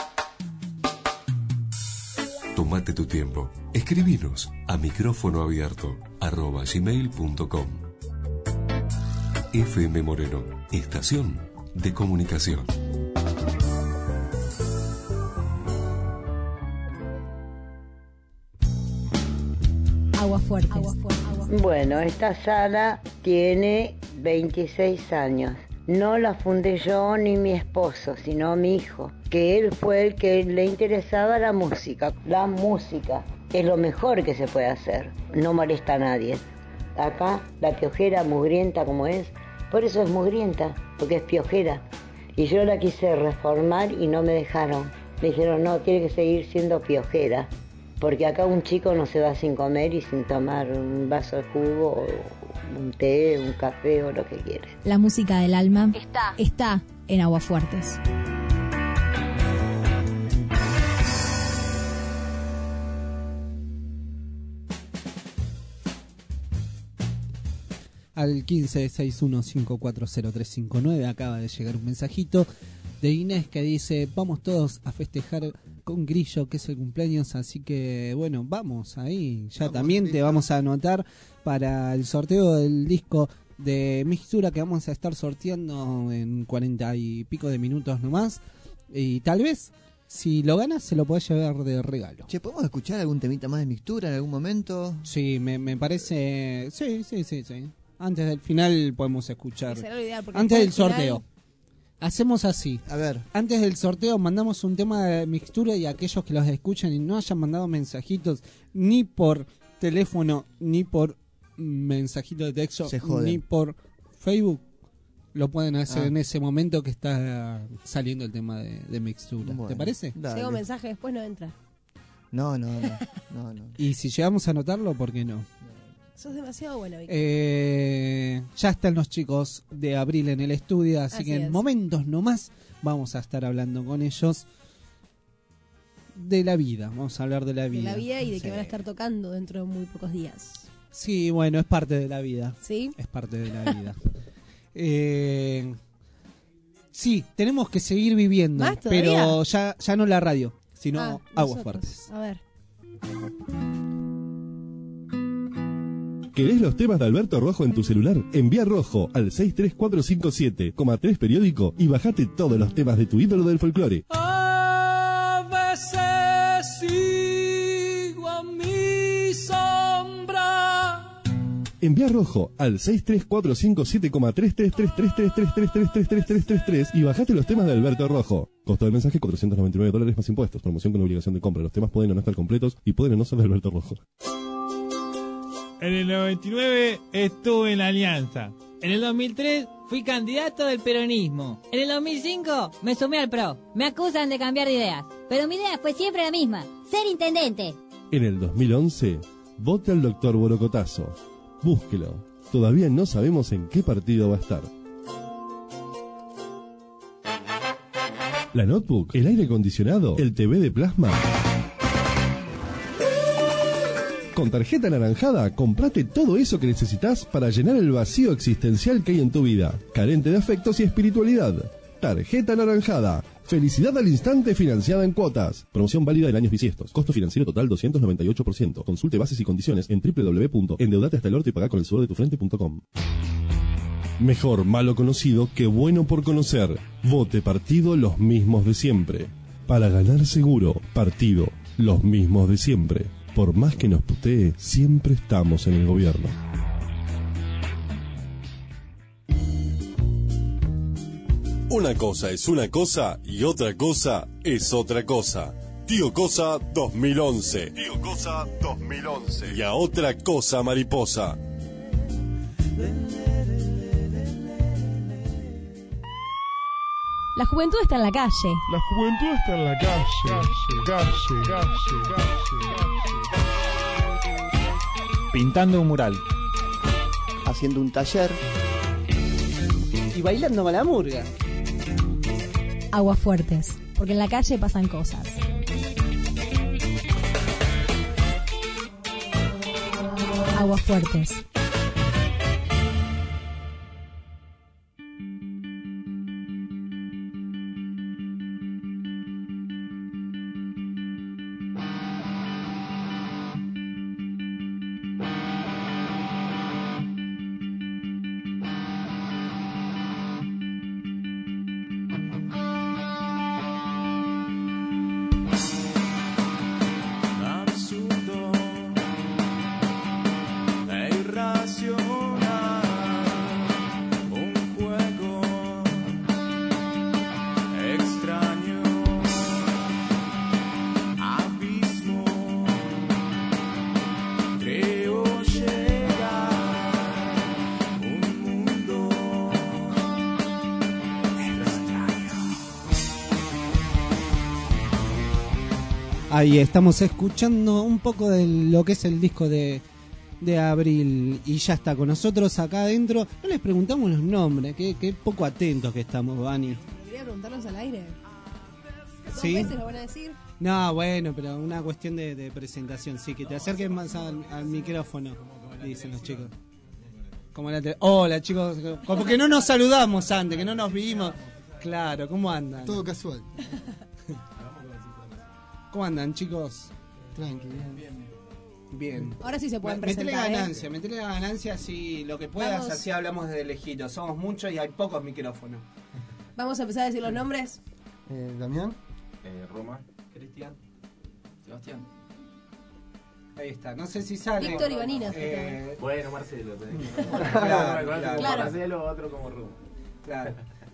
Tómate tu tiempo. Escribinos a micrófono abierto @gmail.com. FM Moreno, estación de comunicación. Agua fuerte. Bueno, esta sala tiene 26 años. No la fundé yo ni mi esposo, sino mi hijo, que él fue el que le interesaba la música. La música es lo mejor que se puede hacer, no molesta a nadie. Acá la piojera, mugrienta como es, por eso es mugrienta, porque es piojera. Y yo la quise reformar y no me dejaron. Me dijeron, no, tiene que seguir siendo piojera, porque acá un chico no se va sin comer y sin tomar un vaso de jugo o un té, un café o lo que quiere. La música del alma está en Aguafuertes. Al 1561540359 acaba de llegar un mensajito de Inés que dice: vamos todos a festejar con Grillo, que es el cumpleaños, así que bueno, vamos ahí. Ya también te vamos a anotar para el sorteo del disco de Mixtura que vamos a estar sorteando en 40 y pico de minutos nomás. Y tal vez, si lo ganas, se lo podés llevar de regalo. Che, ¿podemos escuchar algún temita más de Mixtura en algún momento? Sí, me parece... Sí. Antes del final podemos escuchar. Será lo ideal, porque antes del después del sorteo. Hacemos así. A ver. Antes del sorteo mandamos un tema de Mixtura y aquellos que los escuchan y no hayan mandado mensajitos ni por teléfono, ni por mensajito de texto, ni por Facebook, lo pueden hacer en ese momento que está saliendo el tema de Mixtura. Bueno, ¿te parece? Si hago mensaje después no entra. No. Y si llegamos a anotarlo, ¿por qué no? Sos demasiado bueno, Víctor. Ya están los chicos de Abril en el estudio, así que en es. momentos nomás vamos a estar hablando con ellos de la vida. Vamos a hablar de la vida. De la vida y de que Sí. van a estar tocando dentro de muy pocos días. Sí, bueno, es parte de la vida. ¿Sí? Es parte de la vida. Sí, tenemos que seguir viviendo, ¿Más todavía? pero ya no la radio, sino aguas nosotros. fuertes. A ver. ¿Querés los temas de Alberto Rojo en tu celular? Envía Rojo al 63457,3 periódico y bajate todos los temas de tu ídolo del folclore. A veces sigo a mi sombra. Envía Rojo al 63457,3333333333333 y bajate los temas de Alberto Rojo. Costo del mensaje $499 más impuestos. Promoción con obligación de compra. Los temas pueden o no estar completos y pueden o no ser de Alberto Rojo. En el 99 estuve en la Alianza. En el 2003 fui candidato del peronismo. En el 2005 me sumé al PRO. Me acusan de cambiar de ideas, pero mi idea fue siempre la misma, ser intendente. En el 2011, vote al doctor Borocotazo. Búsquelo. Todavía no sabemos en qué partido va a estar. La notebook, el aire acondicionado, el TV de plasma. Con tarjeta anaranjada, comprate todo eso que necesitas para llenar el vacío existencial que hay en tu vida, carente de afectos y espiritualidad. Tarjeta anaranjada. Felicidad al instante financiada en cuotas. Promoción válida en años bisiestos. Costo financiero total 298%. Consulte bases y condiciones en www.endeudatehastalorto y pagá con el sudor de tu frente.com. Mejor malo conocido que bueno por conocer. Vote partido los mismos de siempre. Para ganar seguro, partido los mismos de siempre. Por más que nos putee, siempre estamos en el gobierno. Una cosa es una cosa y otra cosa es otra cosa. Tío Cosa 2011. Tío Cosa 2011. Y a otra cosa mariposa. La juventud está en la calle. La juventud está en la calle. Pintando un mural. Haciendo un taller. Y bailando malamurga. Aguas fuertes, porque en la calle pasan cosas. Aguas fuertes. Absurdo e irracional, un juego extraño, abismo, creo llegar, un mundo extraño. Ahí estamos escuchando un poco de lo que es el disco de Abril y ya está con nosotros acá adentro. No les preguntamos los nombres, qué poco atentos que estamos, Vani. Debería preguntarlos al aire. ¿Sí? ¿2 veces lo van a decir? No, bueno, pero una cuestión de presentación, sí, que te acerques más al micrófono, dicen los chicos. Como hola chicos, como que no nos saludamos antes, que no nos vimos. Claro, ¿cómo andan? Todo casual. ¿Cómo andan, chicos? Tranqui, Bien. Ahora sí se pueden Metele presentar. metele ganancia, así lo que puedas, Vamos. así hablamos desde lejitos. Somos muchos y hay pocos micrófonos. Vamos a empezar a decir los nombres. Damián. Roma. Cristian. Sebastián. Ahí está, no sé si sale. Víctor y Vanina. Bueno, Marcelo. Claro. Marcelo, otro como Roma. Claro.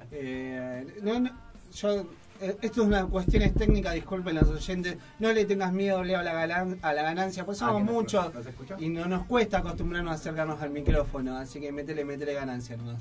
Esto es una cuestión técnica, disculpen los oyentes. No le tengas miedo, Leo, a la ganancia, pues somos muchos y no nos cuesta acostumbrarnos a acercarnos al micrófono, así que métele ganancia nomás.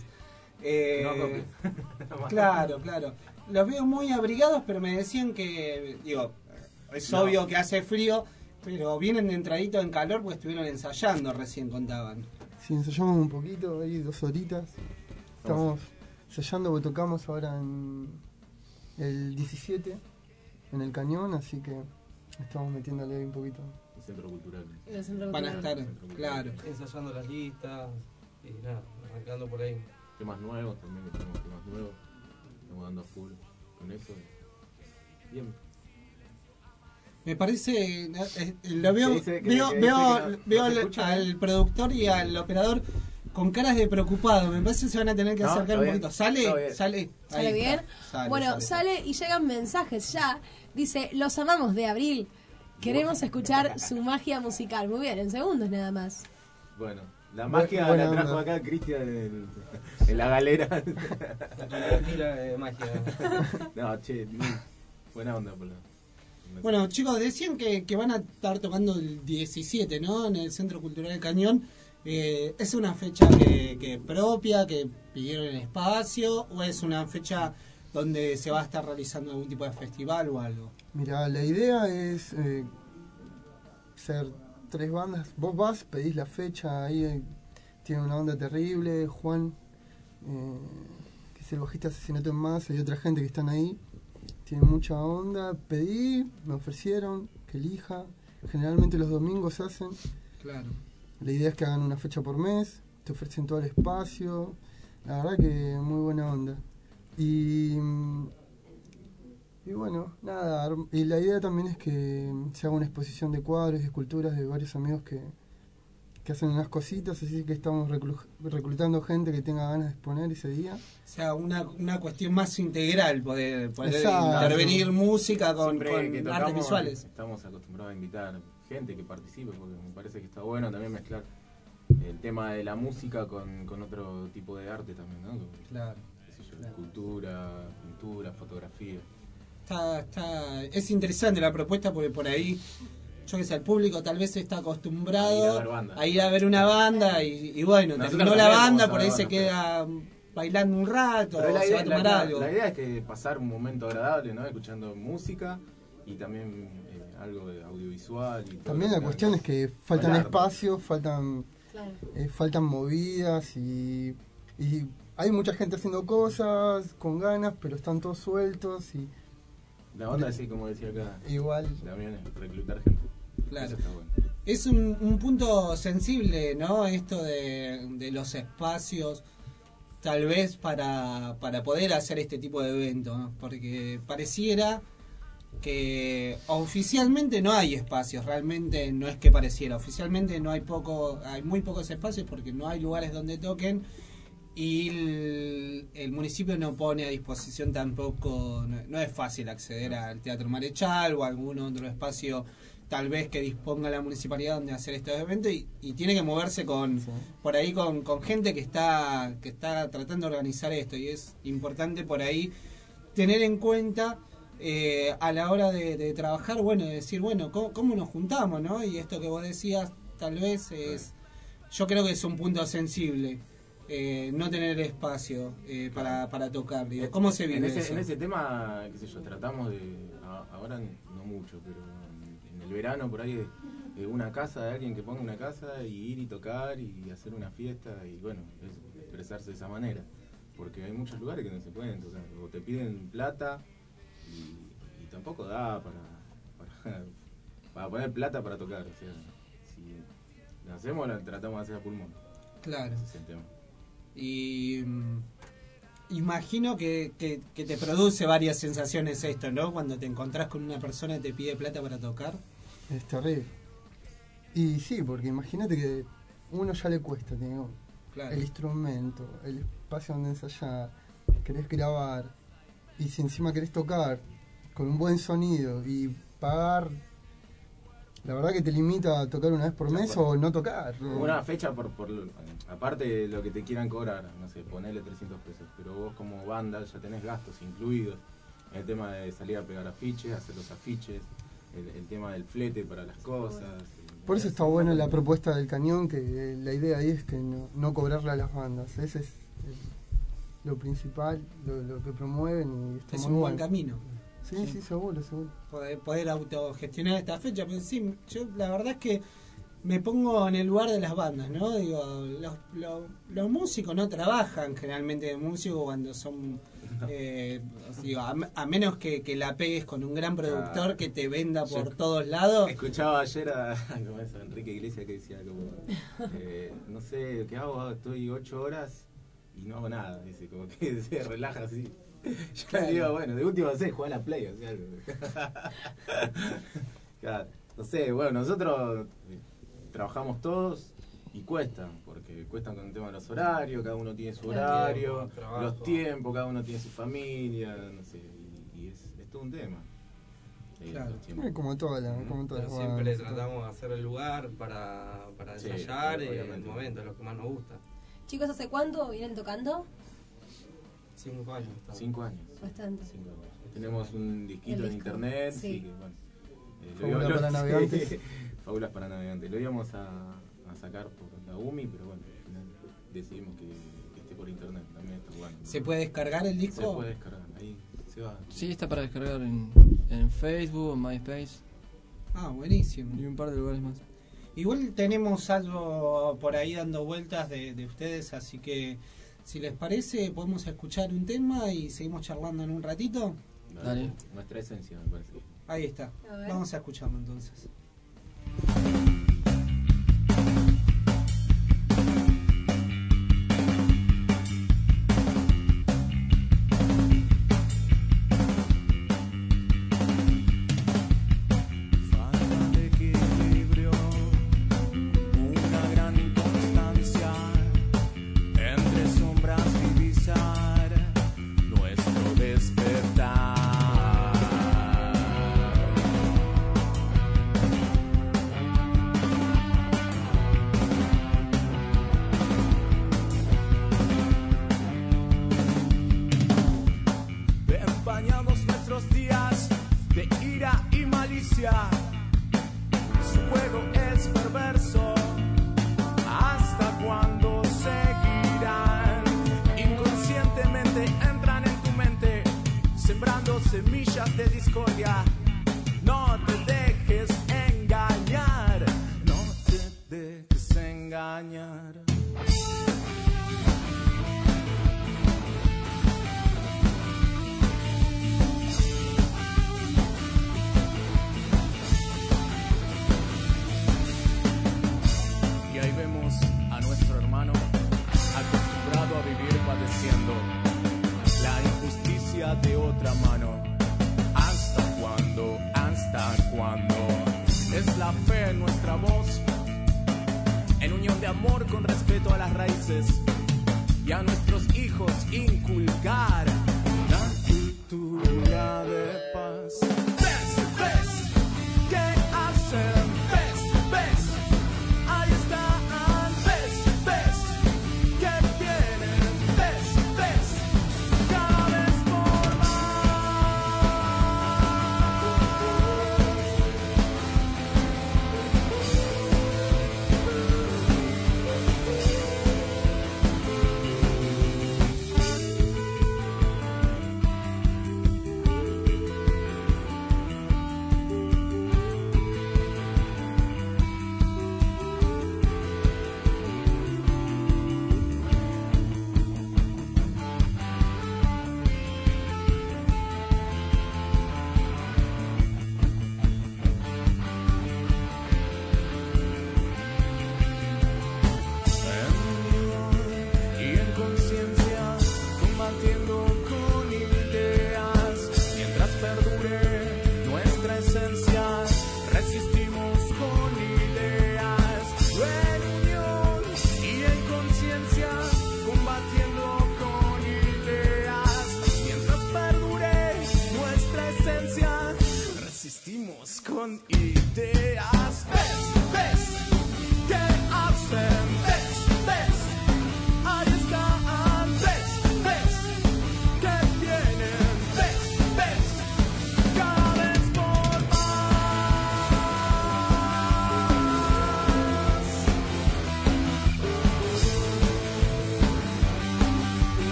Claro. Los veo muy abrigados, pero me decían que, digo, es obvio que hace frío Pero vienen de entradito en calor, pues estuvieron ensayando, recién contaban. Sí, ensayamos un poquito, ahí 2 horitas. Estamos ensayando porque tocamos ahora en el 17, en el Cañón, así que estamos metiéndole ahí un poquito. El Centro Cultural. Van a estar, claro. Ensayando las listas y nada, arrancando por ahí. Temas nuevos también, que tenemos temas nuevos. Estamos dando full con eso. Bien. Me parece, lo veo al productor y al operador con caras de preocupado. Me parece que se van a tener que acercar un poquito. ¿Sale? ¿Sale bien? Sale y llegan mensajes ya. Dice, los amamos de Abril. Queremos escuchar su magia musical. Muy bien, en segundos nada más. Bueno, la magia la trajo acá Cristian en la galera. La magia. No, che, buena onda por la... Bueno, chicos, decían que van a estar tocando el 17, ¿no? En el Centro Cultural del Cañón. ¿Es una fecha que propia, que pidieron el espacio, o es una fecha donde se va a estar realizando algún tipo de festival o algo? Mira, la idea es ser 3 bandas. Vos vas, pedís la fecha, ahí tiene una onda terrible. Juan, que es el bajista de Asesinato en Masa, y otra gente que están ahí. Tiene mucha onda, pedí, me ofrecieron que elija. Generalmente los domingos se hacen. Claro. La idea es que hagan una fecha por mes, te ofrecen todo el espacio. La verdad que muy buena onda. Y bueno, nada. Y la idea también es que se haga una exposición de cuadros y esculturas de varios amigos que hacen unas cositas, así que estamos reclutando gente que tenga ganas de exponer ese día. O sea, una cuestión más integral, poder intervenir música con artes visuales. Estamos acostumbrados a invitar gente que participe, porque me parece que está bueno también mezclar el tema de la música con otro tipo de arte también, ¿no? Claro. Escultura, pintura, fotografía. Es interesante la propuesta, porque por ahí, yo que sé, el público tal vez está acostumbrado a ir a ver una banda y bueno, terminó la banda, por ahí se queda bailando un rato, o se va a tomar algo. La idea es que pasar un momento agradable, ¿no? Escuchando música y también algo de audiovisual. Y también la cuestión es que faltan espacios, faltan movidas y hay mucha gente haciendo cosas con ganas, pero están todos sueltos y... La onda así, como decía acá. Igual. También es reclutar gente. Claro. Es un punto sensible, ¿no? Esto de los espacios, tal vez para poder hacer este tipo de eventos, ¿no? Porque pareciera que oficialmente no hay espacios, realmente no es que pareciera, oficialmente no hay muy pocos espacios porque no hay lugares donde toquen, y el municipio no pone a disposición tampoco, no es fácil acceder al Teatro Marechal o a algún otro espacio tal vez que disponga la municipalidad donde hacer estos eventos, y tiene que moverse por ahí con gente que está tratando de organizar esto, y es importante por ahí tener en cuenta a la hora de trabajar, bueno, de decir, bueno, ¿cómo nos juntamos, no? Y esto que vos decías tal vez yo creo que es un punto sensible. No tener espacio para tocar. ¿Cómo se vive eso? En ese tema, qué sé yo, tratamos de, ahora no mucho, pero en el verano por ahí una casa de alguien que ponga una casa y ir y tocar y hacer una fiesta y bueno, expresarse de esa manera, porque hay muchos lugares que no se pueden tocar, o te piden plata y tampoco da para poner plata para tocar, o sea, si lo hacemos, lo tratamos de hacer a pulmón. Claro. Ese es el tema. Y imagino que te produce varias sensaciones esto, ¿no? Cuando te encontrás con una persona que te pide plata para tocar. Es terrible. Y sí, porque imagínate que uno ya le cuesta, ¿no? Claro. El instrumento, el espacio donde ensayar, querés grabar, y si encima querés tocar con un buen sonido y pagar, la verdad que te limita a tocar una vez por mes o no tocar. Una fecha aparte de lo que te quieran cobrar, no sé, ponele 300 pesos, pero vos como banda ya tenés gastos incluidos, el tema de salir a pegar afiches, hacer los afiches, el tema del flete para las cosas. Por eso está buena la propuesta del Cañón, que la idea ahí es que no cobrarle a las bandas, ese es lo principal, lo que promueven, y está es muy un bueno. buen camino. Sí, seguro. Poder autogestionar esta fecha. Pero sí, yo la verdad es que me pongo en el lugar de las bandas, ¿no? Digo, los músicos no trabajan generalmente de músico cuando son... digo, a menos que la pegues con un gran productor que te venda por todos lados. Escuchaba ayer a Enrique Iglesias que decía como, no sé, ¿qué hago? Estoy 8 horas y no hago nada. Dice, como que se relaja así. Yo le digo, bueno, de último, no sé, jugar a la Play, o sea, algo. Claro, no sé, bueno, nosotros trabajamos todos y cuestan con el tema de los horarios, cada uno tiene su horario, los tiempos, cada uno tiene su familia, no sé, y es todo un tema. Claro, como todas las siempre tratamos de hacer el lugar para ensayar y el momento, es lo que más nos gusta. Chicos, ¿hace cuánto vienen tocando? 5 años. 5 años. Bastante. 5 años. Tenemos un disquito en internet. Sí. Bueno, Fábulas para navegantes. Fábulas para navegantes. Lo íbamos a sacar por la UMI, pero bueno, al final decidimos que esté por internet. También está bueno. ¿Se puede descargar el disco? Se puede descargar, ahí se va. Sí, está para descargar en Facebook, en MySpace. Ah, buenísimo. Y un par de lugares más. Igual tenemos algo por ahí dando vueltas de ustedes, así que si les parece podemos escuchar un tema y seguimos charlando en un ratito. Dale. Nuestra esencia, me parece. Ahí está. Vamos a escucharlo entonces.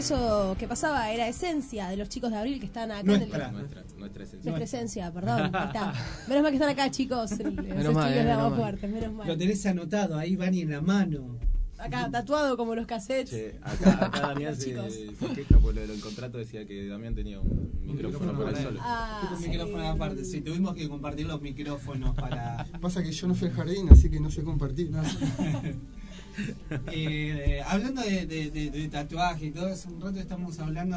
eso que pasaba era esencia de los chicos de Abril que están acá. Nuestra esencia. Nuestra esencia, perdón. Ahí está. Menos mal que están acá, chicos. En los estudios de Agua Fuerte, menos mal. Lo tenés anotado, ahí Vani en la mano. Acá, tatuado como los cassettes. Che, acá Damián se queja por el contrato, decía que Damián tenía un micrófono para él solo. Un micrófono aparte, sí, tuvimos que compartir los micrófonos para... Pasa que yo no fui al jardín, así que no sé compartir. Hablando de tatuaje y todo, hace un rato estamos hablando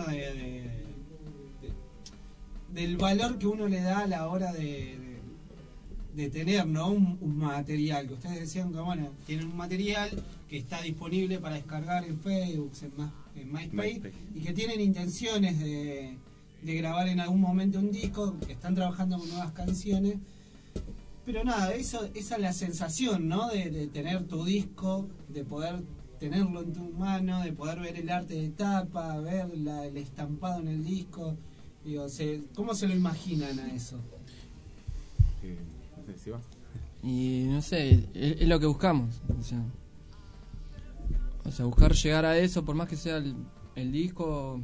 del valor que uno le da a la hora de tener, ¿no? un material, que ustedes decían que bueno, tienen un material que está disponible para descargar en Facebook, en MySpace, y que tienen intenciones de grabar en algún momento un disco, que están trabajando con nuevas canciones. Pero nada, esa es la sensación, ¿no? De tener tu disco, de poder tenerlo en tu mano, de poder ver el arte de tapa, ver el estampado en el disco. Digo, ¿cómo se lo imaginan a eso? No sé si va. Y no sé, es lo que buscamos. O sea, buscar llegar a eso, por más que sea el disco,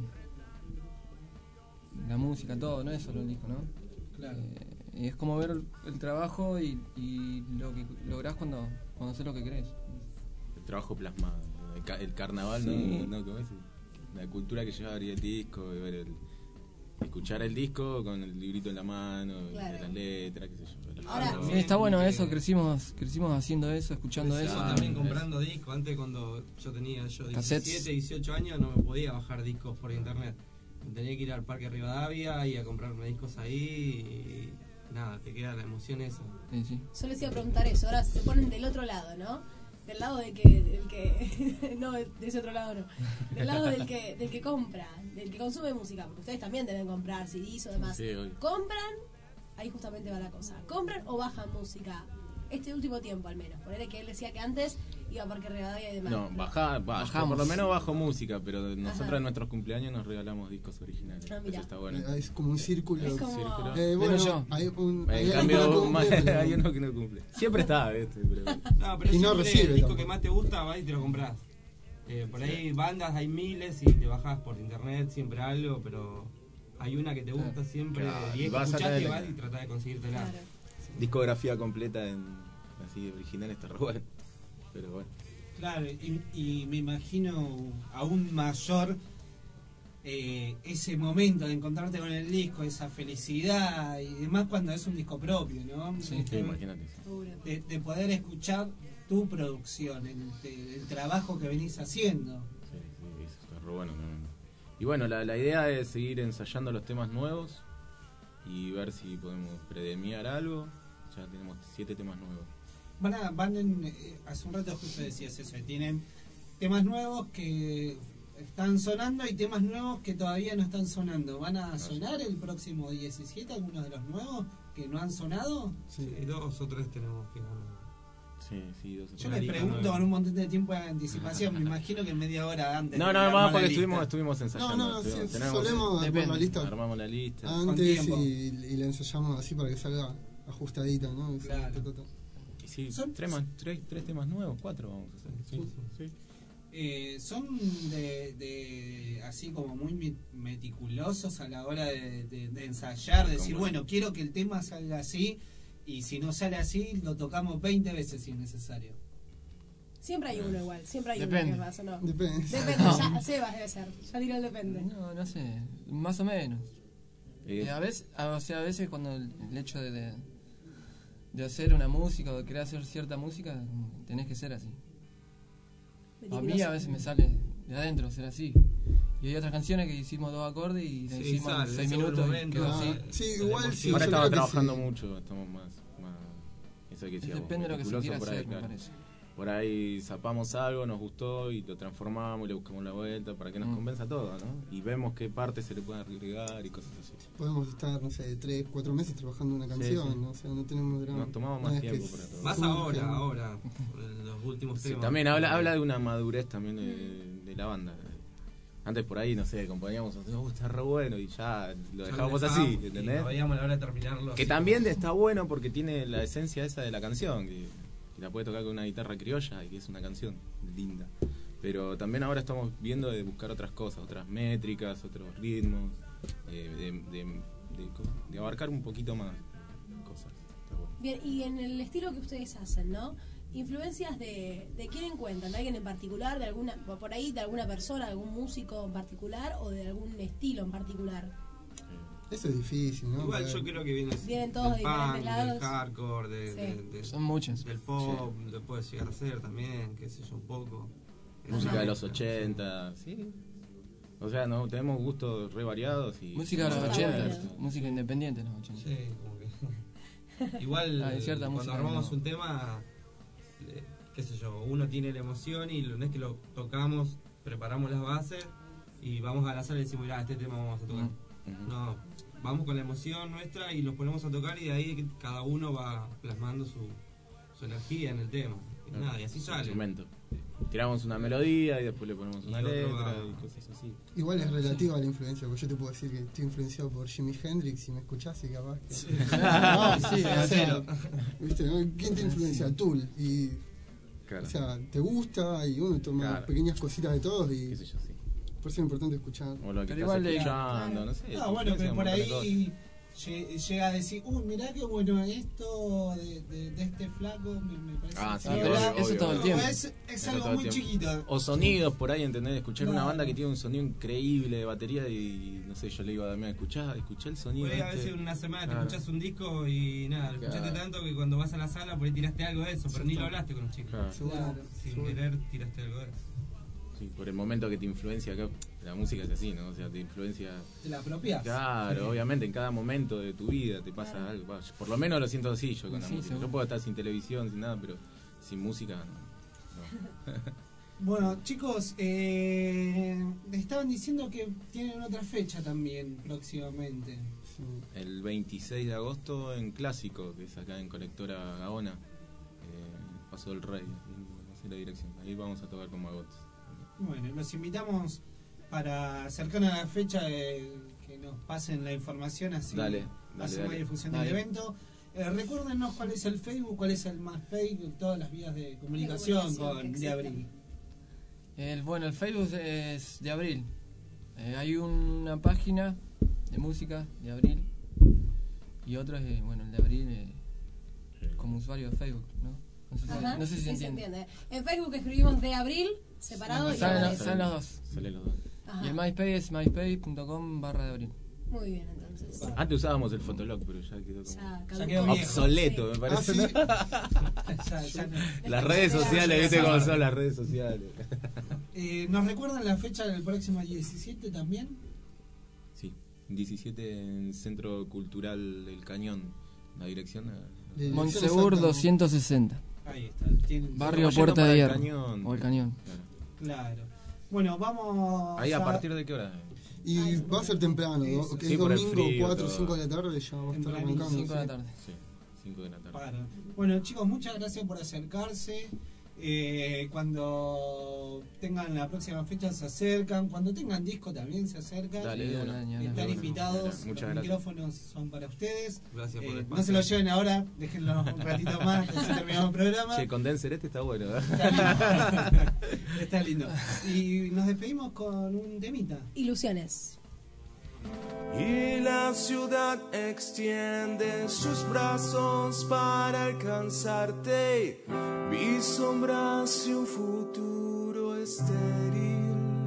la música, todo, no es solo el disco, ¿no? Claro. Y es como ver el trabajo y lo que lográs cuando haces lo que querés. El trabajo plasmado, el carnaval, sí. ¿no? ¿Cómo es? La cultura que lleva el disco, y ver escuchar el disco con el librito en la mano, claro. las letras, qué sé yo. Sí, está bueno eso, crecimos haciendo eso, escuchando eso. También comprando discos. Antes, cuando yo tenía 17, 18 años, no me podía bajar discos por internet. Tenía que ir al Parque Rivadavia y a comprarme discos ahí y nada, te queda la emoción esa. Sí. Yo les iba a preguntar eso, ahora se ponen del otro lado, ¿no? Del lado del que no, de ese otro lado no. Del lado del que compra, del que consume música, porque ustedes también deben comprar CDs o demás. Sí, ¿Compran? Ahí justamente va la cosa. ¿Compran o bajan música? Este último tiempo al menos. Ponele que él decía que antes iba a Parque Rivadavia y demás. No, bajamos. Por lo menos bajo música, pero nosotros en nuestros cumpleaños nos regalamos discos originales. Eso está bueno. Es como un círculo. Es como... bueno, yo. Hay cambio, hay uno que no cumple. Siempre está, pero... No, pero y no siempre recibe el disco tampoco. que más te gusta, vas y te lo compras. Por ahí bandas hay miles y te bajas por internet siempre algo, pero hay una que te gusta siempre, Claro, y es que vas a escuchaste y tener- vas y tratás de conseguírtela. Claro. Discografía completa así original está re bueno. Pero bueno. Claro, y me imagino aún mayor ese momento de encontrarte con el disco, esa felicidad y demás cuando es un disco propio, ¿no? Sí, imagínate. De poder escuchar tu producción, el trabajo que venís haciendo. Sí, eso está re bueno. Y bueno, la idea es seguir ensayando los temas nuevos y ver si podemos premiar algo. Ya tenemos 7 temas nuevos. Hace un rato justo decías eso, tienen temas nuevos que están sonando y temas nuevos que todavía no están sonando. ¿Van a sonar el próximo 17 algunos de los nuevos que no han sonado? Sí, 2 o 3 tenemos que... Sí, 2 o 3. Yo les pregunto con un montón de tiempo de anticipación, me imagino que media hora antes. No, más porque estuvimos ensayando. Solemos armar la lista. Armamos la lista. Antes y la ensayamos así para que salga ajustadita, ¿no? Claro. Y sí, tres temas nuevos, 4 vamos a hacer. Sí. Son de así como muy meticulosos a la hora de ensayar, decir, bueno, quiero que el tema salga así, y si no sale así, lo tocamos 20 veces si es necesario. Siempre hay uno igual, siempre hay Depende. uno que pasa, ¿no? Depende. Ya, Sebas debe ser, ya dirá el depende. No sé, más o menos. A veces cuando el hecho de hacer una música o de querer hacer cierta música, tenés que ser así. A mí a veces me sale de adentro ser así. Y hay otras canciones que hicimos 2 acordes y la hicimos en 6 minutos y quedó así. Sí, igual sí. Ahora yo estamos creo que trabajando sí. mucho, estamos más eso que decíamos, Depende de lo que se quiera meticuloso por ahí, hacer, me claro. parece. Por ahí zapamos algo, nos gustó y lo transformamos y le buscamos la vuelta para que nos convenza todo, ¿no? Y vemos qué partes se le pueden agregar y cosas así. Podemos estar, no sé, 3, 4 meses trabajando una canción, sí. ¿no? O sea, no tenemos drama. Nos tomamos más tiempo para todo. Más ahora, los últimos temas. También habla de una madurez también de la banda. Antes por ahí, no sé, componíamos, está re bueno y ya lo dejábamos así, ¿entendés? Y veíamos la hora de terminarlo. Que también está bueno porque tiene la esencia esa de la canción, que la puede tocar con una guitarra criolla y que es una canción linda. Pero también ahora estamos viendo de buscar otras cosas, otras métricas, otros ritmos, de abarcar un poquito más cosas. Está bueno. Bien, y en el estilo que ustedes hacen, ¿no? ¿Influencias de quién encuentran? ¿De alguien en particular? ¿De alguna, por ahí, de alguna persona, de algún músico en particular o de algún estilo en particular? Eso es difícil, ¿no? Igual yo creo que vienen todos de diferentes lados. Del hardcore, son muchos. Del pop, sí. Puede llegar a ser también, qué sé yo, un poco. Música de los 80, sí. O sea, no tenemos gustos re variados. Y música de los 80, música independiente de los 80. Sí, como que... Igual, cuando armamos un tema, qué sé yo, uno tiene la emoción y no es que lo tocamos, preparamos las bases y vamos a la sala y decimos, mira, este tema vamos a tocar. No, vamos con la emoción nuestra y nos ponemos a tocar y de ahí cada uno va plasmando su energía en el tema. Y nada, y así sale. Instrumento. Tiramos una melodía y después le ponemos una letra y cosas así. Igual es relativa a la influencia, porque yo te puedo decir que estoy influenciado por Jimi Hendrix y me escuchás y capaz que... ¿Viste, no? ¿Quién te influencia? Tool. Y, claro. O sea, te gusta y uno toma pequeñas cositas de todos y... Qué sé yo, sí. Por eso es importante escuchar. O lo que estás escuchando, no sé. No, bueno, pero por ahí llega a decir, mirá qué bueno esto de este flaco, me parece. Ah, sí, eso todo el tiempo. Es algo muy chiquito. O sonidos por ahí, ¿entendés? Escuchar una banda que tiene un sonido increíble de batería y no sé, yo le digo a Damián, escuché el sonido. A veces una semana te escuchás un disco y nada, lo escuchaste tanto que cuando vas a la sala por ahí tiraste algo de eso, pero ni lo hablaste con los chicos. Claro. Sin querer tiraste algo de eso. Sí, por el momento que te influencia, la música es así, ¿no? O sea, te influencia... ¿Te la apropias? Claro, sí. Obviamente, en cada momento de tu vida te pasa algo. Por lo menos lo siento así yo con la música. Yo puedo estar sin televisión, sin nada, pero sin música, no. Bueno, chicos, estaban diciendo que tienen otra fecha también próximamente. Sí. El 26 de agosto en Clásico, que es acá en Colectora Gaona, Paso del Rey, no sé la dirección. Ahí vamos a tocar con Magotes. Bueno, los invitamos para cercano a la fecha que nos pasen la información, así hacemos la difusión del evento. Recuérdenos cuál es el Facebook, cuál es el MySpace, todas las vías de comunicación con De Abril. Bueno, el Facebook es De Abril. Hay una página de música De Abril y otro es, el De Abril como usuario de Facebook, ¿no? No sé si se entiende. En Facebook escribimos De Abril separado y salen los dos. Salen los dos. Y el MySpace es myspace.com/deabril. Muy bien, entonces. Antes usábamos el Fotolog, pero ya quedó quedó obsoleto, me parece. Las redes sociales, ¿viste cómo son las redes sociales? ¿Nos recuerdan la fecha del próximo 17 también? Sí, 17 en Centro Cultural El Cañón. La dirección... Monsegur 260. Ahí está. Barrio Puerta de Hierro. O El Cañón. Claro. Bueno, vamos... Ahí, ¿a partir de qué hora? Y va a ser temprano, ¿no? Que es domingo, 4 o 5 de la tarde, ya va a estar arrancando. 5 de la tarde. Sí, 5 de la tarde. Bueno, chicos, muchas gracias por acercarse. Cuando tengan la próxima fecha se acercan, cuando tengan disco también se acercan. Están invitados, los micrófonos son para ustedes. Gracias por el espacio. No se lo lleven ahora, déjenlo un ratito más, que se terminó el programa. Che, Condenser está bueno, ¿verdad? Está lindo. Y nos despedimos con un temita. Ilusiones. Y la ciudad extiende sus brazos para alcanzarte. Vi sombras y un futuro estéril.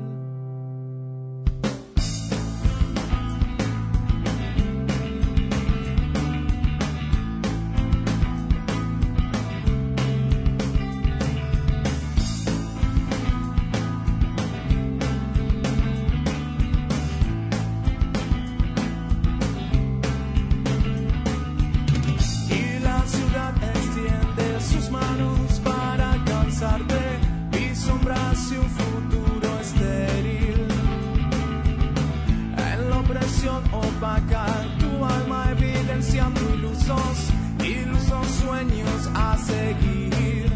Ilusos sueños a seguir.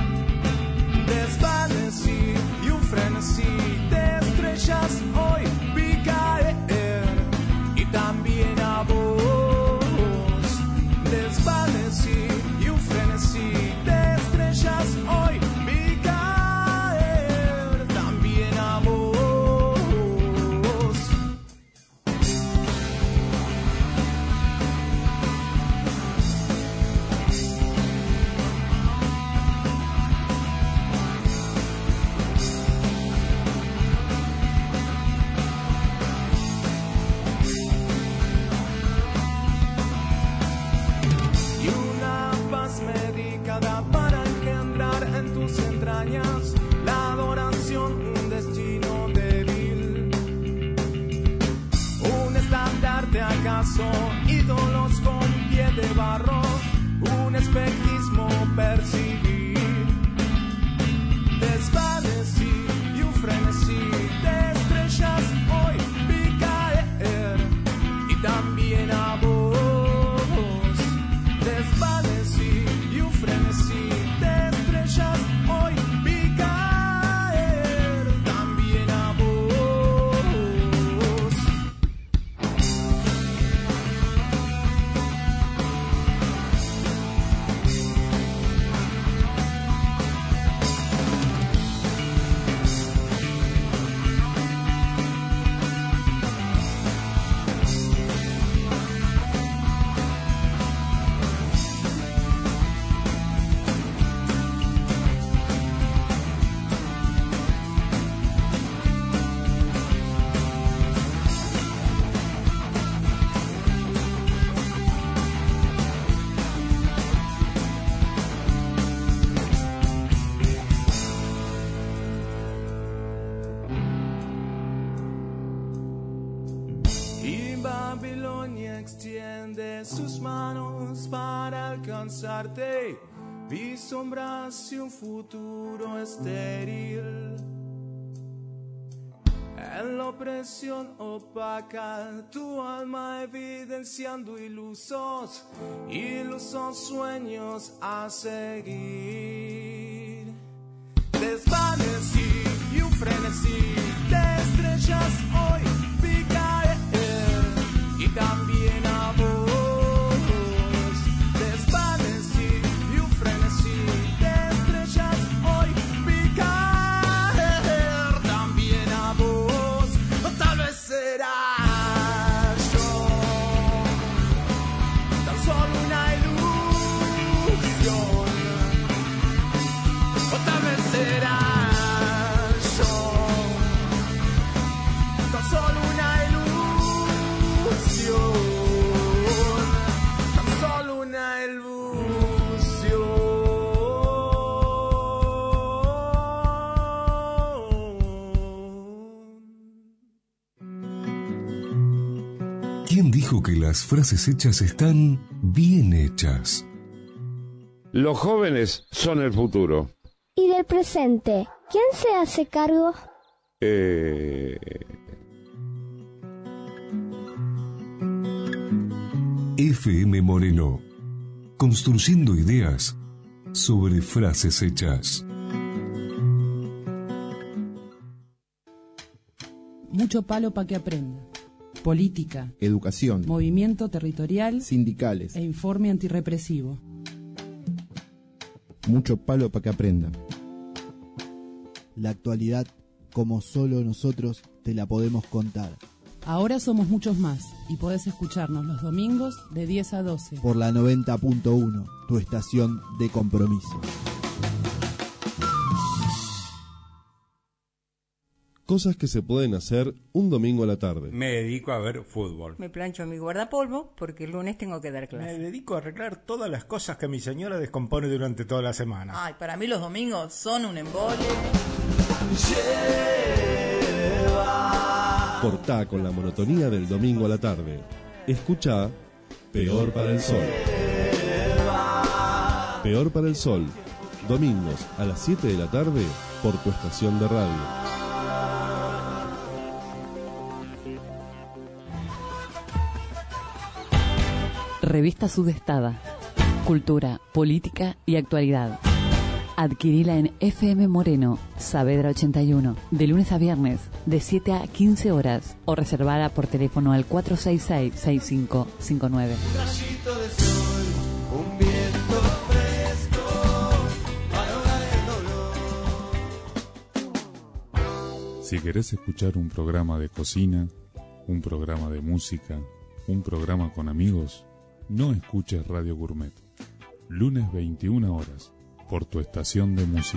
Desvanecí y un frenesí de estrellas hoy vi caer. Y también a vos. Desvanecí y un frenesí de estrellas hoy vi caer. paso, ídolos con pie de barro, un espejismo percibir. Desvanecí y un frenesí de estrellas hoy vi caer, y también a vos. Desvanecí y un frenesí de estrellas hoy vi caer, también a vos. Y Babilonia extiende sus manos para alcanzarte. Vi sombras y un futuro estéril. En la opresión opaca, tu alma evidenciando ilusos sueños a seguir. Desvanecí y un frenesí de estrellas hoy vi caer, y también a vos. Desvanecí y un frenesí de estrellas hoy vi caer, también a vos. O tal vez será yo, tan solo una ilusión. O tal vez será yo, tan solo una ilusión, tan solo una ilusión. ¿Quién dijo que las frases hechas están bien hechas? Los jóvenes son el futuro. ¿Y del presente? ¿Quién se hace cargo? FM Moreno. Construyendo ideas sobre frases hechas. Mucho palo para que aprenda. Política, Educación, movimiento territorial sindicales, e informe antirrepresivo. mucho palo para que aprenda. La actualidad, como solo nosotros te la podemos contar. Ahora somos muchos más y podés escucharnos los domingos de 10 a 12. Por la 90.1, tu estación de compromiso. Cosas que se pueden hacer un domingo a la tarde. Me dedico a ver fútbol. Me plancho mi guardapolvo porque el lunes tengo que dar clase. Me dedico a arreglar todas las cosas que mi señora descompone durante toda la semana. Ay, para mí los domingos son un embole. Cortá con la monotonía del domingo a la tarde. Escuchá Peor para el Sol. Peor para el Sol. Domingos a las 7 de la tarde por tu estación de radio. Revista Sudestada. Cultura, política y actualidad. Adquirila en FM Moreno, Saavedra 81, de lunes a viernes, de 7 a 15 horas, o reservada por teléfono al 466-6559. Un rayito de sol, un viento fresco, para ahogar el dolor. Si querés escuchar un programa de cocina, un programa de música, un programa con amigos, no escuches Radio Gourmet. Lunes 21 horas, por tu estación de música.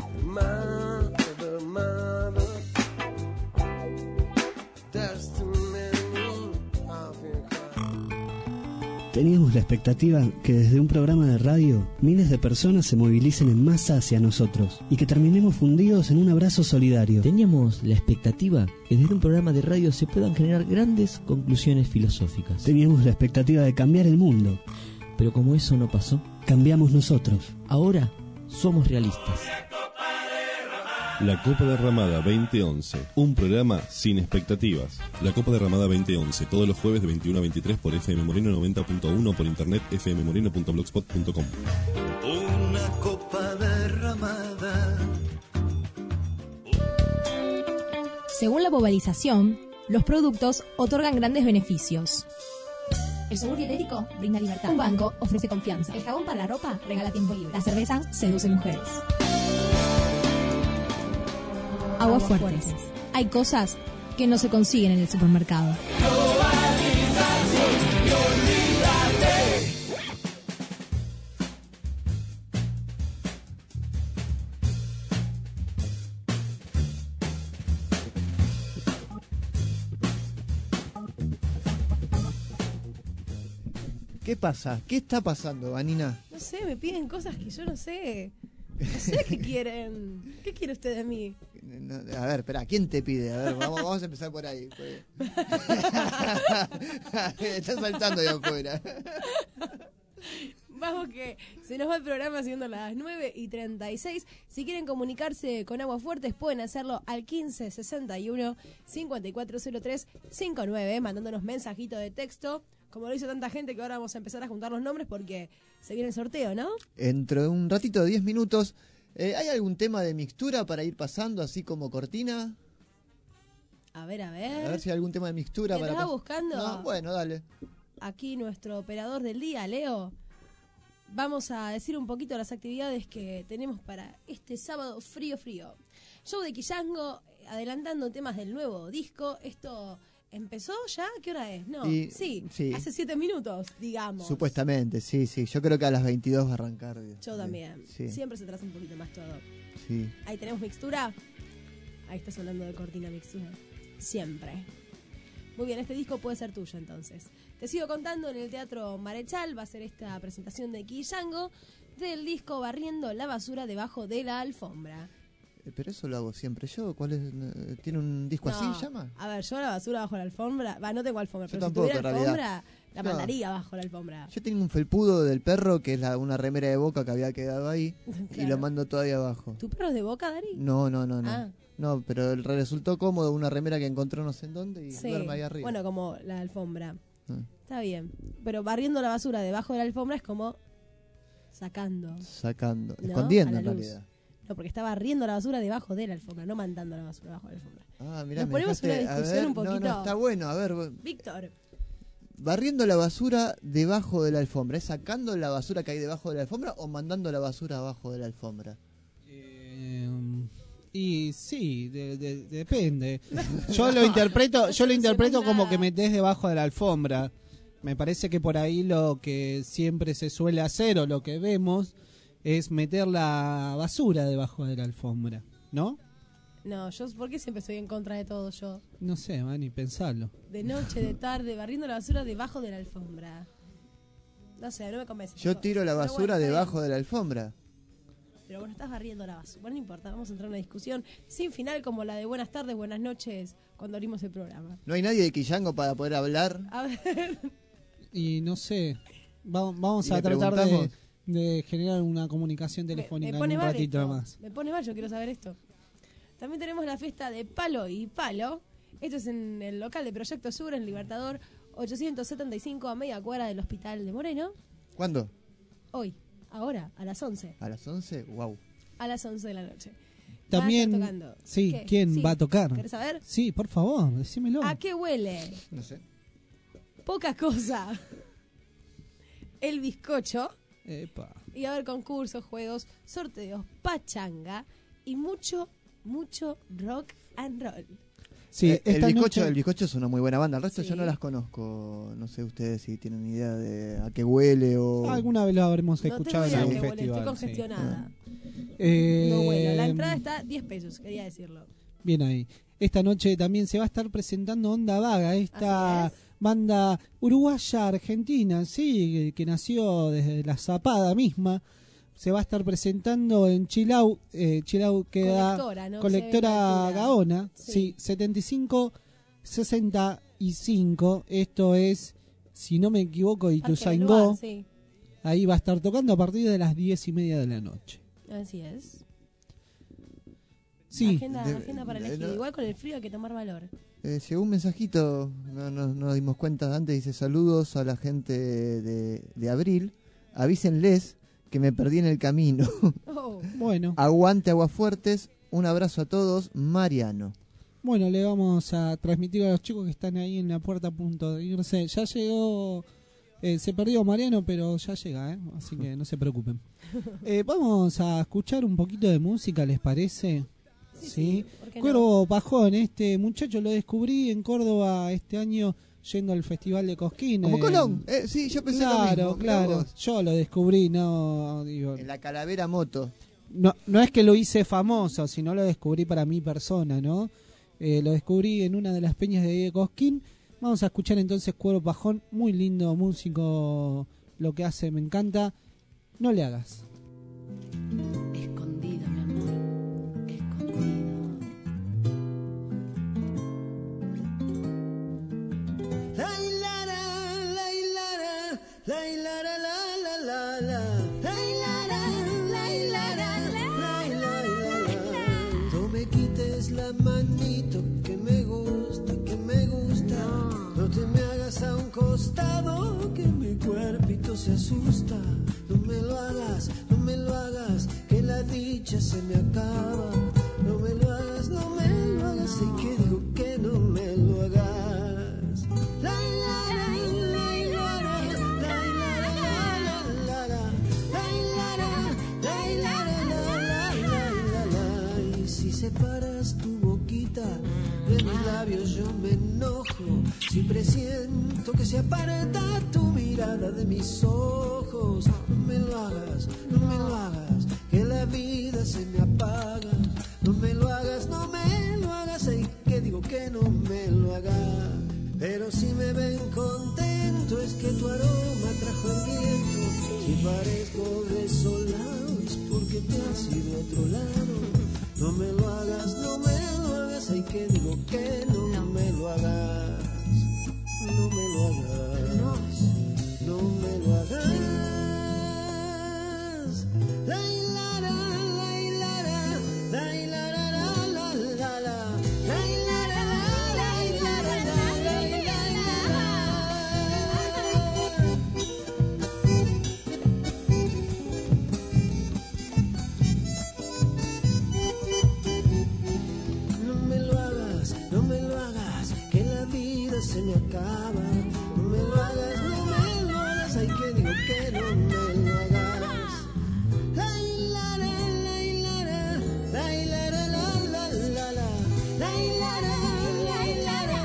Teníamos la expectativa que desde un programa de radio miles de personas se movilicen en masa hacia nosotros y que terminemos fundidos en un abrazo solidario. Teníamos la expectativa que desde un programa de radio se puedan generar grandes conclusiones filosóficas. Teníamos la expectativa de cambiar el mundo. Pero como eso no pasó, cambiamos nosotros. Ahora somos realistas. La Copa Derramada 2011, un programa sin expectativas. La Copa Derramada 2011, todos los jueves de 21 a 23 por FM Moreno 90.1, por internet fmmoreno.blogspot.com. Una copa derramada. Según la globalización, los productos otorgan grandes beneficios. El yogur dietético brinda libertad. Un banco ofrece confianza. El jabón para la ropa regala tiempo libre. La cerveza seduce mujeres. Aguas Fuertes. Hay cosas que no se consiguen en el supermercado. ¿Qué pasa? ¿Qué está pasando, Vanina? No sé, me piden cosas que yo no sé. No sé qué quieren. ¿Qué quiere usted de mí? No, a ver, espera, ¿quién te pide? A ver, vamos a empezar por ahí. Está saltando de afuera. Vamos que se nos va el programa siendo las 9:36. Si quieren comunicarse con Aguas Fuertes pueden hacerlo al 1561-5403-59, mandándonos mensajitos de texto, como lo hizo tanta gente que ahora vamos a empezar a juntar los nombres porque se viene el sorteo, ¿no? Dentro de un ratito de 10 minutos, ¿hay algún tema de mixtura para ir pasando así como cortina? A ver. A ver si hay algún tema de mixtura para... ¿Estás buscando? No, bueno, dale. Aquí nuestro operador del día, Leo. Vamos a decir un poquito las actividades que tenemos para este sábado frío. Show de Quillango, adelantando temas del nuevo disco. Esto empezó ya, ¿qué hora es? No, sí, hace 7 minutos, digamos. Supuestamente, sí. Yo creo que a las 22 va a arrancar. Yo también. Sí. Siempre se trata un poquito más todo. Sí. Ahí tenemos mixtura. Ahí estás hablando de cortina mixtura. Siempre. Muy bien, este disco puede ser tuyo entonces. Te sigo contando, en el Teatro Marechal va a ser esta presentación de Quillango del disco Barriendo la basura debajo de la alfombra. Pero eso lo hago siempre yo. ¿Cuál es? ¿Tiene un disco así, llama? A ver, yo la basura bajo la alfombra, no tengo alfombra, pero tampoco, si tuviera alfombra, la mandaría bajo la alfombra. Yo tengo un felpudo del perro, que es una remera de Boca que había quedado ahí, claro. Y lo mando todavía abajo. ¿Tu perro es de Boca, Dari? No. Ah. No, pero resultó cómodo, una remera que encontró no sé en dónde y duerme ahí arriba. Bueno, como la alfombra. Está bien. Pero barriendo la basura debajo de la alfombra es como sacando. ¿No? Escondiendo en realidad. No, porque está barriendo la basura debajo de la alfombra, no mandando la basura debajo de la alfombra. Ah, mirá, nos ponemos una discusión un poquito. No, está bueno, a ver. Víctor. Barriendo la basura debajo de la alfombra, ¿es sacando la basura que hay debajo de la alfombra o mandando la basura abajo de la alfombra? Y sí, depende. Yo lo interpreto como que metés debajo de la alfombra. Me parece que por ahí lo que siempre se suele hacer o lo que vemos es meter la basura debajo de la alfombra, ¿no? No, ¿por qué siempre estoy en contra de todo yo? No sé, Vani, pensalo. De noche, de tarde, barriendo la basura debajo de la alfombra. No sé, no me convence. Yo tiro la basura debajo de la alfombra. Pero bueno, estás barriendo la basura. Bueno, no importa, vamos a entrar en una discusión sin final como la de buenas tardes, buenas noches cuando abrimos el programa. ¿No hay nadie de Quillango para poder hablar? A ver. Y no sé, vamos a tratar de generar una comunicación telefónica en un ratito más. Me pone mal, yo quiero saber esto. También tenemos la fiesta de Palo y Palo. Esto es en el local de Proyecto Sur, en Libertador 875, a media cuadra del Hospital de Moreno. ¿Cuándo? Hoy. Ahora, a las 11. ¿A las 11? Wow. A las 11 de la noche. También, tocando. Sí, ¿Qué? ¿Quién va a tocar? ¿Querés saber? Sí, por favor, decímelo. ¿A qué huele? No sé. Poca cosa. El bizcocho. Epa. Y a ver, concursos, juegos, sorteos, pachanga y mucho rock and roll. Sí, el bizcocho es una muy buena banda. El resto yo no las conozco. No sé ustedes si tienen idea de a qué huele o... Alguna vez lo habremos escuchado en algún festival. Estoy congestionada. Sí. No, bueno, la entrada está 10 pesos, quería decirlo. Bien ahí. Esta noche también se va a estar presentando Onda Vaga, esta banda uruguaya argentina, sí, que nació desde la Zapada misma. Se va a estar presentando en Chilau, queda Colectora, ¿no? Colectora Gaona, sí, 7565. Esto es, si no me equivoco, Ituzaingó. Sí. Ahí va a estar tocando a partir de las 10:30 de la noche. Así es. Sí. Agenda para elegir. Igual con el frío hay que tomar valor. Llegó un mensajito, no nos dimos cuenta antes, dice: saludos a la gente de Abril, avísenles que me perdí en el camino. Oh. Bueno. Aguante Aguafuertes, un abrazo a todos, Mariano. Bueno, le vamos a transmitir a los chicos que están ahí en la puerta a punto de irse. Ya llegó, se perdió Mariano, pero ya llega, así que no se preocupen. Vamos a escuchar un poquito de música, ¿les parece? Sí. Cuervo Pajón, este muchacho lo descubrí en Córdoba este año yendo al Festival de Cosquín. ¿Como Colón? Sí, yo pensé lo mismo. Claro, yo lo descubrí, no digo. En la Calavera Moto. No es que lo hice famoso, sino lo descubrí para mi persona, ¿no? Lo descubrí en una de las peñas de Cosquín. Vamos a escuchar entonces Cuervo Pajón, muy lindo músico, lo que hace, me encanta. No le hagas. Escondido, mi amor, escondido. La hilara, la hilara, la hilara, la la la la. La hilara, la hilara, la hilara. No me quites la manito que me gusta, que me gusta. No te me hagas a un costado que mi cuerpito se asusta. No me lo hagas, no me lo hagas, que la dicha se me acaba. No me lo hagas, no me lo hagas, y que digo que no me lo hagas. La hilara, la hilara, la hilara, la hilara, la hilara, la hilara, la hilara. Y si separas tu boquita de mis labios yo me enojo. Si presiento que se aparta tu mirada de mis ojos. No me lo hagas, no me lo hagas, que la vida se me apaga. No me lo hagas, no me lo hagas, ay, que digo que no me lo hagas. Pero si me ven contento es que tu aroma trajo el viento. Si parezco desolado es porque te has ido a otro lado. No me lo hagas, no me lo hagas, ay, que digo que no me lo hagas. No me lo hagas, no me lo hagas. La hilara, la hilara, la hilara, la la la la. La hilara, la hilara, la la No me lo hagas, no me lo hagas, que la vida se me acaba. No me lo hagas, no me lo hagas, ay, que digo que no me lo hagas. La hilara, la hilara, la hilara, la la la la. La hilara, la hilara,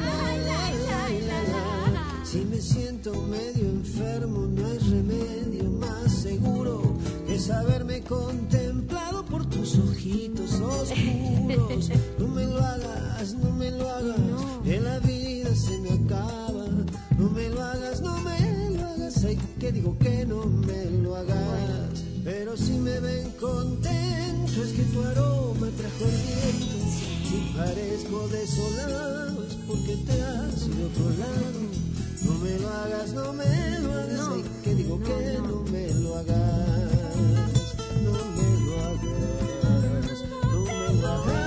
la. Si me siento medio enfermo no hay remedio más seguro que saberme contemplado por tus ojitos oscuros. No me lo hagas, no me lo hagas, que la vida se me acaba. No me lo hagas, no me lo hagas, ay, que digo que no me lo hagas. Pero si me ven contento es que tu aroma trajo el viento. Si parezco desolado es porque te has ido a otro lado. No me lo hagas, no me lo hagas, ay, que digo que no me lo hagas. No me lo hagas, no me lo hagas.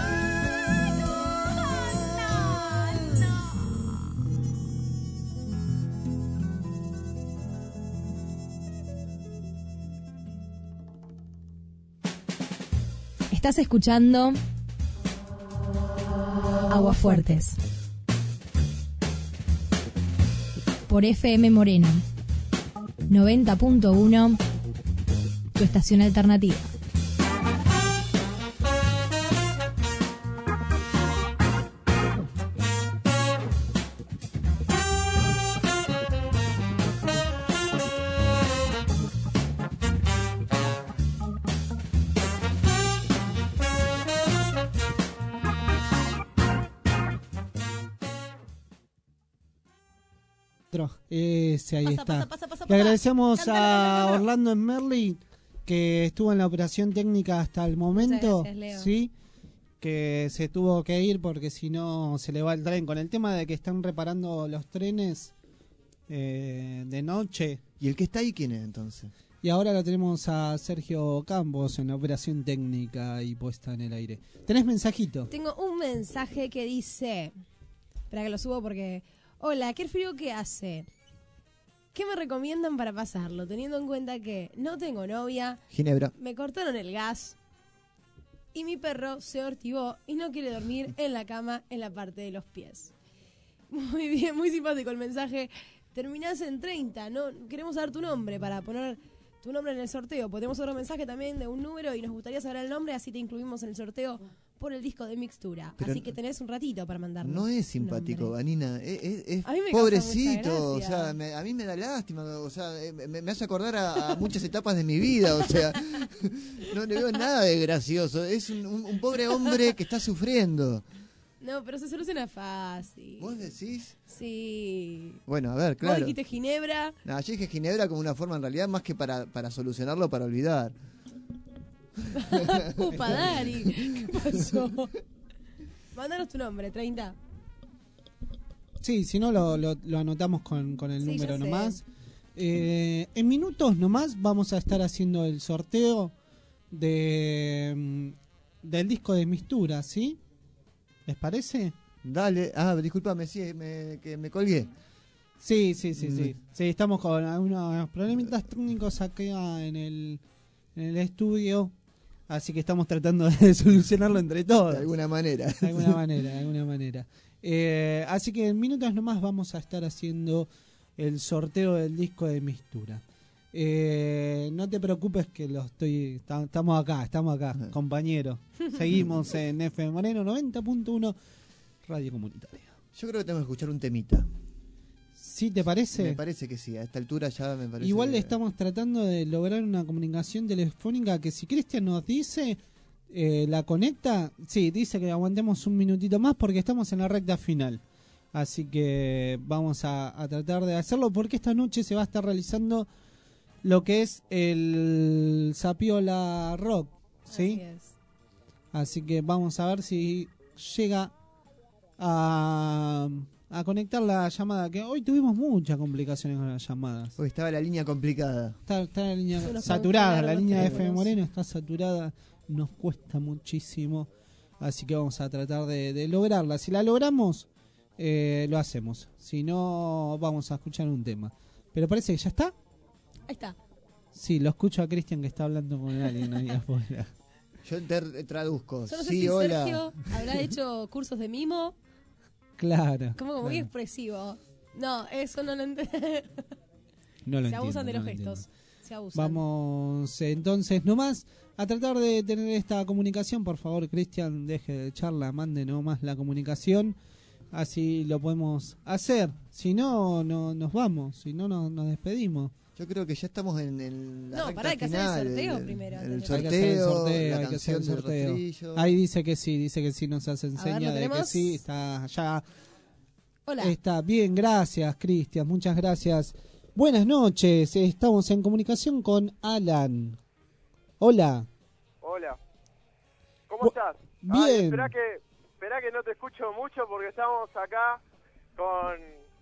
Estás escuchando Aguafuertes por FM Moreno 90.1, tu estación alternativa. maestro. Ese, ahí está. Pasa, Le agradecemos cántala. a Orlando en Merli, que estuvo en la operación técnica hasta el momento. Muchas gracias, Leo. Sí, que se tuvo que ir porque si no se le va el tren. Con el tema de que están reparando los trenes de noche. ¿Y el que está ahí quién es entonces? Y ahora lo tenemos a Sergio Campos en la operación técnica y puesta en el aire. ¿Tenés mensajito? Tengo un mensaje que dice... Espera que lo subo porque... Hola, qué frío que hace. ¿Qué me recomiendan para pasarlo? Teniendo en cuenta que no tengo novia, Ginebra. me cortaron el gas y mi perro se hortivó y no quiere dormir en la cama en la parte de los pies. Muy bien, muy simpático el mensaje. Terminás en 30, no queremos saber tu nombre para poner tu nombre en el sorteo. Tenemos otro mensaje también de un número y nos gustaría saber el nombre, así te incluimos en el sorteo por el disco de Mixtura. Pero así que tenés un ratito para mandarnos. No es simpático, nombre. Vanina. Es A mí me causa pobrecito. mucha O sea, gracia. a mí me da lástima. O sea, me hace acordar a muchas etapas de mi vida. O sea, no le veo nada de gracioso. Es un pobre hombre que está sufriendo. No, pero se soluciona fácil. ¿Vos decís? Sí. Bueno, a ver, Vos claro. dijiste Ginebra. No, yo dije Ginebra como una forma en realidad más que para solucionarlo, para olvidar. Upa, Dari. ¿Qué pasó? Mándanos tu nombre, 30. Sí, si no lo anotamos con el Sí, número ya sé. nomás. En minutos nomás vamos a estar haciendo el sorteo del disco de Mistura, ¿sí? ¿Les parece? Dale. Ah, discúlpame, sí, que me colgué. Sí. Sí, estamos con algunos problemitas técnicos acá en el estudio, así que estamos tratando de solucionarlo entre todos. De alguna manera. De alguna manera. Así que en minutos nomás vamos a estar haciendo el sorteo del disco de Mistura. No te preocupes que estamos acá, compañero. Seguimos en FM Moreno 90.1 Radio Comunitaria. Yo creo que tenemos que escuchar un temita. ¿Sí te parece? Me parece que sí, a esta altura ya me parece. Igual que... estamos tratando de lograr una comunicación telefónica que si Cristian nos dice, la conecta, sí, dice que aguantemos un minutito más porque estamos en la recta final. Así que vamos a tratar de hacerlo porque esta noche se va a estar realizando lo que es el Sapiola Rock, ¿sí? Así que vamos a ver si llega a conectar la llamada, que hoy tuvimos muchas complicaciones con las llamadas. Hoy estaba la línea complicada. Está la línea Se nos saturada, la congelaron línea de los FM teléfonos. Moreno está saturada, nos cuesta muchísimo, así que vamos a tratar de lograrla. Si la logramos, lo hacemos, si no, vamos a escuchar un tema. Pero parece que ya está. Ahí está. Sí, lo escucho a Cristian que está hablando con alguien ahí afuera. Yo traduzco. Yo no sé Sí, si hola. Sergio habrá hecho cursos de mimo. Claro. Como muy claro. expresivo. No, eso no lo entiendo. No lo Se abusan entiendo, de los no lo gestos. entiendo. Se abusan. Vamos entonces nomás a tratar de tener esta comunicación. Por favor, Cristian, deje de charla, mande nomás la comunicación. Así lo podemos hacer. Si no, nos vamos. Si no, nos despedimos. Yo creo que ya estamos en la No, recta pará, hay que hacer el final, sorteo primero, El antes de- sorteo, Hay que hacer el sorteo, la hay que hacer el canción del sorteo. rastrillo. Ahí dice que sí, nos hace ¿lo seña de que tenemos? sí, está ya. Hola. Está bien, gracias, Cristian, muchas gracias. Buenas noches, estamos en comunicación con Alan. Hola. Hola. ¿Cómo estás? bien. Ay, esperá que no te escucho mucho porque estamos acá con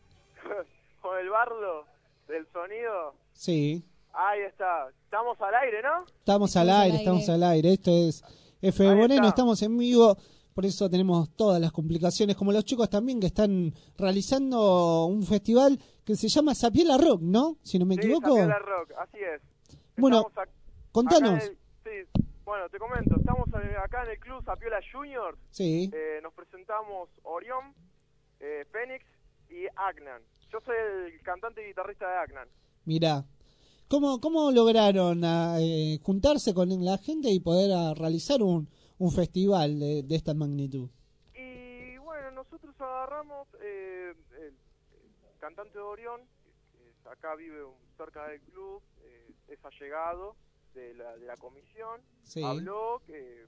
el bardo del sonido. Sí, Ahí está. Estamos al aire, ¿no? estamos al aire. Esto es FM Ahí Moreno, está. estamos en vivo. Por eso tenemos todas las complicaciones, como los chicos también que están realizando un festival que se llama Sapiola Rock, ¿no? Si no me equivoco. Sapiola Rock, así es. Bueno, Estamos contanos. acá sí, bueno, te comento. Estamos acá en el club Sapiola Juniors. Sí. Nos presentamos Orión, Fénix y Agnan. Yo soy el cantante y guitarrista de Agnan. Mirá, ¿cómo lograron juntarse con la gente y poder realizar un festival de esta magnitud? Y bueno, nosotros agarramos el cantante de Orión, que acá vive cerca del club, es allegado de la comisión, Sí. habló, que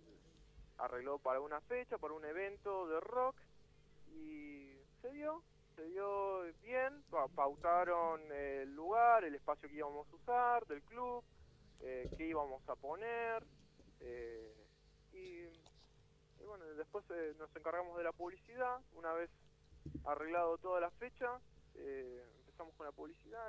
arregló para una fecha, para un evento de rock, y se dio, se dio bien, pautaron el lugar, el espacio que íbamos a usar del club, qué íbamos a poner, y bueno, después nos encargamos de la publicidad. Una vez arreglado toda la fecha, empezamos con la publicidad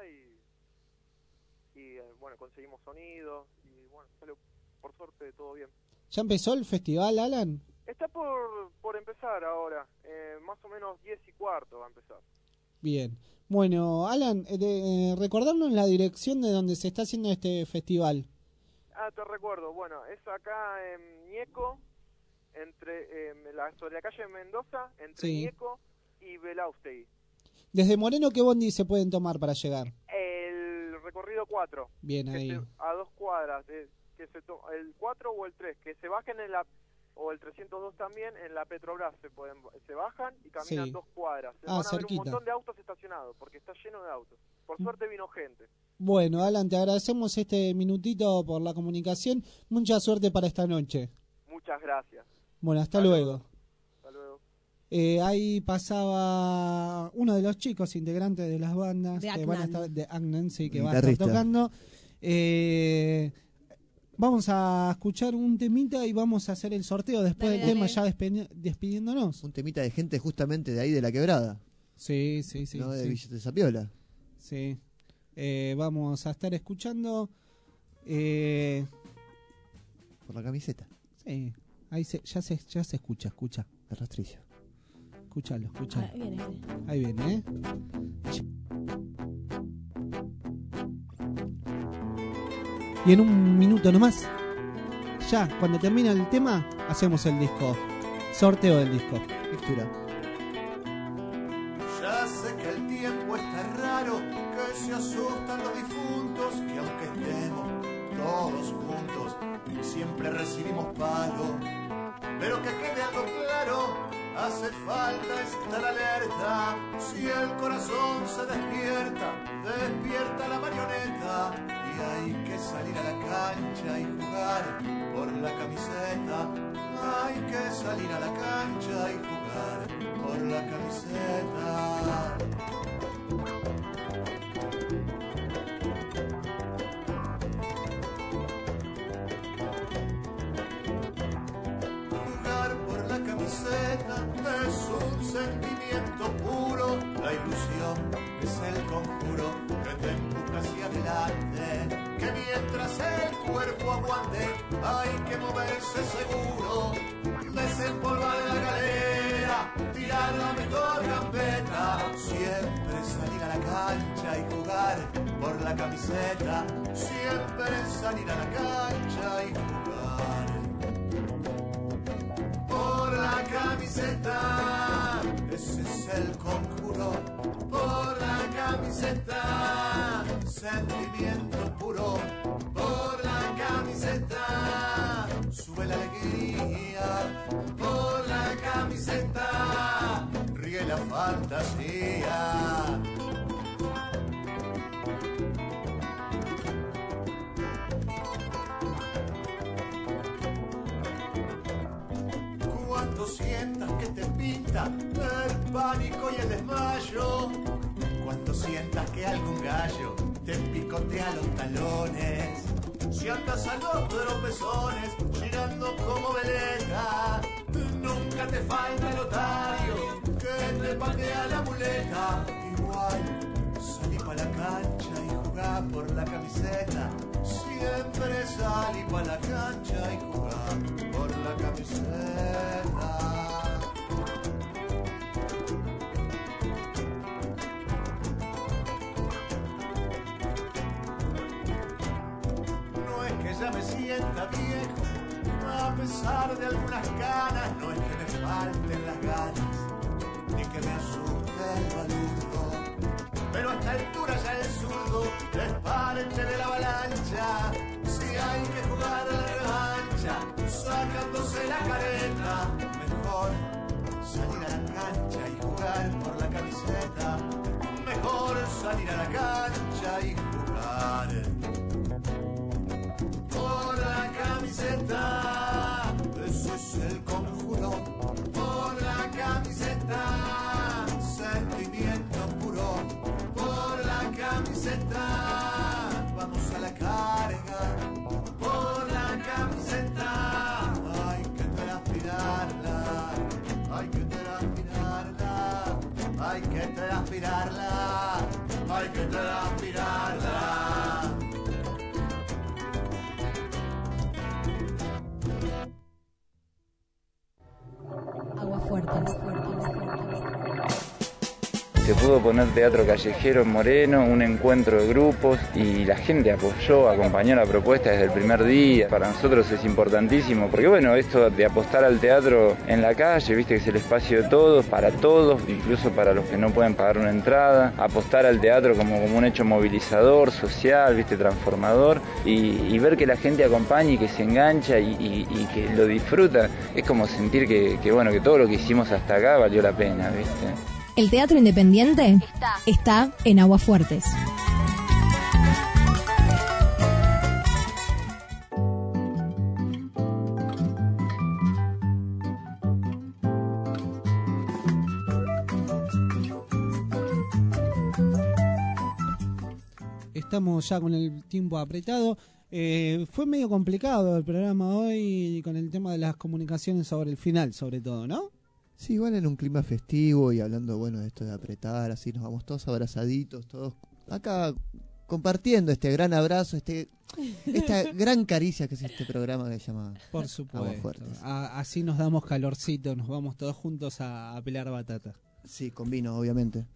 y bueno, conseguimos sonido y bueno, salió por suerte todo bien. ¿Ya empezó el festival, Alan? Está por empezar ahora, más o menos 10:15 va a empezar. Bien. Bueno, Alan, recordarnos la dirección de donde se está haciendo este festival. Te recuerdo, bueno, es acá en Ñeco, sobre la calle Mendoza, entre Ñeco y Belaustegui. Desde Moreno, ¿qué bondi se pueden tomar para llegar? El recorrido 4. Bien, ahí. A 2 cuadras, el 4 o el 3, que se bajen o el 302 también, en la Petrobras se bajan y caminan 2 cuadras. Van a ver un montón de autos estacionados, porque está lleno de autos. Por suerte vino gente. Bueno, Alan, te agradecemos este minutito por la comunicación. Mucha suerte para esta noche. Muchas gracias. Bueno, hasta luego. Hasta luego. Ahí pasaba uno de los chicos integrantes de las bandas que van a estar, de Agnan, sí, que va a estar tocando. Vamos a escuchar un temita y vamos a hacer el sorteo después del tema, ya despidiéndonos. Un temita de gente justamente de ahí de la Quebrada. Sí. No de Villa de Zapiola. Sí. Vamos a estar escuchando por la camiseta. Sí. Ahí ya se escucha. El rastrillo. Escúchalo. Viene. Ahí viene, Y en un minuto nomás, ya, cuando termina el tema, hacemos el disco. Sorteo del disco. Lectura. Ya sé que el tiempo está raro, que se asustan los difuntos, que aunque estemos todos juntos, siempre recibimos palo. Pero que quede algo claro, hace falta estar alerta. Si el corazón se despierta la marioneta. Y hay que salir a la cancha y jugar por la camiseta. Hay que salir a la cancha y jugar por la camiseta. Jugar por la camiseta es un sentimiento puro. La ilusión es el conjuro que te empuja hacia adelante. Que mientras el cuerpo aguante hay que moverse seguro. Desempolvar la galera, tirar la mejor gambeta. Siempre salir a la cancha y jugar por la camiseta. Siempre salir a la cancha y jugar por la camiseta. Ese es el conjuro. Por la camiseta, sentimiento puro. Por la camiseta, sube la alegría. Por la camiseta, ríe la fantasía. Cuando sientas que te pinta el pánico y el desmayo, cuando sientas que algún gallo te picotea los talones, si andas a los tropezones girando como veleta, nunca te falta el otario que te patea la muleta. Igual salí pa' la cancha y jugá por la camiseta. Siempre salí pa' la cancha y jugá por la camiseta. Ya me sienta viejo, a pesar de algunas ganas. No es que me falten las ganas, ni que me asuste el balurdo, pero a esta altura ya el zurdo es parte de la avalancha. Si hay que jugar a la revancha, sacándose la careta, mejor salir a la cancha y jugar por la camiseta. Mejor salir a la cancha y jugar por la camiseta. Ese es el conjuro. Por la camiseta, sentimiento camiseta, vamos a la carga por la camiseta. Hay que transpirarla, hay que transpirarla, hay que transpirarla, hay que transpirarla. Agua fuerte, agua fuerte, agua fuerte. Se pudo poner teatro callejero en Moreno, un encuentro de grupos y la gente apoyó, acompañó la propuesta desde el primer día. Para nosotros es importantísimo porque bueno, esto de apostar al teatro en la calle, viste que es el espacio de todos, incluso para los que no pueden pagar una entrada, apostar al teatro como un hecho movilizador, social, viste, transformador y ver que la gente acompaña y que se engancha y que lo disfruta, es como sentir que bueno, que todo lo que hicimos hasta acá valió la pena, viste. El teatro independiente está en Aguafuertes. Estamos ya con el tiempo apretado. Fue medio complicado el programa hoy con el tema de las comunicaciones sobre el final, sobre todo, ¿no? Sí, igual en un clima festivo y hablando, bueno, de esto de apretar, así nos vamos todos abrazaditos, todos acá compartiendo este gran abrazo, esta gran caricia que es este programa que se llama Por supuesto. Aguafuertes. Así nos damos calorcito, nos vamos todos juntos a pelar batata. Sí, con vino, obviamente.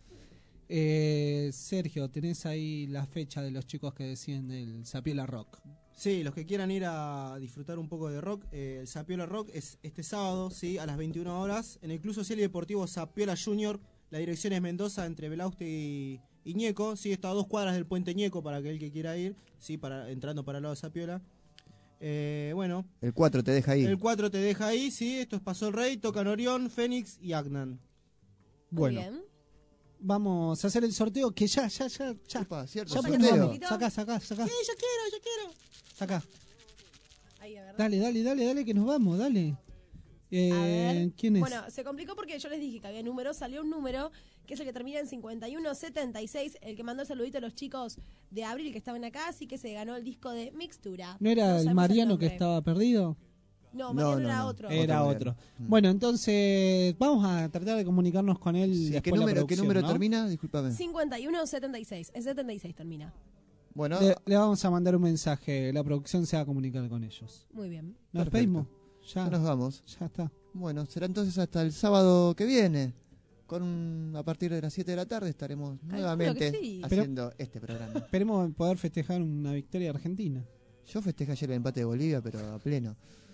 Sergio, tenés ahí la fecha de los chicos que deciden del Sapiola Rock. Sí, los que quieran ir a disfrutar un poco de rock, el Sapiola Rock es este sábado, sí, a las 21 horas, en el Club Social y Deportivo Sapiola Junior. La dirección es Mendoza, entre Belauste y Ñeco, sí, está a 2 cuadras del Puente Ñeco para aquel que quiera ir, sí, entrando para el lado de Sapiola. Bueno. El 4 te deja ahí. El 4 te deja ahí, sí, esto es Paso el Rey, tocan Orión, Fénix y Agnan. Bueno. Muy bien. Vamos a hacer el sorteo que ya. Epa, cierto, ya sorteo. Sacá. Sí, yo quiero. Sacá. Ahí, a ver. Dale, que nos vamos, dale. A ver. ¿Quién es? Bueno, se complicó porque yo les dije que había números, salió un número que es el que termina en 5176, el que mandó el saludito a los chicos de Abril que estaban acá, así que se ganó el disco de Mixtura. ¿No era el Mariano que estaba perdido? No, Mariano era otro. Era otro. Bueno, entonces vamos a tratar de comunicarnos con él. Sí, después ¿Qué número ¿no? termina? Discúlpame. 5176, en 76 termina. Bueno, le vamos a mandar un mensaje, la producción se va a comunicar con ellos. Muy bien. ¿Nos despedimos? Ya nos vamos. Ya está. Bueno, será entonces hasta el sábado que viene. A partir de las 7 de la tarde estaremos nuevamente haciendo este programa. Esperemos poder festejar una victoria argentina. Yo festejé ayer el empate de Bolivia, pero a pleno.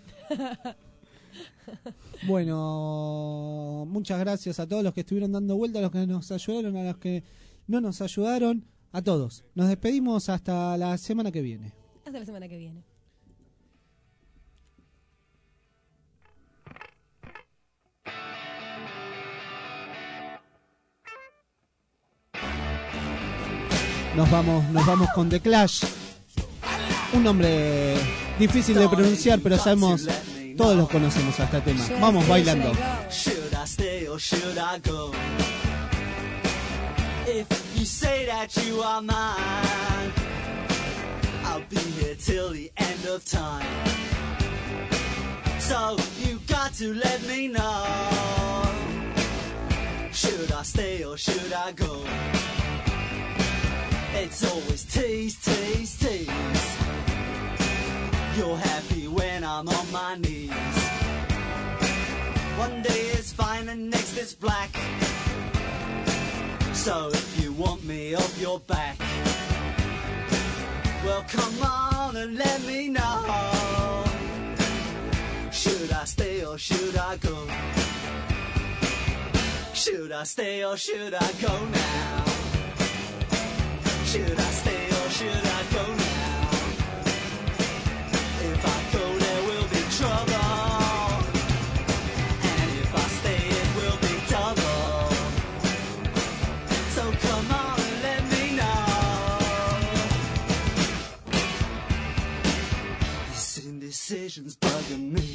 Bueno, muchas gracias a todos los que estuvieron dando vuelta, a los que nos ayudaron, a los que no nos ayudaron, a todos. Nos despedimos hasta la semana que viene. Hasta la semana que viene. Nos vamos con The Clash. Un nombre difícil de pronunciar, pero sabemos, todos los conocemos a este tema. Vamos bailando. Should I stay or should I go? If you say that you are mine, I'll be here till the end of time. So you got to let me know. Should I stay or should I go? It's always tease, tease, tease. You're happy when I'm on my knees. One day is fine and next is black. So if you want me off your back, well come on and let me know. Should I stay or should I go? Should I stay or should I go now? Should I stay or should I go now? If I go there will be trouble, and if I stay it will be double. So come on and let me know. This indecision's bugging me.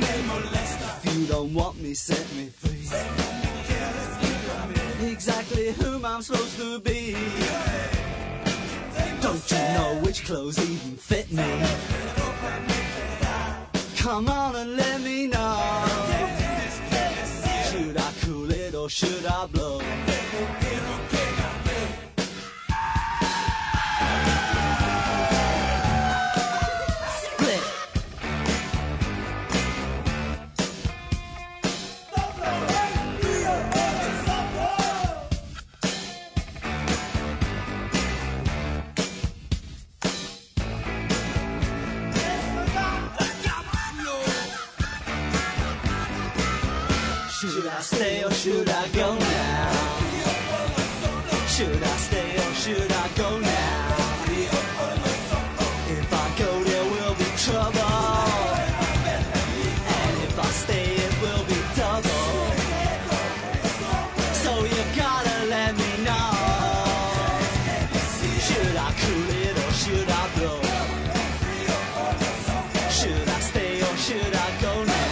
If you don't want me, set me free. Exactly whom I'm supposed to be. Don't you know which clothes even fit me? Come on and let me know. Should I cool it or should I blow? Split. Should I stay or should I go now? Should I stay or should I go now? If I go there will be trouble, and if I stay it will be double. So you gotta let me know. Should I cool it or should I blow? Should I stay or should I go now?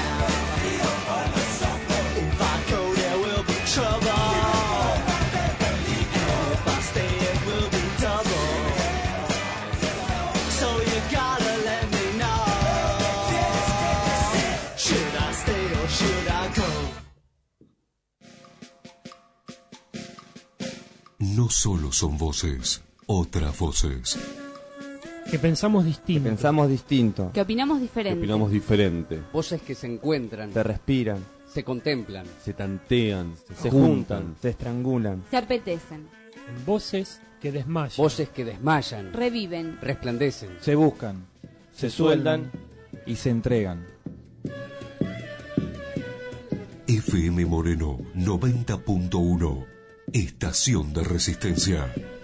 No solo son voces, otras voces. Que pensamos distinto. Que pensamos distinto. Que opinamos diferente. Que opinamos diferente. Voces que se encuentran. Se respiran. Se contemplan. Se tantean. Se juntan. Se estrangulan. Se apetecen. Voces que desmayan. Voces que desmayan. Reviven. Resplandecen. Se buscan. Se sueldan. Y se entregan. FM Moreno 90.1. Estación de Resistencia.